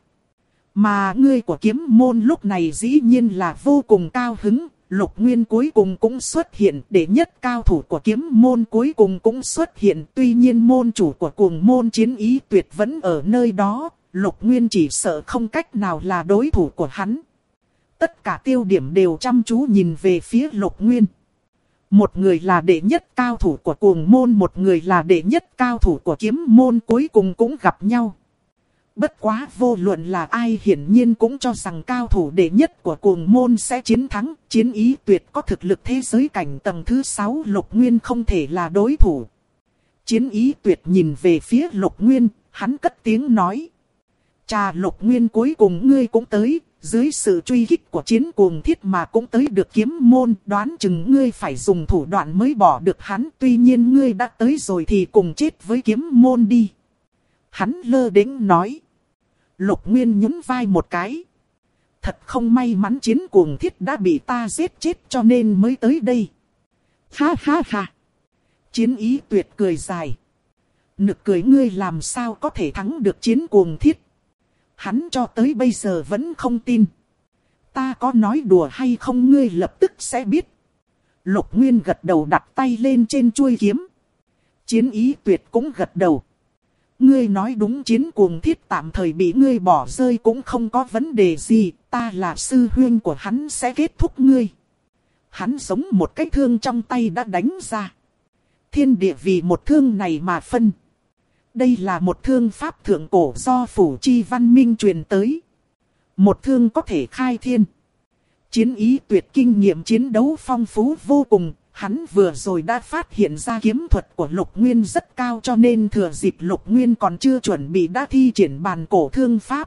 Speaker 1: Mà người của kiếm môn lúc này dĩ nhiên là vô cùng cao hứng, Lục Nguyên cuối cùng cũng xuất hiện, đệ nhất cao thủ của kiếm môn cuối cùng cũng xuất hiện. Tuy nhiên môn chủ của cuồng môn Chiến Ý Tuyệt vẫn ở nơi đó, Lục Nguyên chỉ sợ không cách nào là đối thủ của hắn. Tất cả tiêu điểm đều chăm chú nhìn về phía Lục Nguyên. Một người là đệ nhất cao thủ của cuồng môn, một người là đệ nhất cao thủ của kiếm môn, cuối cùng cũng gặp nhau. Bất quá vô luận là ai hiển nhiên cũng cho rằng cao thủ đệ nhất của cuồng môn sẽ chiến thắng. Chiến Ý Tuyệt có thực lực thế giới cảnh tầng thứ 6, Lục Nguyên không thể là đối thủ. Chiến Ý Tuyệt nhìn về phía Lục Nguyên, hắn cất tiếng nói. Chà, Lục Nguyên, cuối cùng ngươi cũng tới, dưới sự truy kích của Chiến Cuồng Thiết mà cũng tới được kiếm môn, đoán chừng ngươi phải dùng thủ đoạn mới bỏ được hắn, tuy nhiên ngươi đã tới rồi thì cùng chết với kiếm môn đi. Hắn lơ đễnh nói. Lục Nguyên nhún vai một cái. Thật không may mắn Chiến Cuồng Thiết đã bị ta giết chết cho nên mới tới đây. Ha ha ha. Chiến Ý Tuyệt cười dài. Nực cười, ngươi làm sao có thể thắng được Chiến Cuồng Thiết? Hắn cho tới bây giờ vẫn không tin. Ta có nói đùa hay không ngươi lập tức sẽ biết. Lục Nguyên gật đầu, đặt tay lên trên chuôi kiếm. Chiến Ý Tuyệt cũng gật đầu. Ngươi nói đúng, Chiến Cuồng Thiết tạm thời bị ngươi bỏ rơi cũng không có vấn đề gì. Ta là sư huynh của hắn sẽ kết thúc ngươi. Hắn giống một cái thương trong tay đã đánh ra. Thiên địa vì một thương này mà phân. Đây là một thương pháp thượng cổ do Phủ Chi Văn Minh truyền tới. Một thương có thể khai thiên. Chiến Ý Tuyệt kinh nghiệm chiến đấu phong phú vô cùng. Hắn vừa rồi đã phát hiện ra kiếm thuật của Lục Nguyên rất cao, cho nên thừa dịp Lục Nguyên còn chưa chuẩn bị đã thi triển bàn cổ thương pháp.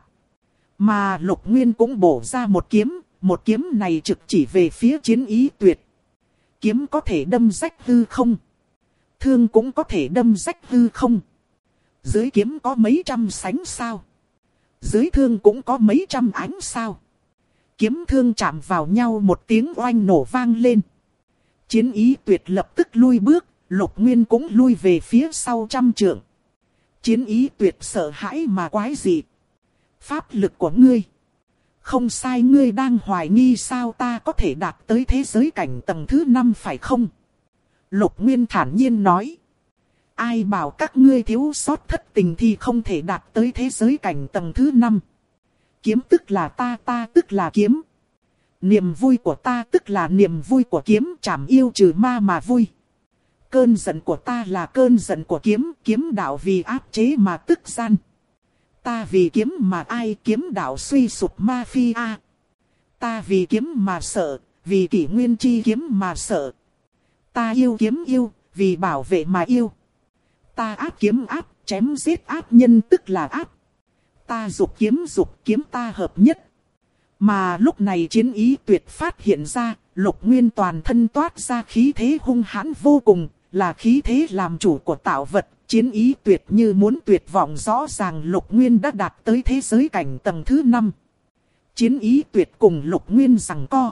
Speaker 1: Mà Lục Nguyên cũng bổ ra một kiếm này trực chỉ về phía Chiến Ý Tuyệt. Kiếm có thể đâm rách hư không. Thương cũng có thể đâm rách hư không. Dưới kiếm có mấy trăm sánh sao. Dưới thương cũng có mấy trăm ánh sao. Kiếm thương chạm vào nhau, một tiếng oanh nổ vang lên. Chiến Ý Tuyệt lập tức lui bước, Lục Nguyên cũng lui về phía sau trăm trượng. Chiến Ý Tuyệt sợ hãi mà quái dị. Pháp lực của ngươi. Không sai, ngươi đang hoài nghi sao ta có thể đạt tới thế giới cảnh tầng thứ 5 phải không? Lục Nguyên thản nhiên nói. Ai bảo các ngươi thiếu sót thất tình thì không thể đạt tới thế giới cảnh tầng thứ 5. Kiếm tức là ta tức là kiếm. Niềm vui của ta tức là niềm vui của kiếm, chảm yêu trừ ma mà vui. Cơn giận của ta là cơn giận của kiếm, kiếm đạo vì áp chế mà tức gian. Ta vì kiếm mà ai, kiếm đạo suy sụp mafia. Ta vì kiếm mà sợ, vì kỷ nguyên chi kiếm mà sợ. Ta yêu kiếm yêu, vì bảo vệ mà yêu. Ta áp kiếm áp, chém giết áp nhân tức là áp. Ta dục kiếm ta hợp nhất. Mà lúc này chiến ý tuyệt phát hiện ra, Lục Nguyên toàn thân toát ra khí thế hung hãn vô cùng, là khí thế làm chủ của tạo vật. Chiến ý tuyệt như muốn tuyệt vọng, rõ ràng Lục Nguyên đã đạt tới thế giới cảnh tầng thứ 5. Chiến ý tuyệt cùng Lục Nguyên giằng co.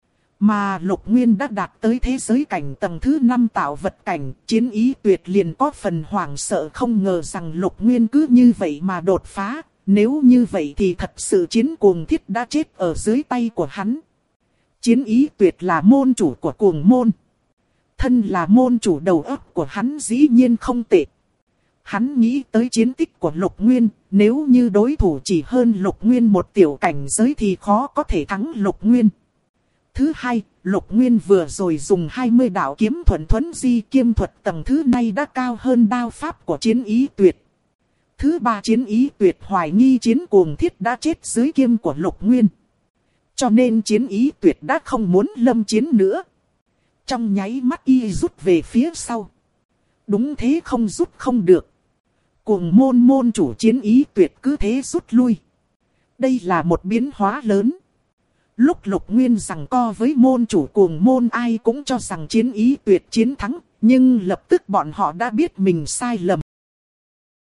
Speaker 1: Mà Lục Nguyên đã đạt tới thế giới cảnh tầng thứ 5 tạo vật cảnh, chiến ý tuyệt liền có phần hoảng sợ, không ngờ rằng Lục Nguyên cứ như vậy mà đột phá. Nếu như vậy thì thật sự Chiến Cuồng Thiết đã chết ở dưới tay của hắn. Chiến ý tuyệt là môn chủ của cuồng môn. Thân là môn chủ, đầu óc của hắn dĩ nhiên không tệ. Hắn nghĩ tới chiến tích của Lục Nguyên, nếu như đối thủ chỉ hơn Lục Nguyên một tiểu cảnh giới thì khó có thể thắng Lục Nguyên. Thứ hai, Lục Nguyên vừa rồi dùng 20 đạo kiếm thuần di kiêm thuật tầng thứ này đã cao hơn đao pháp của chiến ý tuyệt. Thứ ba, chiến ý tuyệt hoài nghi Chiến Cuồng Thiết đã chết dưới kiếm của Lục Nguyên. Cho nên chiến ý tuyệt đã không muốn lâm chiến nữa. Trong nháy mắt y rút về phía sau. Đúng thế, không rút không được. Cuồng môn môn chủ chiến ý tuyệt cứ thế rút lui. Đây là một biến hóa lớn. Lúc Lục Nguyên giằng co với môn chủ cuồng môn, ai cũng cho rằng chiến ý tuyệt chiến thắng. Nhưng lập tức bọn họ đã biết mình sai lầm.